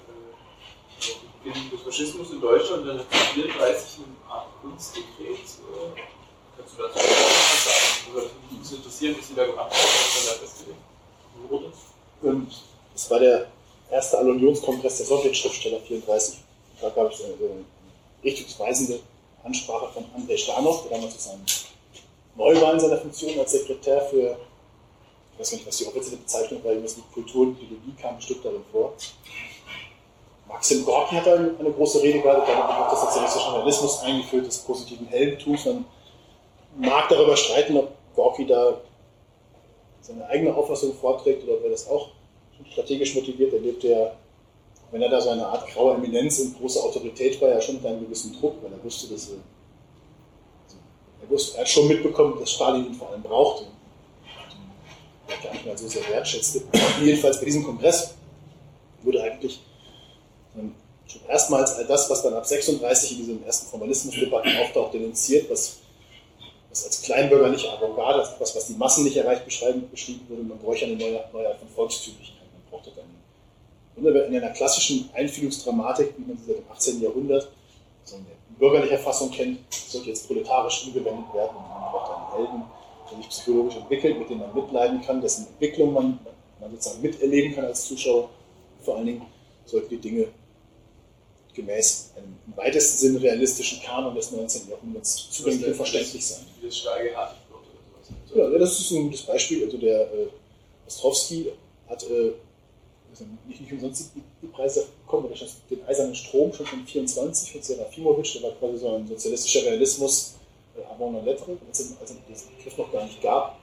äh, Beginn des Faschismus in Deutschland und dann hat vierunddreißig eine Art Kunstdekret. Äh, kannst du dazu was sagen? Würde mich interessieren, was sie da gemacht haben, was dann da festgelegt wurde. Das war der erste All-Unions-Kongress der Sowjetschriftsteller vierunddreißig. Da gab es eine, eine richtungsweisende Ansprache von Andrei Stanow, der damals sozusagen neu war in seiner Funktion als Sekretär für, ich weiß nicht, was die offizielle Bezeichnung war, irgendwas mit Kultur und Ideologie kam ein Stück darin vor. Maxim Gorki hat eine, eine große Rede gehalten, damit wird der sozialistische Realismus eingeführt, des positiven Heldentums. Man mag darüber streiten, ob Gorki da seine eigene Auffassung vorträgt oder ob er das auch strategisch motiviert. Er lebte ja, wenn er da so eine Art graue Eminenz und große Autorität war, ja schon mit einem gewissen Druck, weil er wusste, dass er, also er, wusste, er hat schon mitbekommen, dass Stalin ihn vor allem brauchte. Er gar nicht mehr so sehr wertschätzte. Jedenfalls bei diesem Kongress wurde eigentlich ähm, schon erstmals all das, was dann ab sechsunddreißig in diesen ersten Formalismusdebatten auftaucht, denunziert, was was als kleinbürgerliche Avantgarde, also etwas, was die Massen nicht erreicht, beschrieben wurde, man bräuchte eine neue, neue Art von Volkstümlichkeit. Man brauchte dann in einer klassischen Einfühlungsdramatik, wie man sie seit dem achtzehnten Jahrhundert, also in bürgerlicher Fassung kennt, sollte jetzt proletarisch umgewendet werden. Und man braucht einen Helden, der sich psychologisch entwickelt, mit dem man mitleiden kann, dessen Entwicklung man, man sozusagen miterleben kann als Zuschauer. Vor allen Dingen sollten die Dinge gemäß einem im weitesten Sinne realistischen Kanon des neunzehnten Jahrhunderts zugänglich und verständlich sein. Wie das Steigerhartig wird oder sowas. Ja, das ist ein gutes Beispiel. Also der äh, Ostrowski hat äh, nicht, nicht umsonst die, die Preise bekommen, oder den Eisernen Strom schon von vierundzwanzig von Serafimowitsch, der war quasi so ein sozialistischer Realismus äh, avant la lettre, als es den Begriff noch gar nicht gab.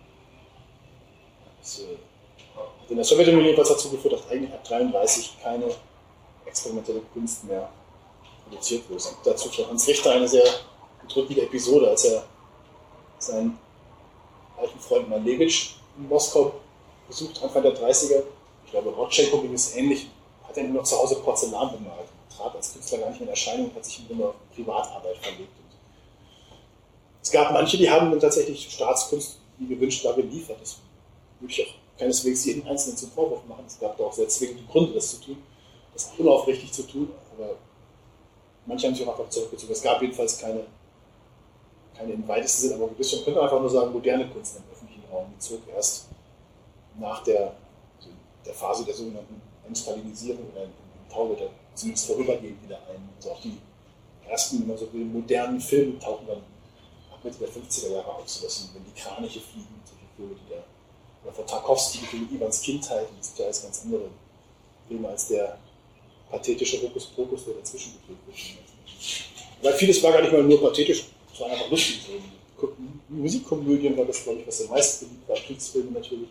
Das, äh, in der Sowjetunion jedenfalls dazu geführt, dass eigentlich ab dreiunddreißig keine experimentelle Kunst mehr produziert wurde. Und dazu für Hans Richter eine sehr bedrückende Episode, als er seinen alten Freund Malevich in Moskau besucht, Anfang der dreißiger. Ich glaube, Rodtschenko ging es ähnlich, hat er nur noch zu Hause Porzellan bemalt. Trat als Künstler gar nicht mehr in Erscheinung und hat sich im Grunde auf Privatarbeit verlegt. Und es gab manche, die haben dann tatsächlich Staatskunst wie gewünscht da geliefert. Das würde ich auch keineswegs jeden Einzelnen zum Vorwurf machen. Es gab da auch sehr zwingende Gründe, das zu tun, das unaufrichtig zu tun, aber manche haben sich auch einfach zurückgezogen. Es gab jedenfalls keine, keine im weitesten Sinne, aber ein bisschen, könnte man einfach nur sagen, moderne Kunst im öffentlichen Raum. Die zog erst nach der, also der Phase der sogenannten Entstalinisierung oder im Tauge der zumindest vorübergehend wieder ein. Also auch die ersten, wenn man so will, modernen Filme tauchen dann ab Mitte der fünfziger Jahre auf, so dass wenn die Kraniche fliegen, solche Filme, die der, oder von Tarkovsky, die Filme Iwans Kindheit, die sind ja als ganz andere Filme als der pathetische Hokuspokus, der dazwischen gedreht wird. Weil vieles war gar nicht mal nur pathetisch, es waren einfach lustige Filme. Musikkomödien war das, glaube ich, was am meisten beliebt war, Kriegsfilme natürlich.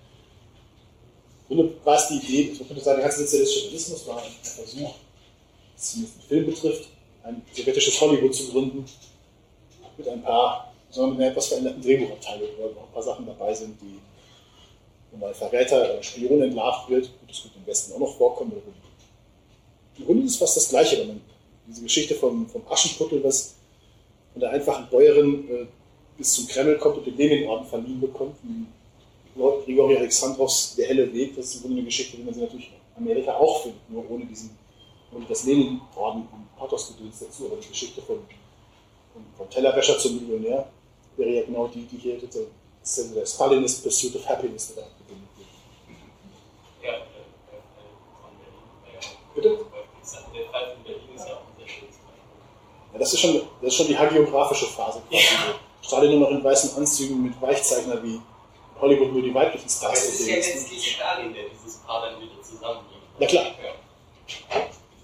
Und war es die Idee, man könnte sagen, der ganze sozialistische Realismus war ein Versuch, was zumindest den Film betrifft, ein sowjetisches Hollywood zu gründen, mit ein paar, sondern mit einer etwas veränderten Drehbuchabteilung, wo noch ein paar Sachen dabei sind, die, wo mal Verräter oder Spion entlarvt wird, und das wird im Westen auch noch vorkommen. Im Grunde ist es fast das Gleiche, wenn man diese Geschichte vom, vom Aschenputtel, was von der einfachen Bäuerin äh, bis zum Kreml kommt und den Lenin-Orden verliehen bekommt, wie Lord Grigori Alexandrows Der helle Weg, das ist im Grunde eine Geschichte, wie man sie natürlich in Amerika auch findet, nur ohne diesen, ohne das Lenin-Orden und Pathos-Gedöns dazu, aber die Geschichte von, von, von Tellerwäscher zum Millionär wäre ja genau die, die hier, das ist also der Stalinist Pursuit of Happiness, der da abgebildet wird. Ja, von Berlin. Bitte? Der Fall von Berlin ist ja auch ein sehr schönes Beispiel. Ja, das ist schon, das ist schon die hagiografische Phase. Ja. Stalin nur noch in weißen Anzügen mit Weichzeichner wie Hollywood nur die weiblichen Stars. Aber es ist ja letztlich Stalin, der dieses Paar dann wieder zusammenbringt. Na klar. Ja.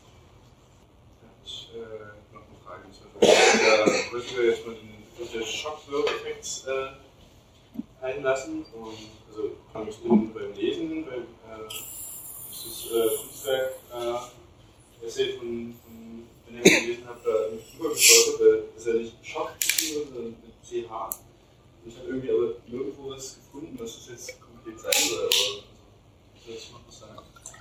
Ich äh, noch eine Frage. Da wollten wir jetzt mal den, den Schock-Effekt äh, einlassen. Und, also kam ich beim Lesen, beim äh, dieses äh, Kunstwerk äh, Essay von, von wenn ich gelesen habe, da irgendwie drüber gestolpert, weil es ja nicht Schock geschrieben, sondern mit C H. Und ich habe irgendwie aber nirgendwo was gefunden, was das jetzt konkret sein soll, aber soll ich noch was sagen?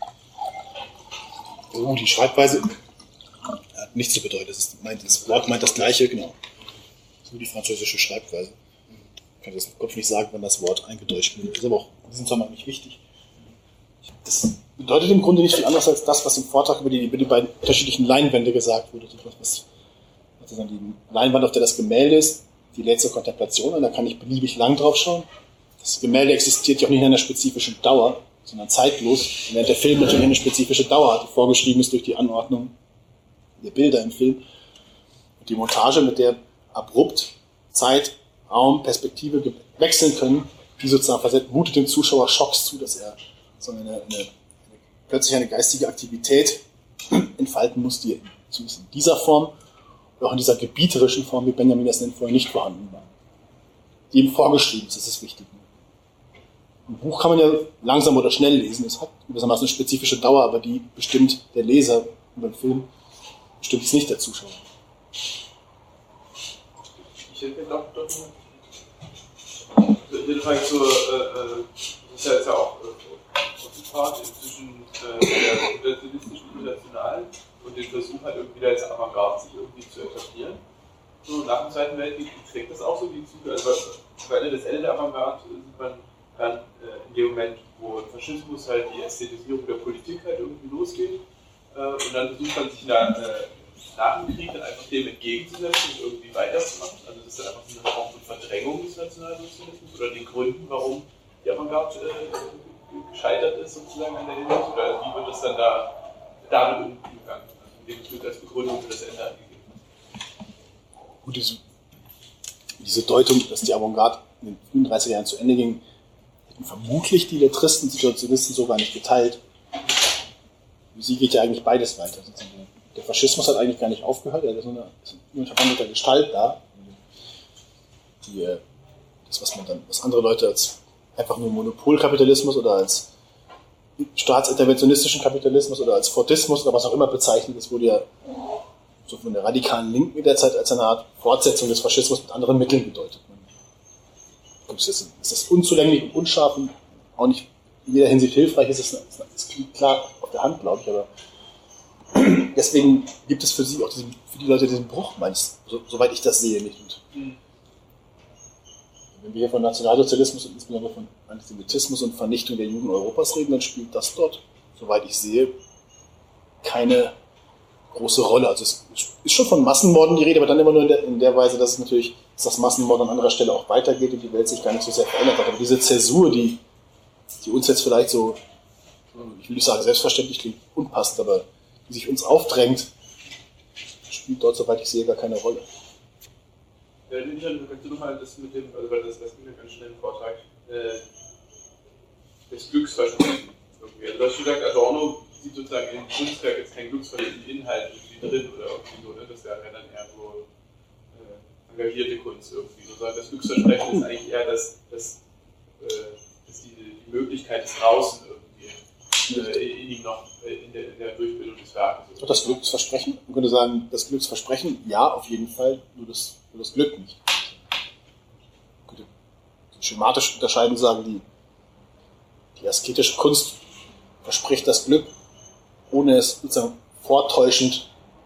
Oh, die Schreibweise hat nichts zu bedeuten. Das, ist, meint, das Wort meint das Gleiche, genau. Das ist nur die französische Schreibweise. Ich kann das im Kopf nicht sagen, wann das Wort eingedeutscht wird. Das ist aber auch in diesem Zusammenhang nicht wichtig. Das bedeutet im Grunde nicht viel anderes als das, was im Vortrag über die, über die beiden unterschiedlichen Leinwände gesagt wurde. Was, was die Leinwand, auf der das Gemälde ist, die lädt zur Kontemplation an, da kann ich beliebig lang drauf schauen. Das Gemälde existiert ja auch nicht in einer spezifischen Dauer, sondern zeitlos, während der Film natürlich eine spezifische Dauer hat, die vorgeschrieben ist durch die Anordnung der Bilder im Film. Und die Montage, mit der abrupt Zeit, Raum, Perspektive wechseln können, die sozusagen versetzt, mutet dem Zuschauer Schocks zu, dass er so eine, eine, eine, plötzlich eine geistige Aktivität entfalten muss, die zumindest in dieser Form, auch in dieser gebieterischen Form, wie Benjamin das nennt, vorher nicht vorhanden war. Die ihm vorgeschrieben ist, das ist wichtig. Ein Buch kann man ja langsam oder schnell lesen, es hat gewissermaßen eine spezifische Dauer, aber die bestimmt der Leser über den Film, bestimmt es nicht der Zuschauer. Ich hätte doch, doch also jedenfalls so, äh, das ist ja jetzt ja auch äh, Part zwischen äh, der relativistischen Internationalen und den Versuch halt irgendwie als Avantgarde sich irgendwie zu etablieren. So nach dem Zweiten Weltkrieg trägt das auch so die Züge. Also bei Ende des Ende der Avantgarde sieht man dann äh, in dem Moment, wo Faschismus halt die Ästhetisierung der Politik halt irgendwie losgeht. Äh, und dann versucht man sich in der, äh, nach dem Krieg dann einfach dem entgegenzusetzen und irgendwie weiterzumachen. Also das ist dann einfach so eine Form von Verdrängung des Nationalsozialismus oder den Gründen, warum die Avantgarde äh, gescheitert ist sozusagen an der Ende. Oder wie wird das dann da damit umgegangen? Also dem als Begründung für das Ende angegeben. Gut, diese, diese Deutung, dass die Avantgarde in den fünfunddreißiger Jahren zu Ende ging, hätten vermutlich die Lettristen und Situationisten sogar nicht geteilt. Für sie geht ja eigentlich beides weiter. Der Faschismus hat eigentlich gar nicht aufgehört, er ist so eine, eine verwandelte Gestalt da. Die, das, was man dann, was andere Leute als einfach nur Monopolkapitalismus oder als staatsinterventionistischen Kapitalismus oder als Fordismus oder was auch immer bezeichnet, das wurde ja so von der radikalen Linken in der Zeit als eine Art Fortsetzung des Faschismus mit anderen Mitteln gedeutet. Es ist das unzulänglich und unscharf und auch nicht in jeder Hinsicht hilfreich ist, ist, ist klar auf der Hand, glaube ich, aber deswegen gibt es für sie auch diesen, für die Leute diesen Bruch, meinst so, soweit ich das sehe, nicht. Und mhm. wenn wir hier von Nationalsozialismus und insbesondere von Antisemitismus und Vernichtung der Juden Europas reden, dann spielt das dort, soweit ich sehe, keine große Rolle. Also es ist schon von Massenmorden die Rede, aber dann immer nur in der, in der Weise, dass es natürlich, dass das Massenmord an anderer Stelle auch weitergeht und die Welt sich gar nicht so sehr verändert hat. Aber diese Zäsur, die, die uns jetzt vielleicht so, ich will nicht sagen selbstverständlich klingt, unpassend, aber die sich uns aufdrängt, spielt dort, soweit ich sehe, gar keine Rolle. Ja, Lincoln, kannst du nochmal das mit dem, also weil das, das ging mir ganz schnell im Vortrag, äh, des Glücksversprechen irgendwie. Also du hast schon gesagt, Adorno sieht sozusagen in dem Kunstwerk jetzt kein glücksverliebten Inhalt irgendwie drin oder irgendwie so, ne? Das wäre dann eher so äh, engagierte Kunst irgendwie. Sondern das Glücksversprechen ist eigentlich eher das, das, äh, das die, die Möglichkeit des Draußen irgendwie äh, in ihm noch, äh, in, der, in der Durchbildung des Werkes. Das Glücksversprechen, man könnte sagen, das Glücksversprechen, ja, auf jeden Fall, nur das, nur das Glück nicht. Man könnte schematisch unterscheiden sagen, die, die asketische Kunst verspricht das Glück, ohne es sozusagen vortäuschend,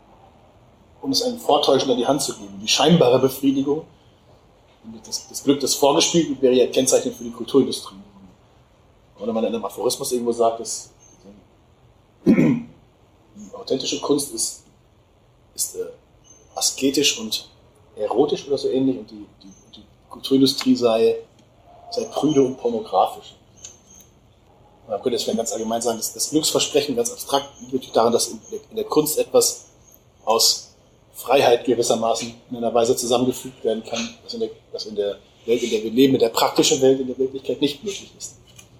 um es einem vortäuschend an die Hand zu geben. Die scheinbare Befriedigung, das, das Glück, das vorgespielt wird, wäre ja kennzeichnend für die Kulturindustrie. Oder man in einem Aphorismus irgendwo sagt, dass die authentische Kunst ist, ist äh, asketisch und erotisch oder so ähnlich und die, die, die Kulturindustrie sei, sei prüde und pornografisch. Man könnte jetzt ganz allgemein sagen, dass das Glücksversprechen ganz abstrakt liegt daran, dass in der, in der Kunst etwas aus Freiheit gewissermaßen in einer Weise zusammengefügt werden kann, was in der, was in der Welt, in der wir leben, in der praktischen Welt, in der Wirklichkeit nicht möglich ist.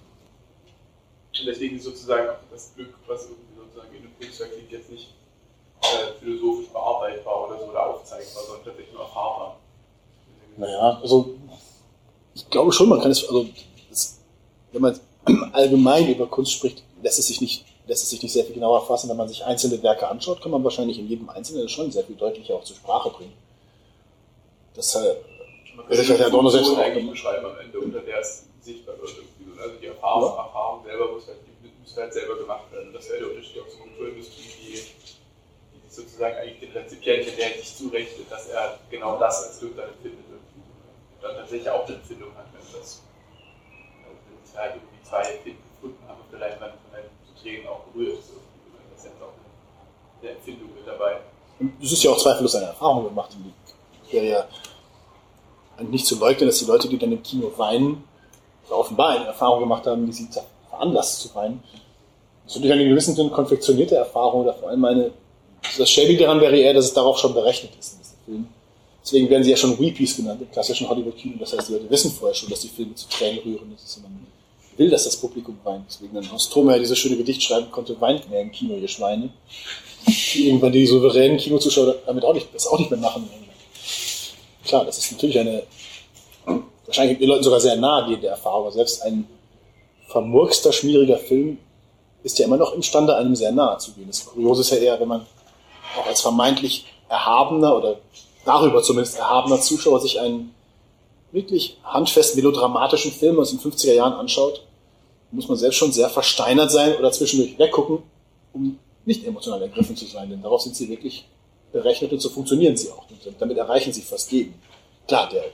Und deswegen ist sozusagen auch das Glück, was irgendwie sozusagen in dem Kunstwerk liegt, jetzt nicht äh, philosophisch bearbeitbar oder so oder aufzeigbar, sondern tatsächlich nur erfahrbar. Naja, also ich glaube schon, man kann es, also das, wenn man allgemein über Kunst spricht, lässt es sich nicht, lässt es sich nicht sehr viel genauer fassen. Wenn man sich einzelne Werke anschaut, kann man wahrscheinlich in jedem Einzelnen schon sehr viel deutlicher auch zur Sprache bringen. Deshalb, man kann sich ja Adorno selbst auch eigentlich beschreiben am Ende, unter der es sichtbar wird irgendwie. Also die Erfahrung, ja. Erfahrung selber muss halt, muss halt selber gemacht werden. Das wäre der Unterschied auch zur Kulturindustrie, die, die sozusagen eigentlich den Rezipienten, der sich zurechnet, dass er genau das als Glück dann empfindet irgendwie. Und dann tatsächlich auch eine Empfindung hat, wenn das wenn halt irgendwie zwei Finden gefunden haben auf der Leinwand von einem zu Tränen auch berührt ist. Das ist jetzt auch eine Empfindung mit dabei. Und es ist ja auch zweifellos eine Erfahrung gemacht. Es wäre ja nicht zu leugnen, dass die Leute, die dann im Kino weinen, offenbar eine Erfahrung gemacht haben, die sie veranlasst zu weinen. Das ist natürlich eine gewissen Sinn konfektionierte Erfahrung, oder vor allem eine, das Schäbige daran wäre eher, dass es darauf schon berechnet ist in diesem Film. Deswegen werden sie ja schon Weepies genannt im klassischen Hollywood-Kino. Das heißt, die Leute wissen vorher schon, dass die Filme zu Tränen rühren. Das ist, man will, dass das Publikum weint. Deswegen dann Nostromo ja dieses schöne Gedicht schreiben konnte, weint mehr im Kino, ihr Schweine. Die irgendwann die souveränen Kinozuschauer damit auch nicht, das auch nicht mehr machen. Klar, das ist natürlich eine, wahrscheinlich den Leuten sogar sehr nahegehende Erfahrung. Aber selbst ein vermurkster, schmieriger Film ist ja immer noch imstande, einem sehr nahe zu gehen. Das Kuriose ist ja eher, wenn man auch als vermeintlich erhabener oder darüber zumindest erhabener Zuschauer sich einen wirklich handfest melodramatischen Film aus den fünfziger Jahren anschaut, muss man selbst schon sehr versteinert sein oder zwischendurch weggucken, um nicht emotional ergriffen zu sein, denn darauf sind sie wirklich berechnet und so funktionieren sie auch. Und damit erreichen sie fast jeden. Klar, der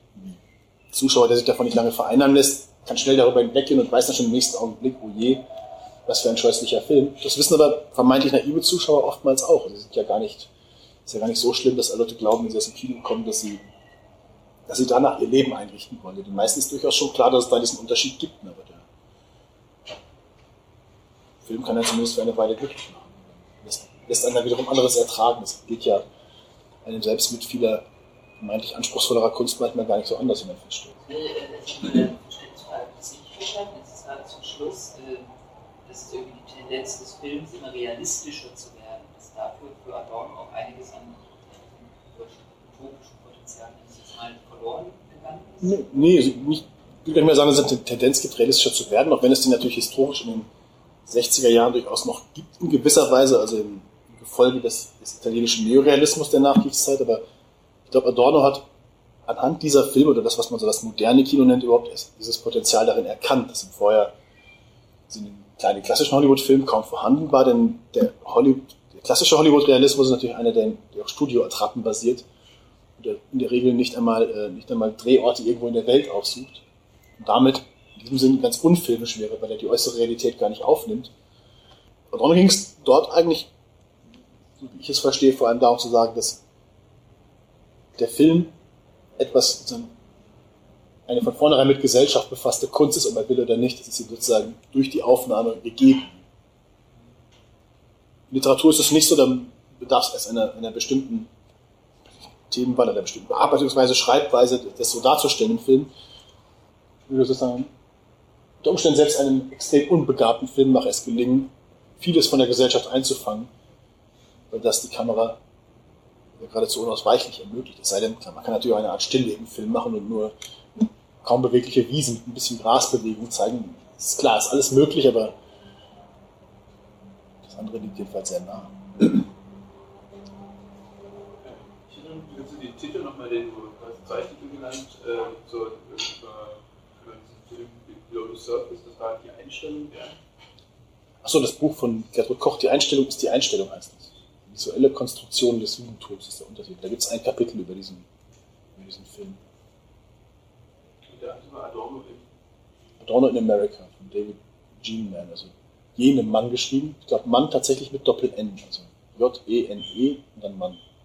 Zuschauer, der sich davon nicht lange vereinnahmen lässt, kann schnell darüber hinweggehen und weiß dann schon im nächsten Augenblick, oh je, was für ein scheußlicher Film. Das wissen aber vermeintlich naive Zuschauer oftmals auch. Also, sie sind ja gar nicht, ist ja gar nicht so schlimm, dass alle Leute glauben, wenn sie aus dem Kino kommen, dass sie, dass sie danach ihr Leben einrichten wollen. Den meisten ist durchaus schon klar, dass es da diesen Unterschied gibt. Aber der Film kann ja zumindest für eine Weile glücklich machen. Das lässt einen dann wiederum anderes ertragen. Das geht ja einem selbst mit vieler vermeintlich anspruchsvollerer Kunst manchmal gar nicht so anders, wie man versteht. Ich habe eine Verständnisfrage richtig verstanden. Jetzt ist gerade zum Schluss, dass es irgendwie die Tendenz des Films immer realistischer zu werden, dass dafür für Adorno auch einiges an utopischen Potenzialen jetzt mal verloren gegangen ist? Nee, also nicht, ich würde nicht mehr sagen, dass es eine Tendenz gibt, realistischer zu werden, auch wenn es die natürlich historisch in den sechziger Jahren durchaus noch gibt, in gewisser Weise, also im Gefolge des, des italienischen Neorealismus der Nachkriegszeit, aber ich glaube, Adorno hat anhand dieser Filme oder das, was man so das moderne Kino nennt, überhaupt erst dieses Potenzial darin erkannt, das ihm vorher in den kleinen klassischen Hollywood-Filmen kaum vorhanden war, denn der, Hollywood, der klassische Hollywood-Realismus ist natürlich einer, der, der auf Studioattrappen basiert und der in der Regel nicht einmal, äh, nicht einmal Drehorte irgendwo in der Welt aufsucht und damit in diesem Sinne ganz unfilmisch wäre, weil er die äußere Realität gar nicht aufnimmt. Und darum ging es dort eigentlich, so wie ich es verstehe, vor allem darum zu sagen, dass der Film etwas, eine von vornherein mit Gesellschaft befasste Kunst ist, ob er will oder nicht, das ist ihm sozusagen durch die Aufnahme gegeben. In Literatur ist es nicht so, dann bedarf es erst einer, einer bestimmten Themenwahl, einer bestimmten Bearbeitungsweise, Schreibweise, das so darzustellen im Film. Ich würde sozusagen unter Umständen selbst einem extrem unbegabten Filmemacher es gelingen, vieles von der Gesellschaft einzufangen, weil das die Kamera geradezu unausweichlich ermöglicht. Es sei denn, man kann natürlich auch eine Art Stillleben-Film machen und nur kaum bewegliche Wiesen mit ein bisschen Grasbewegung zeigen. Das ist klar, ist alles möglich, aber das andere liegt jedenfalls sehr nah. Ich hätte die Titel nochmal, den du hast zwei Titel genannt, äh, so über diesen Film Below the Surface, das war die Einstellung, ja. Achso, das Buch von Gertrud Koch, die Einstellung ist die Einstellung, heißt es. Visuelle Konstruktion des Judentums ist der Untertitel. Da gibt es ein Kapitel über diesen, über diesen Film. Und der andere war Adorno in Adorno in America von David Gene-Man, also jenem Mann geschrieben. Ich glaube, Mann tatsächlich mit Doppel-N, also J E N E und dann Mann.